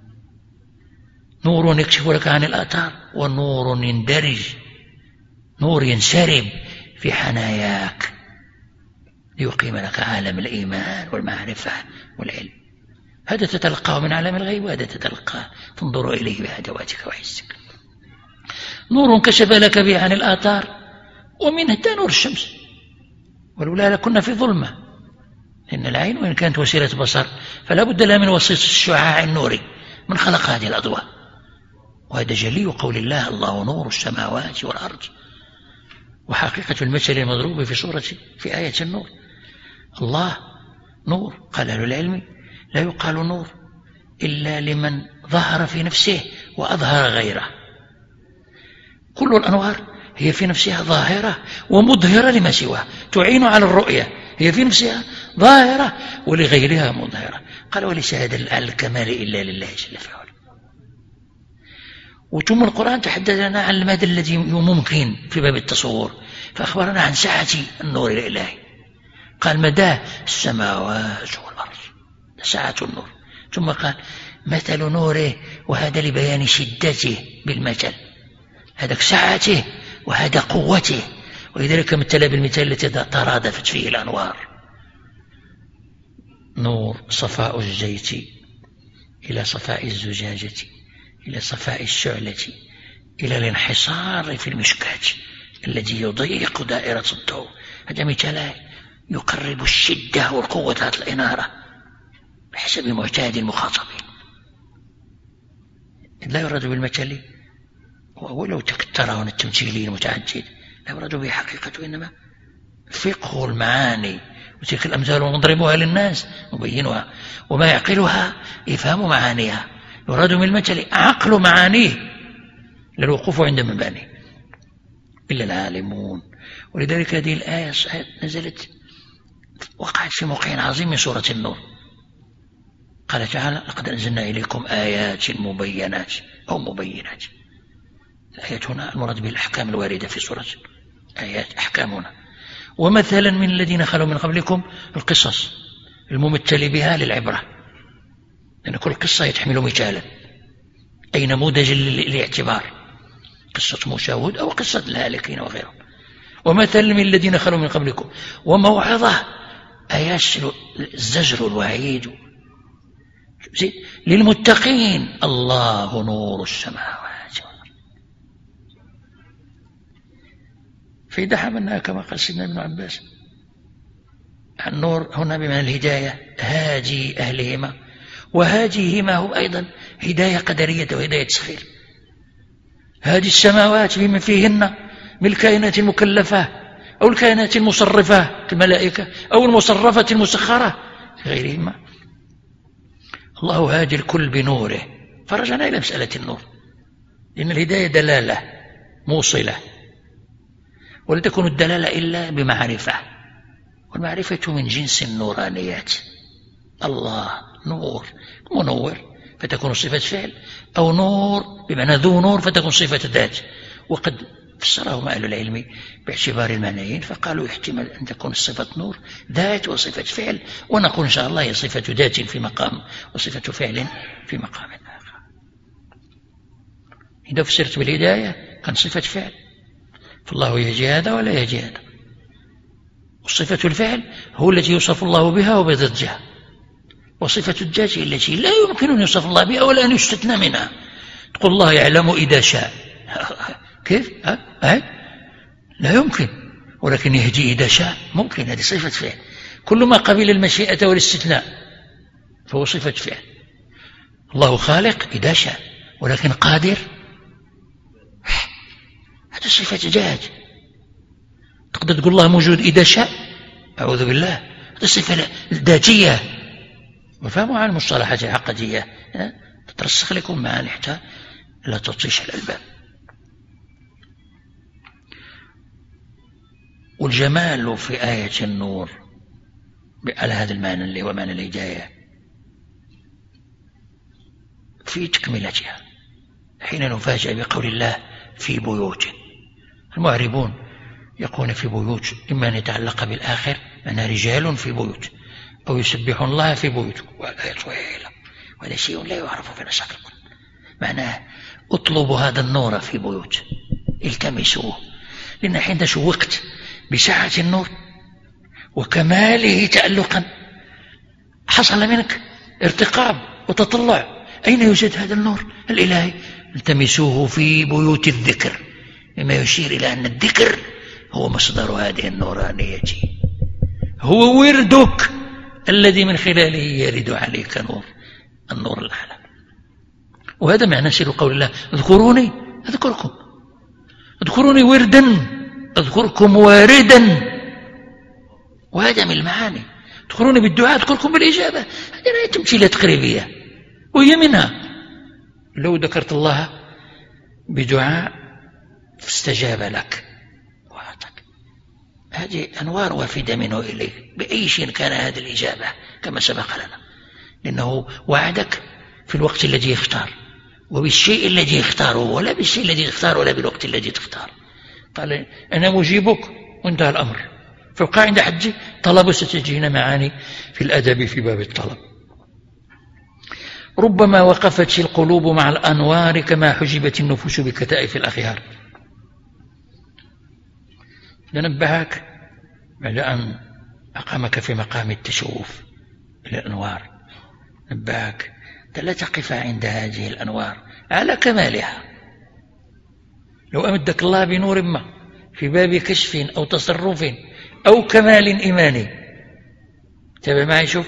نور يكشف لك عن الآثار، ونور يندرج، نور ينسرب في حناياك ليقيم لك عالم الإيمان والمعرفة والعلم. هذا تتلقاه من عالم الغيب، وهذا تتلقاه تنظر إليه بأدواتك وحسك. نور كشف لك به عن الآثار، ومنه نور الشمس، ولولا لكنا في ظلمة، لأن العين وإن كانت وسيلة بصر فلا بد لها من وسيط الشعاع النوري من خلق هذه الأضواء. وهذا جلي قول الله الله نور السماوات والأرض. وحقيقة المثل المضروب في سورة في آية النور الله نور. قال أهل العلم لا يقال نور إلا لمن ظهر في نفسه وأظهر غيره. كل الأنوار هي في نفسها ظاهرة ومظهرة لما سواها، تعين على الرؤية، هي في نفسها ظاهرة ولغيرها مظهرة. قال وليس هذا الكمال إلا لله جل في علاه. وثم القرآن تحدث لنا عن المدى الذي ممكن في باب التصور، فأخبرنا عن سعة النور الإلهي. قال مدى السماوات والأرض، سعة النور. ثم قال مثل نوره، وهذا لبيان شدته بالمثل، هذا سعته وهذا قوته، ولذلك مثل بالمثال التي ترادفت فيه الأنوار. نور صفاء الزيت إلى صفاء الزجاجة إلى صفاء الشعلة إلى الانحصار في المشكاة الذي يضيق دائرة الضوء. هذا مثال يقرب الشدة والقوة هذه الإنارة بحسب معتاد المخاطبين. لا يراد بالمثل ولو تكتره التمثيلي المتعدد، لا يراد به حقيقته، إنما فقه المعاني، وتلك الأمثال نضربها للناس نبينها، وما يعقلها يفهم معانيها. يراد من المثل عقل معانيه للوقوف عند مبانيه إلا العالمون. ولذلك هذه الآية نزلت وقعت في موقع عظيم من سورة النور. قال تعالى لقد أنزلنا إليكم آيات مبينات أو مبينات. الآيات هنا المراد بالأحكام الواردة في سورة آيات أحكامنا. ومثلا من الذين خلوا من قبلكم القصص الممثل بها للعبرة، لأن كل قصة يتحمل مثالا أي نموذج للاعتبار، قصة موسى وهود أو قصة الهالكين وغيرهم. ومثلا من الذين خلوا من قبلكم وموعظة، آيات الزجر والوعيد للمتقين. الله نور السماوات. فإذا حملناها كما قال سيدنا ابن عباس النور هنا بمعنى الهداية، هاجي أهلهما، وهاجيهما هو أيضا هداية قدرية وهداية تسخير. هذه السماوات بما فيهن من الكائنات المكلفة أو الكائنات المصرفة كالملائكة أو المصرفة المسخرة غيرهما. الله هادي الكل بنوره. فرجعنا إلى مسألة النور، لأن الهداية دلالة موصلة، ولا تكون الدلالة إلا بمعرفة، والمعرفة من جنس النورانيات. الله نور منور فتكون صفة فعل، أو نور بمعنى ذو نور فتكون صفة ذات. وقد فسرهم أهل العلم باعتبار المعنيين، فقالوا يحتمل أن تكون الصفة نور ذات وصفة فعل، ونقول إن شاء الله هي صفة ذات في مقام وصفة فعل في مقام آخر. إذا فسرت بالهداية كان صفة فعل، فالله يهدي هذا ولا يهدي هذا. وصفة الفعل هو التي يوصف الله بها وبضدها، وصفة الذات التي لا يمكن أن يوصف الله بها ولا أن يستثنى منها. تقول الله يعلم إذا شاء، كيف؟ ها؟ ها؟ لا يمكن. ولكن يهدي إذا شاء ممكن، هذه صفة فعل. كل ما قبل المشيئة والاستثناء فهو صفة فعل. الله خالق إذا شاء، ولكن قادر هذا صفة ذات. تقدر تقول الله موجود إذا شاء، أعوذ بالله، هذا صفة ذاتية. وفهموا عن المصطلحات العقدية تترسخ لكم معاني حتى لا تطيش الألباب. والجمال في آية النور على هذا المعنى اللي هو معنى الهداية في تكملتها، حين نفاجأ بقول الله في بيوت. المعربون يقول في بيوت إما أن يتعلق بالآخر، أنا رجال في بيوت، أو يسبحون الله في بيوت، والآية طويلة وهذا شيء لا يعرف في نسق القرآن. معناه اطلبوا هذا النور في بيوت، التمسوه، لأن حين تشوقت بسعة النور وكماله تألقا حصل منك ارتقاب وتطلع، أين يوجد هذا النور الإلهي؟ التمسوه في بيوت الذكر، مما يشير إلى أن الذكر هو مصدر هذه النورانية، هو وردك الذي من خلاله يرد عليك نور النور الأعلى. وهذا معنى سر قول الله اذكروني أذكركم، اذكروني وردا أذكركم واردا. وهذا من المعاني، اذكروني بالدعاء أذكركم بالإجابة. هذه تمثيلة تقريبية، وهي منها لو ذكرت الله بدعاء فاستجاب لك وأعطاك، هذه أنوار وافدة منه إليه بأي شيء كان هذه الإجابة كما سبق لنا، لأنه وعدك في الوقت الذي يختار وبالشيء الذي يختاره، ولا بالشيء الذي يختاره ولا بالوقت الذي تختار. قال أنا مجيبك وانتهى الأمر. فوقع عند حجي طلب، ستجينا معاني في الأدب في باب الطلب. ربما وقفت القلوب مع الأنوار كما حجبت النفوس بكتائف الأخيار. لنبهك بعد أن أقامك في مقام التشوف إلى الأنوار، نبهك لا تقف عند هذه الأنوار على كمالها. لو أمدك الله بنور ما في باب كشف أو تصرف أو كمال إيماني، تابع معي شوف،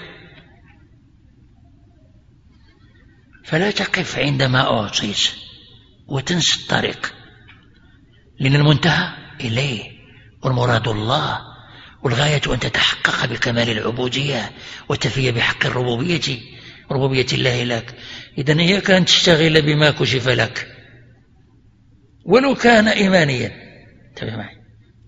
فلا تقف عندما أعطيت وتنسى الطريق، لأن المنتهى إليه والمراد الله، والغاية أن تتحقق بكمال العبودية وتفي بحق الربوبية، ربوبية الله لك. إذن إياك أن تشتغل بما كشف لك ولو كان إيمانيا، تابع معي،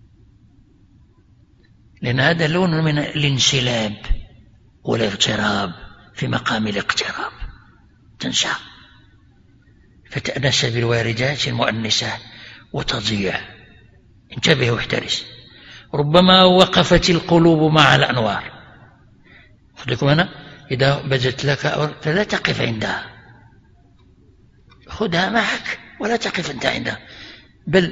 لأن هذا لون من الانسلاب والاغتراب في مقام الاقتراب، تنسى فتأنس بالواردات المؤنسة وتضيع. انتبه واحترس. ربما وقفت القلوب مع الأنوار، خذكم أنا إذا بدت لك فلا تقف عندها، خذها معك ولا تقف أنت عندها، بل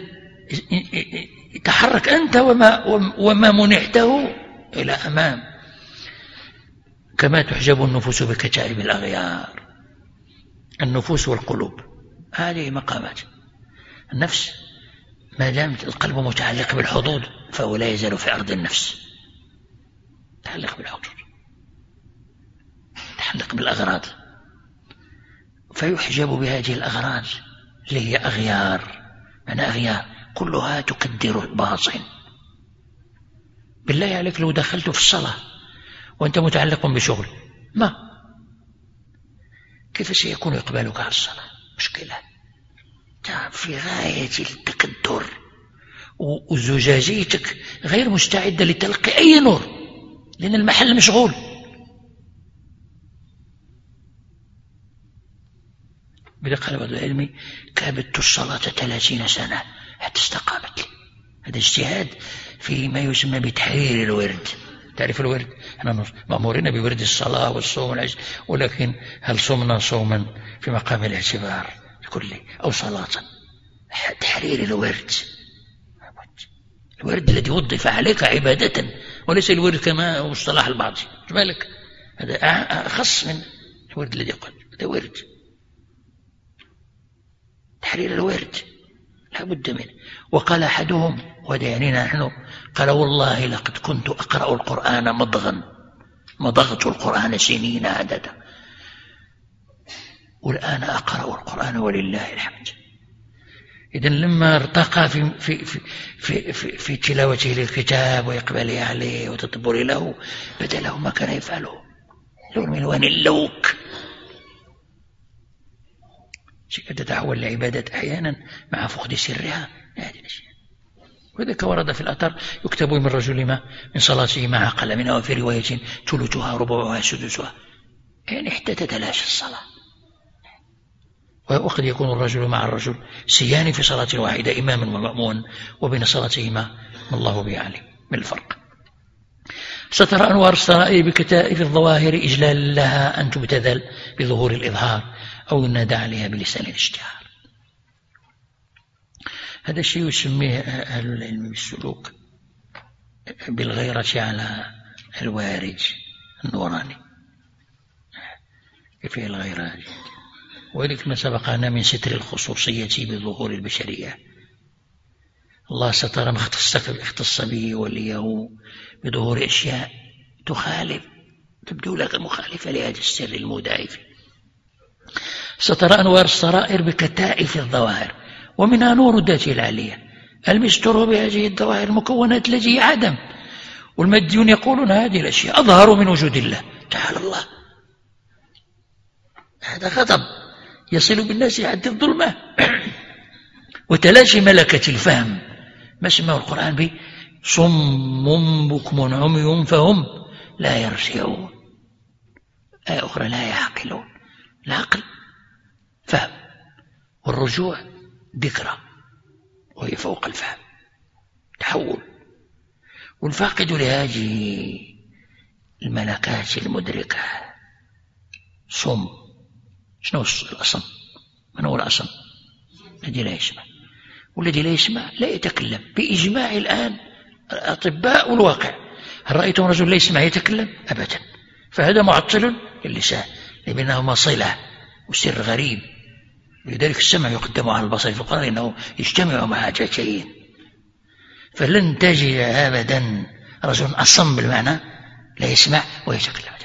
تحرك أنت وما, وما منحته إلى أمام، كما تحجب النفوس بكتائب الأغيار. النفوس والقلوب هذه مقامات. النفس ما دام القلب متعلق بالحظوظ فهو لا يزال في أرض النفس، متعلق بالعقول، متعلق بالأغراض، فيحجب بهذه الأغراض اللي هي أغيار، معنى أغيار كلها تكدر الباطن. بالله عليك لو دخلت في الصلاة وأنت متعلق بشغل ما كيف سيكون إقبالك على الصلاة؟ مشكلة في غاية التكدر، وزجاجيتك غير مستعدة لتلقي أي نور لأن المحل مشغول. بدأ قال بعض العلم كابدت الصلاة ثلاثين سنة حتى استقامت لي. هذا اجتهاد في ما يسمى بتحرير الورد. تعرف الورد؟ احنا مأمورين بورد الصلاة والصوم والعجز، ولكن هل صمنا صوما في مقام الاعتبار كله أو صلاة؟ تحرير الورد، الورد الذي وظف عليك عبادة، وليس الورد كما مصطلح البعض. مالك هذا أخص من الورد الذي يقول هذا ورد. تحرير الورد لا بد منه. وقال أحدهم وهذا يعني نحن قال والله لقد كنت أقرأ القرآن مضغا، مضغت القرآن سنين عددا، والآن أقرأ القرآن ولله الحمد. إذن لما ارتقى في, في, في, في, في, في تلاوته للكتاب وإقباله عليه وتدبره له بدا له ما كان يفعله لون من ألوان اللوك. شيء تتحول لعبادة أحيانا مع فقد سرها هذه الأشياء. وذلك ورد في الأثر يكتب من رجل ما من صلاته مع أقل منها، وفي رواية ثلثها ربعها سدسها، يعني حتى تتلاشى الصلاة. وقد يكون الرجل مع الرجل سيان في صلاة واحدة إمام ومأمون، وبين صلاتهما ما الله بأعلم من الفرق. سترى أنوار السرائر بكتائف الظواهر إجلال لها أن تبتذل بظهور الإظهار أو ينادى عليها بلسان الاشتهار. هذا الشيء يسميه أهل العلم بالسلوك بالغيرة على الوارج النوراني. كيف هي الغيرة؟ وذلك ما سبقنا من ستر الخصوصية بظهور البشرية. الله ستر ما اختص به وليه بظهور أشياء تخالف تبدو لك مخالفة لهذا السر المداعف. سترى أنوار السرائر بكتائف الظواهر، ومنها نور الذات العالية المستر بهذه الظواهر المكونات التي هي عدم. والماديون يقولون هذه الأشياء أظهر من وجود الله تعالى. الله هذا غضب يصل بالناس حد الظلمة وتلاشي ملكة الفهم، ما سماه القرآن به صم بكم عمي فهم لا يرجعون. آية أخرى لا يعقلون. العقل فهم، والرجوع ذكرى وهي فوق الفهم تحول. والفاقد لهذه الملكات المدركة صم. شنو الأصم؟ من هو الأصم؟ الذي لا يسمع. والذي لا يسمع لا يتكلم بإجماع الآن الأطباء والواقع. هل رأيتم رجل لا يسمع يتكلم؟ أبدا. فهذا معطل للسان لأنهما صلة وسر غريب. لذلك السمع يقدم على البصر في القرآن إنه يجتمع مع حاجتين. فلن تجد أبدا رجل أصم بالمعنى لا يسمع ويتكلم.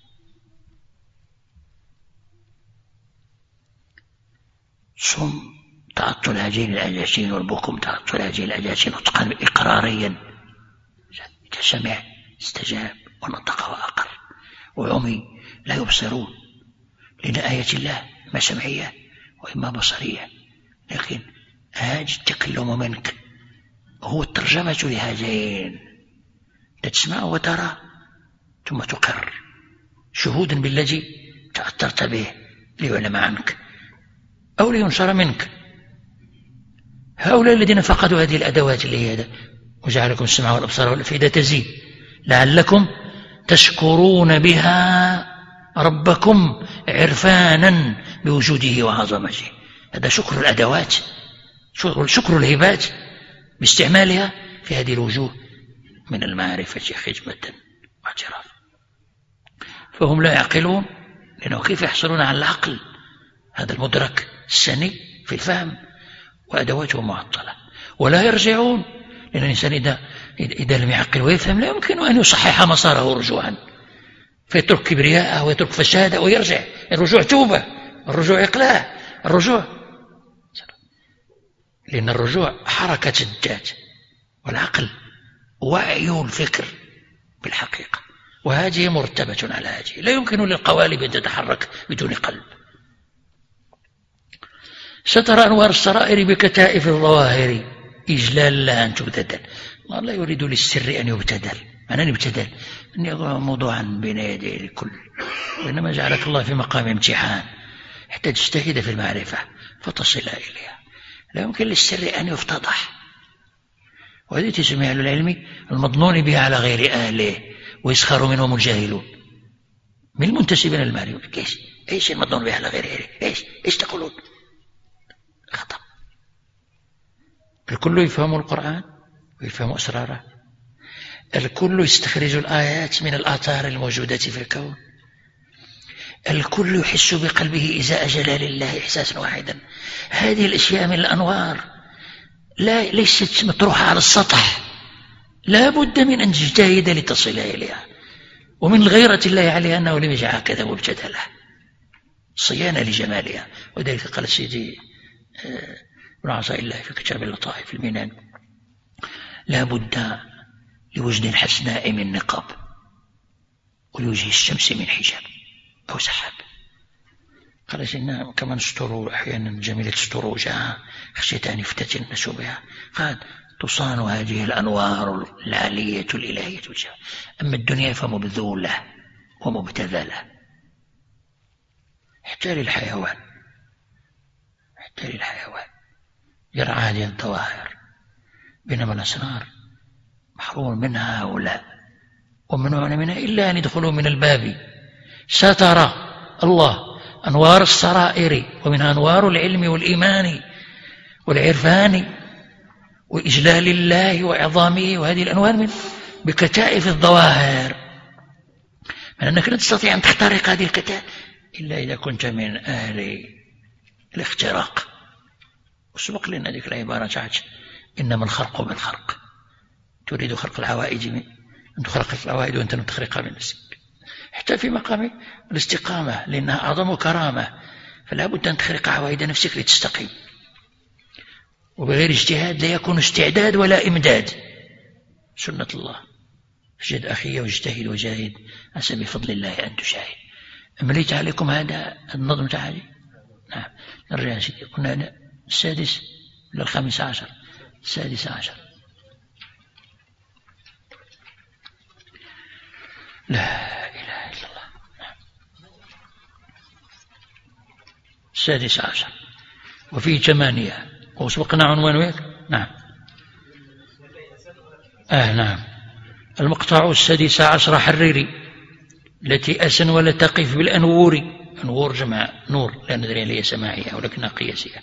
صم تعطل هذين الأجاشين، والبكم تعطل هذه الأجاشين نطقا إقراريا. إذا سمع استجاب ونطق وأقر. وعمي لا يبصرون لأن آية الله ما سمعية وإما بصرية، لكن هذا التكلم منك هو الترجمة لهذين. تسمع وترى ثم تقر شهودا بالذي تأثرت به ليعلم عنك أو لينشر منك. هؤلاء الذين فقدوا هذه الأدوات اللي هي هذا وجعلكم السمع والأبصار والأفئدة تزيد لعلكم تشكرون بها ربكم عرفانا بوجوده وعظمته. هذا شكر الأدوات، شكر الهبات باستعمالها في هذه الوجوه من المعرفة خدمة واعتراف. فهم لا يعقلون لأنه كيف يحصلون على العقل هذا المدرك السني في الفهم وأدواته معطلة. ولا يرجعون لأن الإنسان إذا إذا لم يعقل ويفهم لا يمكن أن يصحح مساره رجوعا، فيترك كبرياءه ويترك فساده ويرجع. الرجوع توبة، الرجوع إقلاع، الرجوع، لأن الرجوع حركة الذات والعقل وعي الفكر بالحقيقة، وهذه مرتبة على هذه، لا يمكن للقوالب أن تتحرك بدون قلب. سترى أنوار السرائر بكتائف الظواهر إجلال لها أن تبتدل. الله لا يريد للسر أن يبتدل، معنى أن يبتدل أن يكون موضوعا بين يدي الكل، وإنما جعلك الله في مقام امتحان حتى تجتهد في المعرفة فتصل إليها. لا يمكن للسر أن يفتضح، وهذه تسمى أهل العلم المظنون به على غير أهله ويسخر منهم الجاهلون من المنتسبين للمعرفة. كيش ايش المظنون به على غير أهله؟ ايش ايش تقولون؟ خطأ. الكل يفهم القرآن ويفهم أسراره، الكل يستخرج الآيات من الآثار الموجودة في الكون، الكل يحس بقلبه إزاء جلال الله إحساسا واحدا. هذه الأشياء من الأنوار لا ليست مطروحة على السطح، لا بد من أن تجتهد لتصل إليها، ومن غيرة الله عليها أنه لم يجعل هكذا مبتدأ صيانة لجمالها. وذلك قال سيدي ابن عطاء الله في كتاب اللطائف المنان: لا بد لوجد الحسناء من نقاب، ولوجه الشمس من حجاب أو سحاب. قال إنها كما نستر أحيانا جميلة ستروجها خشيت أن يفتتن الناس بها. قال تصان هذه الأنوار العالية الإلهية والجمال. أما الدنيا فمبذولة ومبتذلة حتى للحيوان، حتى للحيوان يرعى هذه الظواهر، بينما الأسرار محروم منها هؤلاء ومنعون منها إلا أن يدخلوا من الباب. سترى الله أنوار السرائر، ومنها أنوار العلم والإيمان والعرفان وإجلال الله وعظامه، وهذه الأنوار من بكتائف الظواهر، من أنك لا تستطيع أن تخترق هذه الكتائف إلا إذا كنت من أهل الاختراق. وسبق لنا هذه العبارة تاعت إنما الخرق بالخرق، تريد خرق العوائد من أن تخرق العوائد وأنت تخرقها من نفسك. حتى في مقام الاستقامة لأنها أعظم كرامة، فلا بد أن تخرق عوائد نفسك لتستقيم، وبغير اجتهاد لا يكون استعداد ولا إمداد. سنة الله: اجد أخي واجتهد وجاهد عسى بفضل الله أن تشاهد. أمليت عليكم هذا النظم تعالي. نعم نرجع سيدي، قلنا السادس إلى الخامس عشر، السادس عشر. لا إله إلا الله. نعم. السادس عشر وفيه ثمانية، وسبقنا عنوان ويك. نعم آه نعم المقطع السادس عشر: حرري التي أسن ولا تقف بالأنوور. أنوور جمع نور، لا ندري هل هي سماعية ولكنها قياسية.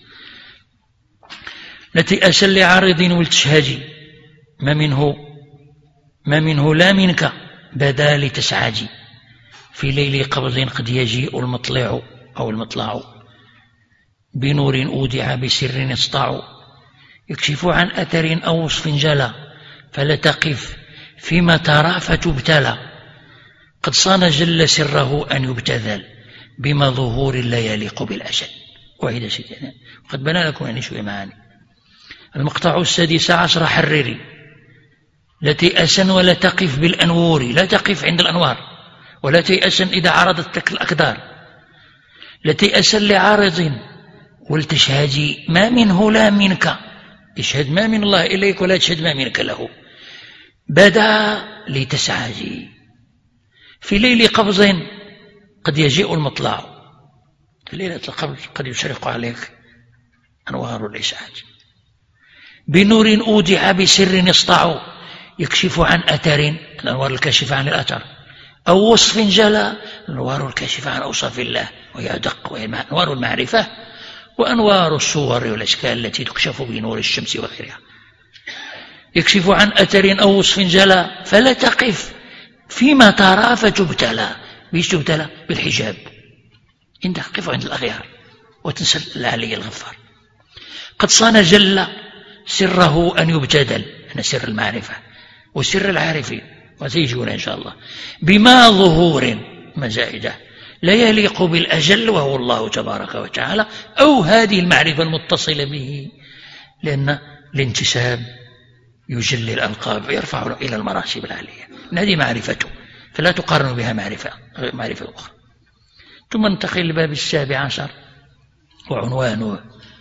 التي أسن لعارض ولتشهجي، ما منه ما منه لا منك بدا لتسعجي. في ليل قبض قد يجيء المطلع أو المطلع، بنور أودع بسر يسطع. يكشف عن أثر أو وصف جلى، فلا تقف فيما ترى فتبتلى. قد صان جل سره أن يبتذل، بما ظهور لا يليق بالأجل. وعيد سيدنا وقد بنى لكم يعني شوية معاني. المقطع السادس عشر: حرري التي أسن ولا تقف بالأنوور، لا تقف عند الأنوار، ولا تيأسن إذا عرضت لك الأقدار. التي أسن لعارض ولتشهدي، ما منه لا منك، اشهد ما من الله إليك ولا تشهد ما منك له. بدا لتسعجي، في ليل قبض قد يجيء المطلع، في ليلة القبض قد يشرق عليك أنوار الإسعاج. بنور أودع بسر يسطع، يكشف عن أثر، الأنوار الكاشفة عن الأثر، أو وصف جلى، الأنوار الكاشفة عن أوصاف الله، وهي أدق، وهي أنوار المعرفة وأنوار الصور والأشكال التي تكشف بنور الشمس وغيرها. يكشف عن أثر أو وصف جلى، فلا تقف فيما ترى فتبتلى. بيش تبتلى؟ بالحجاب. انت قف عند الأغيار وتنسى العلي الغفار. قد صان جل سره أن يبتدل، أنا سر المعرفة وسر العارفين وسيجون إن شاء الله بما ظهور مزائدة لا يليق بالأجل وهو الله تبارك وتعالى، أو هذه المعرفة المتصلة به، لأن الانتساب يجلي الألقاب ويرفع إلى المراتب العالية، هذه معرفته فلا تقارن بها معرفة معرفة أخرى. ثم ننتقل للباب السابع عشر وعنوانه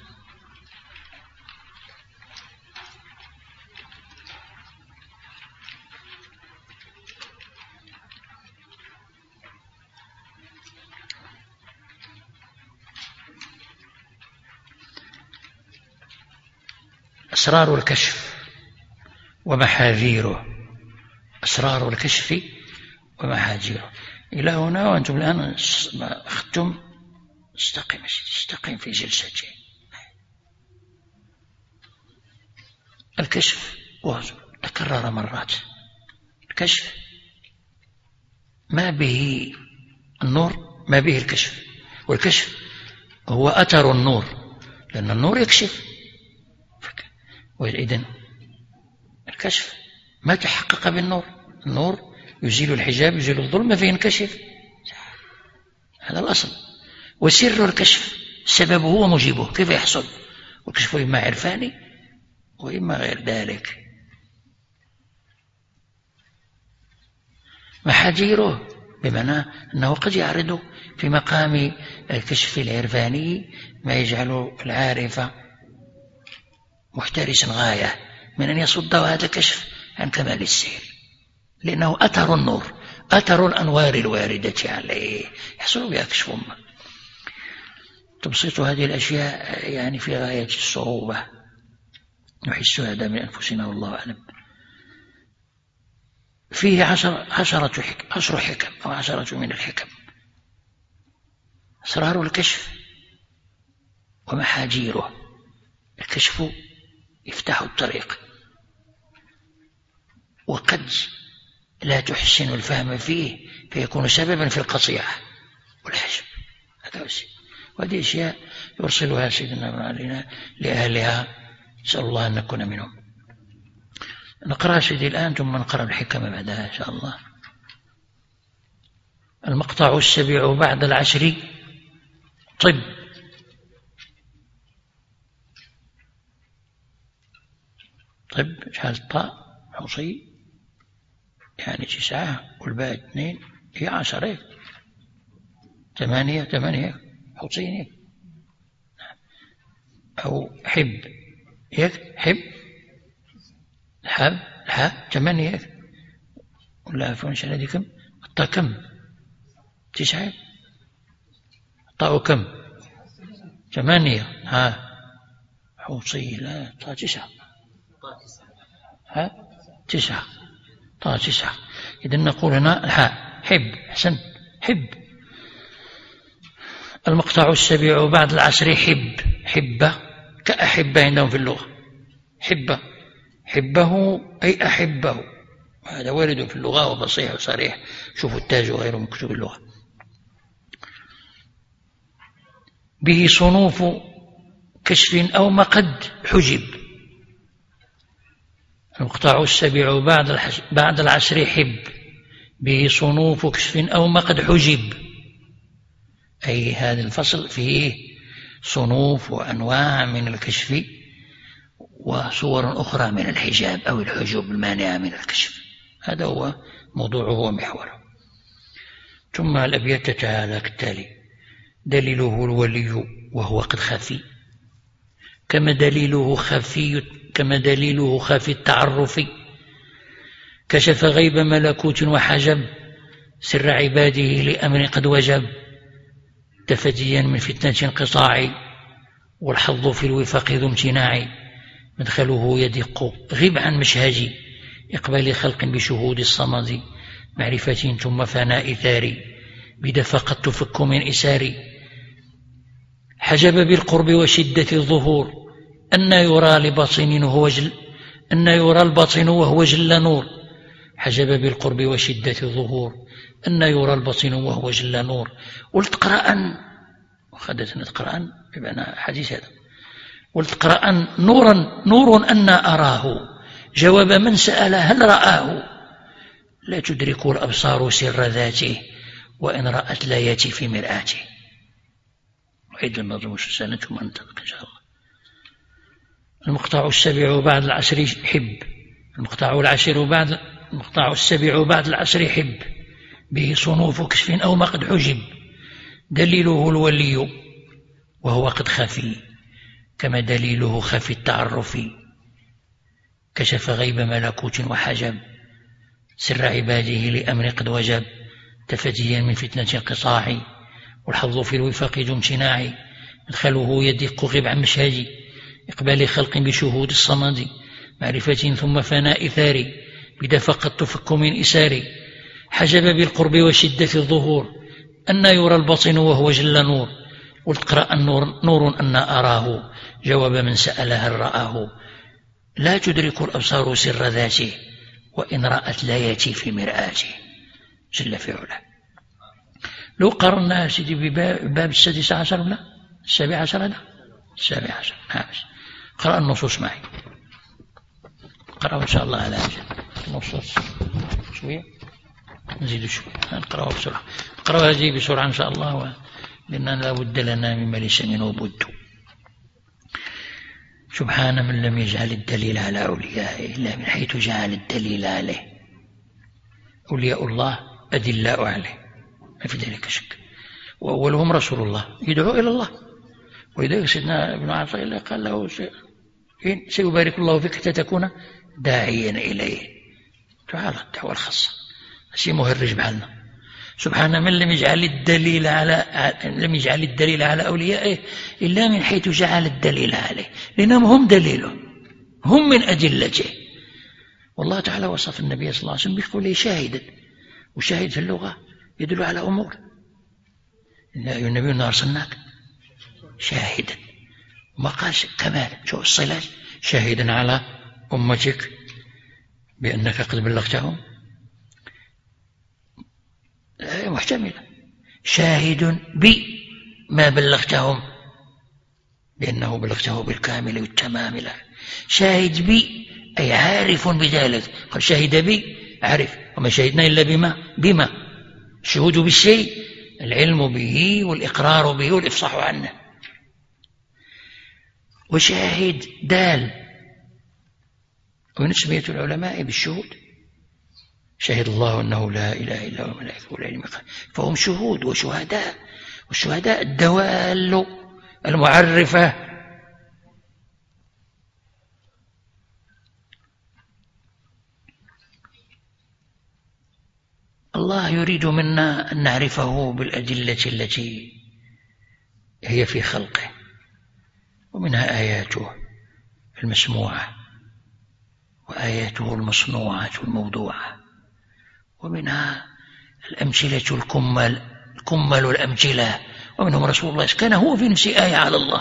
أسرار الكشف ومحاذيره. أسرار الكشف ومحاذيره. إلى هنا وأنتم الآن أخذتم استقيم استقيم في جلستين. الكشف تكرر مرات. الكشف ما به النور ما به الكشف، والكشف هو أثر النور، لأن النور يكشف. وإذن الكشف ما تحقق بالنور، النور يزيل الحجاب يزيل الظلم فينكشف، هذا الأصل. وسر الكشف سببه وموجبه كيف يحصل؟ والكشف إما عرفاني وإما غير ذلك. محاذيره بمعنى أنه قد يعرض في مقام الكشف العرفاني ما يجعل العارف محترسا غاية من أن يصد هذا الكشف عن كمال السير، لأنه أثر النور، أثر الأنوار الواردة عليه يحصل بها كشف أمة. تبسيط هذه الأشياء يعني في غاية الصعوبة، نحس هذا من أنفسنا والله أعلم. فيه عشر عشرة حكم عشر حكم أو عشرة من الحكم. أسرار الكشف ومحاجيره. الكشف يفتح الطريق، وقد لا تحسن الفهم فيه فيكون سببا في القطيعة والحجب. وهذه أشياء يرسلها سيدنا علينا لأهلها، نسأل الله أن نكون منهم. نقرأ سيدي الآن ثم نقرأ الحكم بعدها إن شاء الله. المقطع السبع بعد العشر طب. طب شحال الطاء حوصي يعني تسعة والباء اثنين هي عشرة ثمانية ثمانية حوصين أو حب يك حب حب ها ثمانية ولا عفوا ايش هذه كم؟ الطاء كم؟ تسعة. الطاء كم؟ ثمانية. ها حوصي لا طاء تسعة. ها تسعة طاء تسعة. إذن نقول هنا الحاء حب. حسن حب. المقطع السبع بعد العشر حب. حبة كأحبة عندهم في اللغة. حبة حبه أي أحبه، هذا وارد في اللغة وفصيح وصريح. شوفوا التاج وغيره من كتب اللغة. به صنوف كشف أو مقد حجب. المقطع السبع بعد بعد العشر حب. به صنوف كشف أو مقد حجب، أي هذا الفصل فيه صنوف وأنواع من الكشف وصور أخرى من الحجاب أو الحجوب المانعة من الكشف. هذا هو موضوعه ومحوره. ثم الأبيات تتعالى كالتالي: دليله الولي وهو قد خفي، كما دليله خفي كما دليله خفي التعرف، كشف غيب ملكوت وحجب سر عباده لأمر قد وجب، تفديا من فتنة انقطاع والحظ في الوفاق ذو امتناع، مدخله يدق غب عن مشهج إقبال خلق بشهود الصمد، معرفة ثم فناء ثاري بدفى قد تفك من إساري، حجب بالقرب وشدة الظهور أن يرى لباطن وهو جل أن يرى الباطن وهو جل نور، حجب بالقرب وشدة الظهور أن يرى الباطن وهو جل نور. قلت قرأ وخدتنا قرأ بمعنى حديث هذا. قلت قرأ نورا نور أن أراه جواب من سأل هل رآه. لا تدرك الأبصار سر ذاته وإن رأت لا ياتي في مرآته. وعيد النظم سنة ثم ننطلق إن شاء الله. المقطع السابع بعد العشر حب المقطع العشر بعد المقطع السابع بعد العشر حب به صنوف كشف أو ما قد حجب دليله الولي وهو قد خفي كما دليله خفي التعرف كشف غيب ملكوت وحجب سر عباده لأمر قد وجب تفتيا من فتنة انقطاع والحظ في الوفاق ذو امتناع مدخله يدق غب عن مشهد إقبال خلق بشهود الصمد معرفة ثم فناء ثاري بدا فقد تفك من إساري حجب بالقرب وشدة الظهور أن يرى الباطن وهو جل نور والتقرأ النور نور أن أراه جواب من سأل هل رآه لا تدرك الأبصار سر ذاته وإن رأت لا ياتي في مرآته جل في علاه. لو قرنا سيدي بباب السادس عشر لا السابع عشر لا السابع عشر نعم قرأ النصوص معي قرأوا إن شاء الله على أجل النصوص شوية نزيد شوية نقرأها بسرعة نقرأها هذه بسرعة إن شاء الله لأننا لا بد لنا مما ليس منه بد. سبحان من لم يجعل الدليل على أوليائه إلا من حيث جعل الدليل عليه. أولياء الله أدلاء عليه ما في ذلك شك وأولهم رسول الله يدعو إلى الله ولذلك سيدنا ابن عطية قال له سيبارك الله فيك حتى تكون داعيا إليه. تعالى الدعوة الخاصة شيء مهرج بحالنا. سبحان من لم يجعل الدليل على لم يجعل الدليل على أوليائه إلا من حيث جعل الدليل عليه لأنهم هم دليله هم من أدلته. والله تعالى وصف النبي صلى الله عليه وسلم بقوله شاهدا وشاهد في اللغة يدل على أمور. يا أيها النبي إنا أرسلناك شاهدا ما قال كمال شو الصلاة شاهدا على أمتك بأنك قد بلغتهم محتملة شاهد بما بلغتهم بأنه بلغته بالكامل والتمام لا شاهد بي أي عارف بذلك قال شاهد بي عارف وما شهدنا إلا بما بما الشهود بالشيء العلم به والإقرار به والإفصاح عنه. وشاهد دال ونسمية العلماء بالشهود شهد الله أنه لا إله إلا هو الملائكة والعلم فهم شهود وشهداء والشهداء الدوال المعرفة. الله يريد منا أن نعرفه بالأدلة التي هي في خلقه ومنها آياته المسموعة وآياته المصنوعة والموضوعة ومنها الأمثلة الكمل الكمل الأمثلة ومنهم رسول الله كان هو في نفسه آية على الله.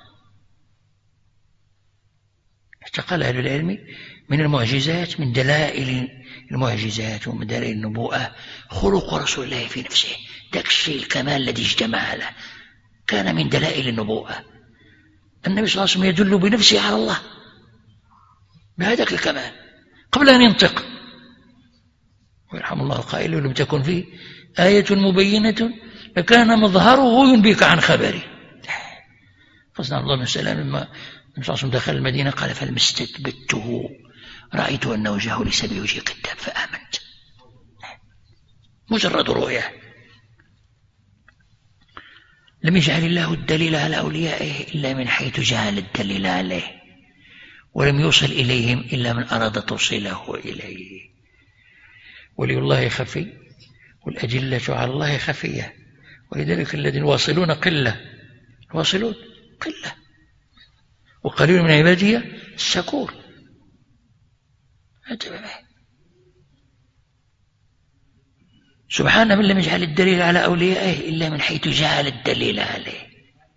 قال أهل العلم من المعجزات من دلائل المعجزات ومن دلائل النبوءة خلق رسول الله في نفسه ذاك الشيء الكمال الذي اجتمع له كان من دلائل النبوءة. النبي صلى الله عليه وسلم يدل بنفسه على الله بهذاك الكمال قبل أن ينطق ويرحم الله القائل لم تكن فيه آية مبينة لكان مظهره ينبيك عن خبره. فصنع الله من السلام لما النبي صلى الله عليه وسلم دخل المدينة قال فلما استثبته رأيت أن وجهه ليس بوجه كذاب فآمنت. مجرد رؤية. لم يجعل الله الدليل على أوليائه إلا من حيث جعل الدليل عليه ولم يوصل إليهم إلا من أراد توصيله إليه. ولي الله خفي والأدلة على الله خفية ولذلك الذين واصلون قلة واصلون قلة وقليل من عبادي الشكور. سبحان من لم يجعل الدليل على أوليائه إلا من حيث جعل الدليل عليه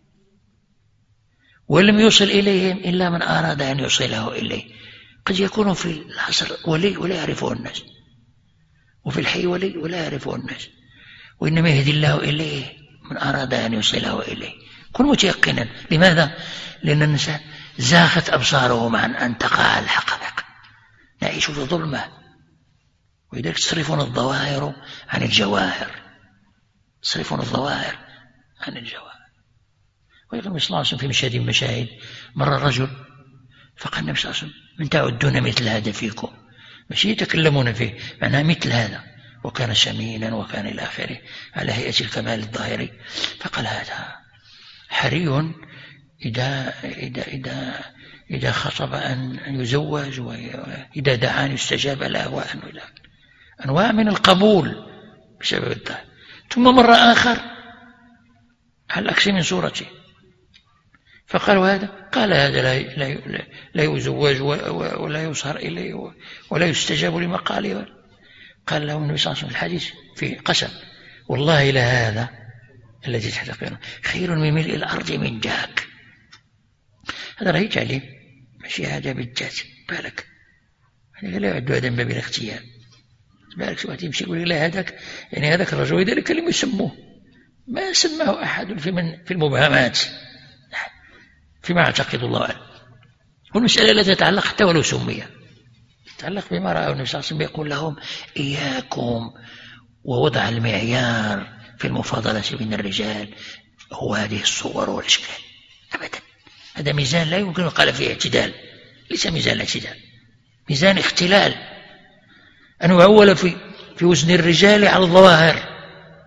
ولم يوصل إليهم إلا من أراد أن يوصله إليه. قد يكون في العصر ولي ولا يعرفه الناس وفي الحي ولي ولا يعرفه الناس وإنما يهدي الله إليه من أراد أن يوصله إليه. كن متيقنا. لماذا؟ لأن الناس زاغت أبصارهم عن أن تقع الحقائق نعيش في ظلمة، ولذلك تصرفون الظواهر عن الجواهر، تصرفون الظواهر عن الجواهر. ويقول النبي صلى الله عليه وسلم في مشاهد المشاهد مر رجل فقال النبي صلى الله عليه وسلم: من تعدون مثل هذا فيكم؟ ماشي يتكلمون فيه، معناها مثل هذا، وكان سمينا وكان إلى آخره على هيئة الكمال الظاهري. فقال: هذا حري إذا إذا إذا إذا خطب أن يزوج، وإذا دعا أن يستجاب له، وأن أنواع من القبول بسبب الظاهر. ثم مر آخر على العكس من صورته فقالوا: هذا قال هذا لا, لا, لا يزوج ولا يصهر إليه ولا يستجاب لمقاله. قال لهم النبي صلى الله عليه وسلم في الحديث في قسم: والله لهذا الذي تحتقرون خير من ملء الأرض من جاك. هذا راه يتعلم، ماشي هذا بالذات بالك، يعني لا يعد هذا من باب الاختيار. بالك واحد يمشي يقول: لا هذاك، يعني هذاك الرجل ذلك اللي يسموه، ما سماه أحد في من في المبهمات فيما اعتقد الله أعلم. والمسألة لا تتعلق حتى ولو سمي، تتعلق بما رأى النبي صلى الله عليه وسلم يقول لهم: إياكم ووضع المعيار في المفاضلة بين الرجال هو هذه الصور والأشكال أبدا. هذا ميزان لا يمكن أن يقال فيه اعتدال، ليس ميزان الاعتدال، ميزان اختلال، أن يعول في في وزن الرجال على الظواهر.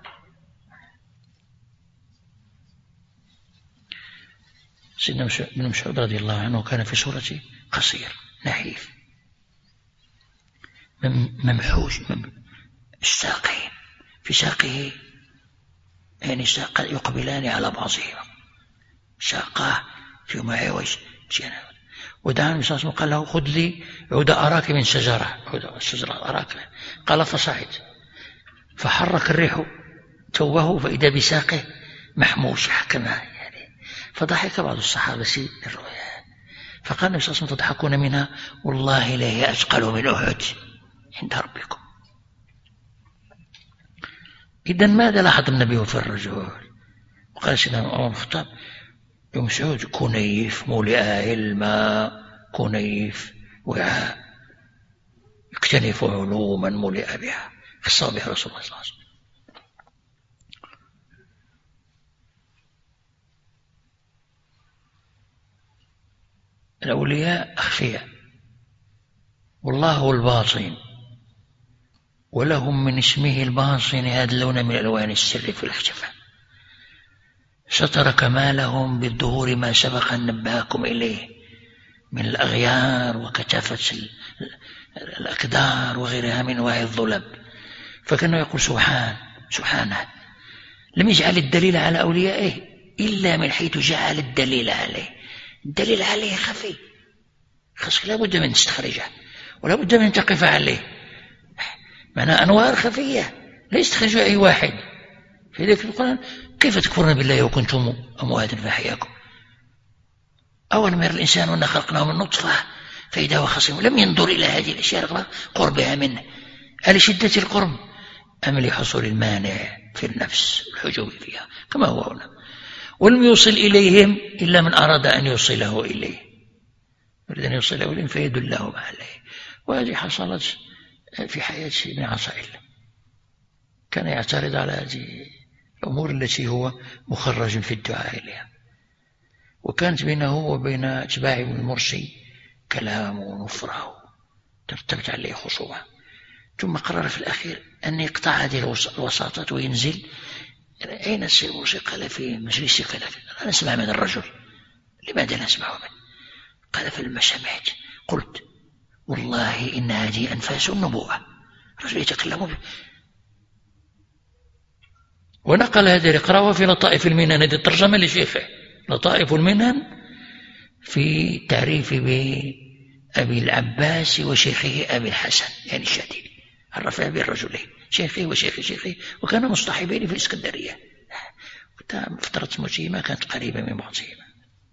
سيدنا ابن مسعود رضي الله عنه كان في صورته قصير نحيف ممحوش الساقين، في ساقه يعني ساق يقبلان على بعضهما، ساقاه فيما عوج. ودعا النبي صلى الله عليه وسلم قال له: خذ لي عود أراك من شجرة، عود الشجرة أراك. قال: فصعد فحرك الريح توه فإذا بساقه محموش كما يعني. فضحك بعض الصحابة الرؤيا، فقال النبي صلى الله عليه وسلم: تضحكون منها؟ والله لا هي أثقل من أحد عند ربكم. إذن ماذا لاحظ النبي في الرجل؟ وقال سيدنا عمر بن الخطاب: ابن مسعود كنيف مولئ علما، كنيف وعاء يكتنف علوما مولئ بها، خص بها رسول الله صلى الله عليه وسلم. الأولياء أخفياء، والله هو الباطن، ولهم من اسمه الباطن يدلون من ألوان السر في الاختفاء. ستر كمالهم بالظهور ما سبق أن نبهكم إليه من الأغيار وكثافة الأكدار وغيرها من أنواع الظلم. فكانه يقول: سبحان سبحانه لم يجعل الدليل على أوليائه إلا من حيث جعل الدليل عليه. الدليل عليه خفي، خاصك لا بد من تستخرجه ولا بد من تقف عليه، معنى أنوار خفية لا يستخرجها أي واحد. في ذلك القرآن: كيف تكفرون بالله وكنتم أمواتا فأحياكم؟ أولم يرى الإنسان أنا خلقناه من نطفة فإذا هو خصيم. لم ينظر إلى هذه الأشياء قربها منه لشدة القرب أم لحصول المانع في النفس الحجوب فيها كما هو هنا. ولم يوصل إليهم إلا من أراد أن يوصله إليه، يريد أن يوصله إليهم فيدلهم عليه. وهذه حصلت في حياة ابن عسائل، كان يعترض على هذه الأمور التي هو مخرج في الدعاء إليها، وكانت بينه وبين أتباع ابن المرسي كلام ونفرة ترتبت عليه خصومة. ثم قرر في الأخير أن يقطع هذه الوساطات وينزل. أين السيد المرسي؟ قال: في مجلس كذا. أنا أسمع من الرجل. لماذا لا أسمع منه؟ قال: فلما سمعت قلت والله إن هذه أنفاس النبوة. رجل يتكلم به. ونقل هذه القراءة في لطائف المنن، هذه الترجمة لشيخه لطائف المنن في تعريف بأبي العباس وشيخه أبي الحسن يعني الشديد، عرف به الرجلين شيخه وشيخ شيخه، وكان مصطحبين في الإسكندرية. فترة موتهما كانت قريبة من بعضهما.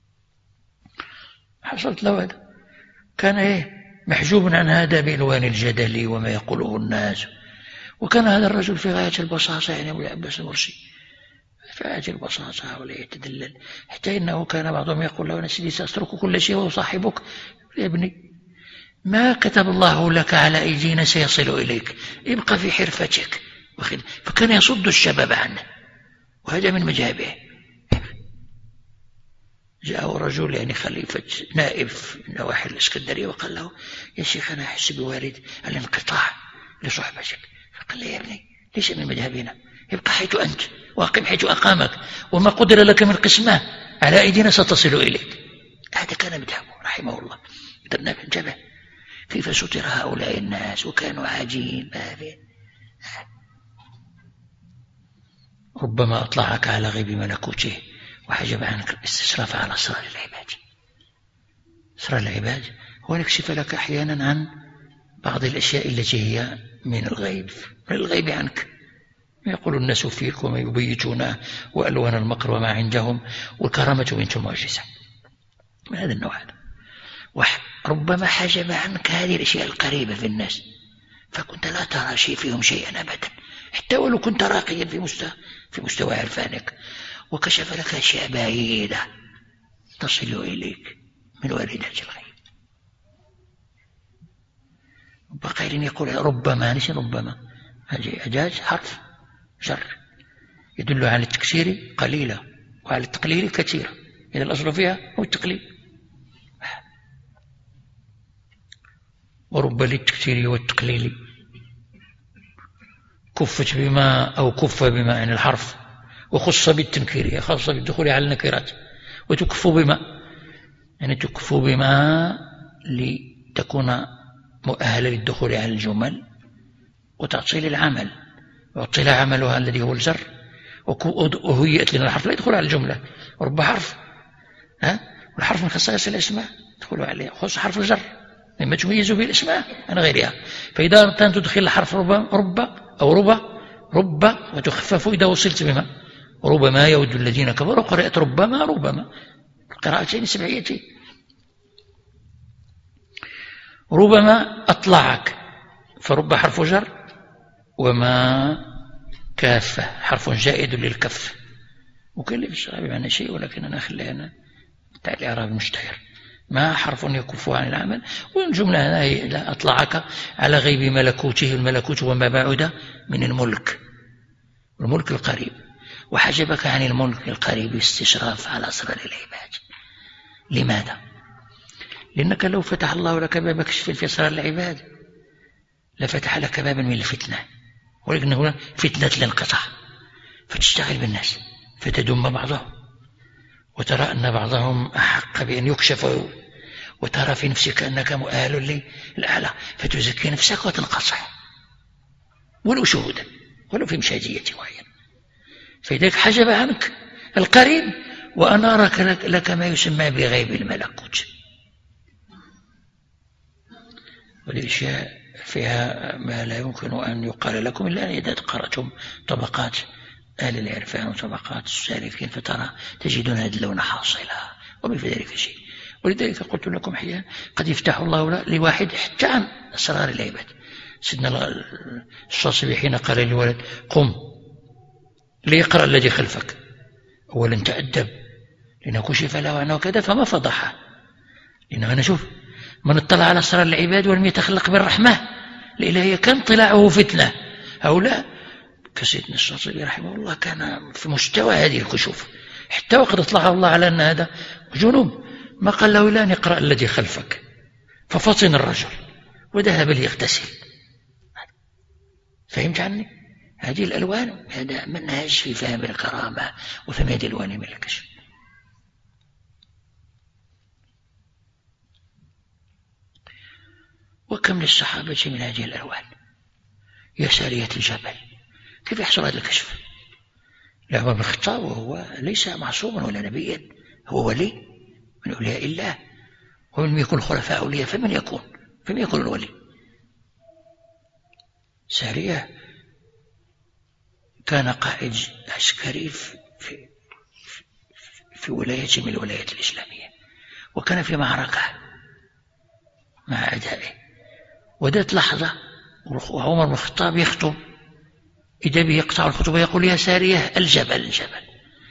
حصلت له هذا، كان إيه محجوب عن هذا بإلوان الجدل وما يقوله الناس. وكان هذا الرجل في غاية البساطة، يعني أبو العباس المرسي في غاية البساطة ولا يتدلل، حتى إنه كان بعضهم يقول له: أنا سيدي سأترك كل شيء وأصاحبك. يا ابني ما كتب الله لك على أيدينا سيصل إليك، ابقى في حرفتك. فكان يصد الشباب عنه، وهذا من مجابه. جاءه رجل يعني خليفة نائب من نواحي الإسكندرية وقال له: يا شيخ أنا أحس بوارد الانقطاع لصحبتك. فقال له: يا ابني ليس من مذهبنا، ابقى حيث أنت وأقم حيث أقامك، وما قدر لك من قسمة على أيدينا ستصل إليك. هذا كان مذهبه رحمه الله. درنا بنتبه كيف ستر هؤلاء الناس وكانوا عاجين. ربما أطلعك على غيب ملكوته وحجب عنك الاستشراف على أسرار العباد. أسرار العباد هو يكشف لك أحيانا عن بعض الأشياء التي هي من الغيب، من الغيب عنك. يقول الناس فيك وما يبيتونه وألوان المكر وما عندهم، والكرامة بنت المعجزة، من هذا النوع هذا. وربما حجب عنك هذه الأشياء القريبة في الناس، فكنت لا ترى شيء فيهم شيئا أبدا، حتى ولو كنت راقيا في مستوى في مستوى عرفانك، وكشف لك أشياء بعيدة تصل إليك من واردات الغيب. بقيل يقول ربما، ليس ربما، هذه أجاز حرف جر يدل على التكسير قليلة وعلى التقليل كثيرة، إذا الأصل فيها هو التقليل. ورب للتكسير والتقليل كفت بما أو كف بما يعني الحرف، وخص بالتنكير خاصة بالدخول على النكرات، وتكف بما يعني تكف بما لتكون مؤهلة للدخول على الجمل وتعطيل العمل، وعطيل عملها الذي هو الجر، وهيئت لنا الحرف لا يدخل على الجملة. ورب حرف ها والحرف من خصائص الاسماء يدخل عليه، خص حرف الجر مما تميز به الاسماء عن غيرها. فإذا أردت أن تدخل الحرف رب رب أو رب رب وتخفف إذا وصلت بما، ربما يود الذين كفروا قرأت ربما ربما، قراءتين سبعيتين. ربما أطلعك، فرب حرف جر، وما كافة حرف زائد للكف. وكل في الشرع بمعنى شيء، ولكن أنا خلينا بتاع الإعراب المشتهر. ما حرف يكف عن العمل، والجملة هنا أطلعك على غيب ملكوته، الملكوت وما بعد من الملك، الملك القريب، وحجبك عن الملك القريب استشراف على أسرار العباد. لماذا؟ لأنك لو فتح الله لك باب كشف في أسرار العباد لفتح لك بابا من الفتنة، ولكن هنا فتنة الانقطاع، فتشتغل بالناس فتدم بعضهم، وترى أن بعضهم أحق بأن يكشفوا، وترى في نفسك أنك مؤهل للأعلى، فتزكي نفسك وتنقصع ولو شهودا ولو في مشاهدية معينة. فإذا حجب عنك القريب وأنارك لك ما يسمى بغيب الملكوت. والأشياء فيها ما لا يمكن أن يقال لكم إلا إذا قرأتم طبقات أهل العرفان وطبقات السالكين، فترى تجدون هذا اللون حاصلا وما في ذلك شيء. ولذلك قلت لكم أحيانا قد يفتح الله لواحد حتى عن أسرار العباد. سيدنا الشاطبي حين قال للولد قم ليقرأ الذي خلفك، أولا تأدب لأنه كشف له عنه كذا فما فضحه، لأنه أنا شوف من اطلع على أسرار العباد ولم يتخلق بالرحمة الإلهية كان طلاعه فتنة. هؤلاء كسيدنا الشاطبي رحمه الله كان في مستوى هذه الكشوف، حتى وقد اطلع الله على أن هذا جنوب، ما قال له إلا أن يقرأ الذي خلفك، ففطن الرجل وذهب ليغتسل. فهمت عني؟ هذه الألوان هذا منهج في فهم الكرامة وفهم هذه الألوان من الكشف. وكم للصحابة من هذه الألوان. يا سارية الجبل، كيف يحصل هذا الكشف؟ لعمر بن الخطاب وهو ليس معصوما ولا نبيا، هو ولي من أولياء الله، ومن يكون خلفاء أولياء فمن يكون فمن يكون الولي. سارية كان قائد عسكري في, في, في ولاية من الولايات الإسلامية، وكان في معركة مع أعدائه، وذات لحظة وعمر بن الخطاب يخطب، إذا به يقطع الخطبة يقول يا سارية الجبل الجبل.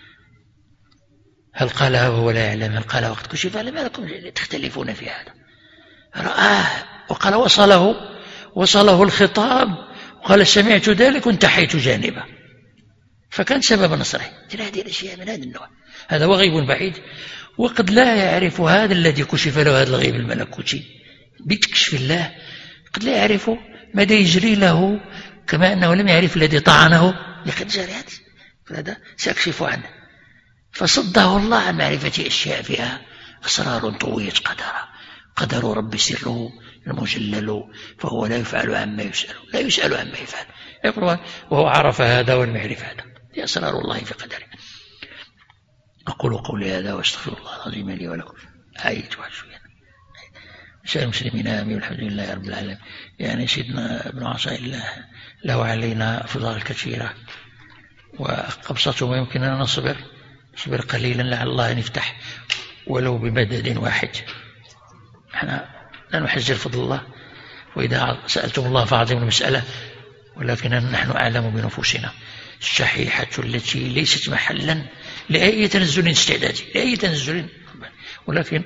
هل قالها وهو لا يعلم؟ هل قالها وقت كشف؟ لما لكم تختلفون في هذا؟ رآه وقال وصله وصله الخطاب وقال سمعت ذلك وانتحيت جانبه، فكان سبب نصره. هذه الأشياء من هذا النوع، هذا هو غيب بعيد. وقد لا يعرف هذا الذي كشف له هذا الغيب الملكوتي بتكشف الله، قد لا يعرف ماذا يجري له، كما أنه لم يعرف الذي طعنه لقد جرى هذا، فهذا سأكشف عنه. فصده الله عن معرفة أشياء فيها أسرار طويت قدرها، قدر رب سره المجلل فهو لا يفعل عما يسأل، لا يسأل عما يفعل، يقول وهو عرف هذا ولم يعرف هذا، هي أسرار الله في قدره. أقول قولي هذا واستغفر الله العظيم لي ولكم. آية وحشوية سائر المسلمين آمين والحمد لله رب العالمين. يعني سيدنا ابن عصا الله له علينا أفضال كثيرة، وأبسط ما يمكن أن نصبر نصبر قليلا لعل الله أن يفتح ولو بمدد واحد. احنا لا نحزر فضل الله، وإذا سألتم الله فأعظموا المسألة، ولكن نحن أعلم بنفوسنا الشحيحة التي ليست محلا لأي تنزل استعدادي، لأي تنزل، ولكن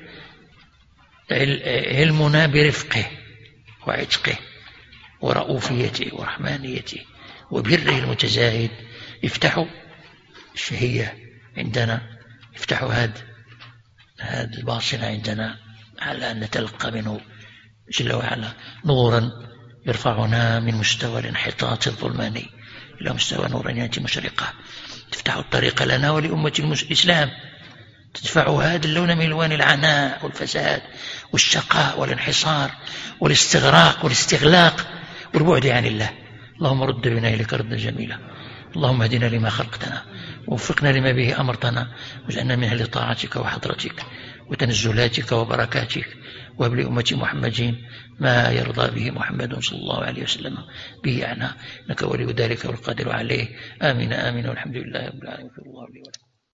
علمنا برفقه وعتقه ورؤوفيته ورحمانيته وبره المتزايد يفتح الشهية عندنا، يفتح هذا هذا الباصنة عندنا على أن نتلقى منه جل وعلا نورا يرفعنا من مستوى الانحطاط الظلماني إلى مستوى نورانية مشرقة، تفتح الطريق لنا ولأمة الإسلام، تدفع هذا اللون من ألوان العناء والفساد والشقاء والانحصار والاستغراق والاستغلاق والبعد عن الله. اللهم رد بنا إليك ردا جميلا، اللهم اهدنا لما خلقتنا ووفقنا لما به أمرتنا، واجعلنا من أهل طاعتك وحضرتك وتنزلاتك وبركاتك، وهب لأمة محمد ما يرضى به محمد صلى الله عليه وسلم به عنا، إنك ولي ذلك والقادر عليه. آمين آمين والحمد لله رب العالمين. الله لي ولكم.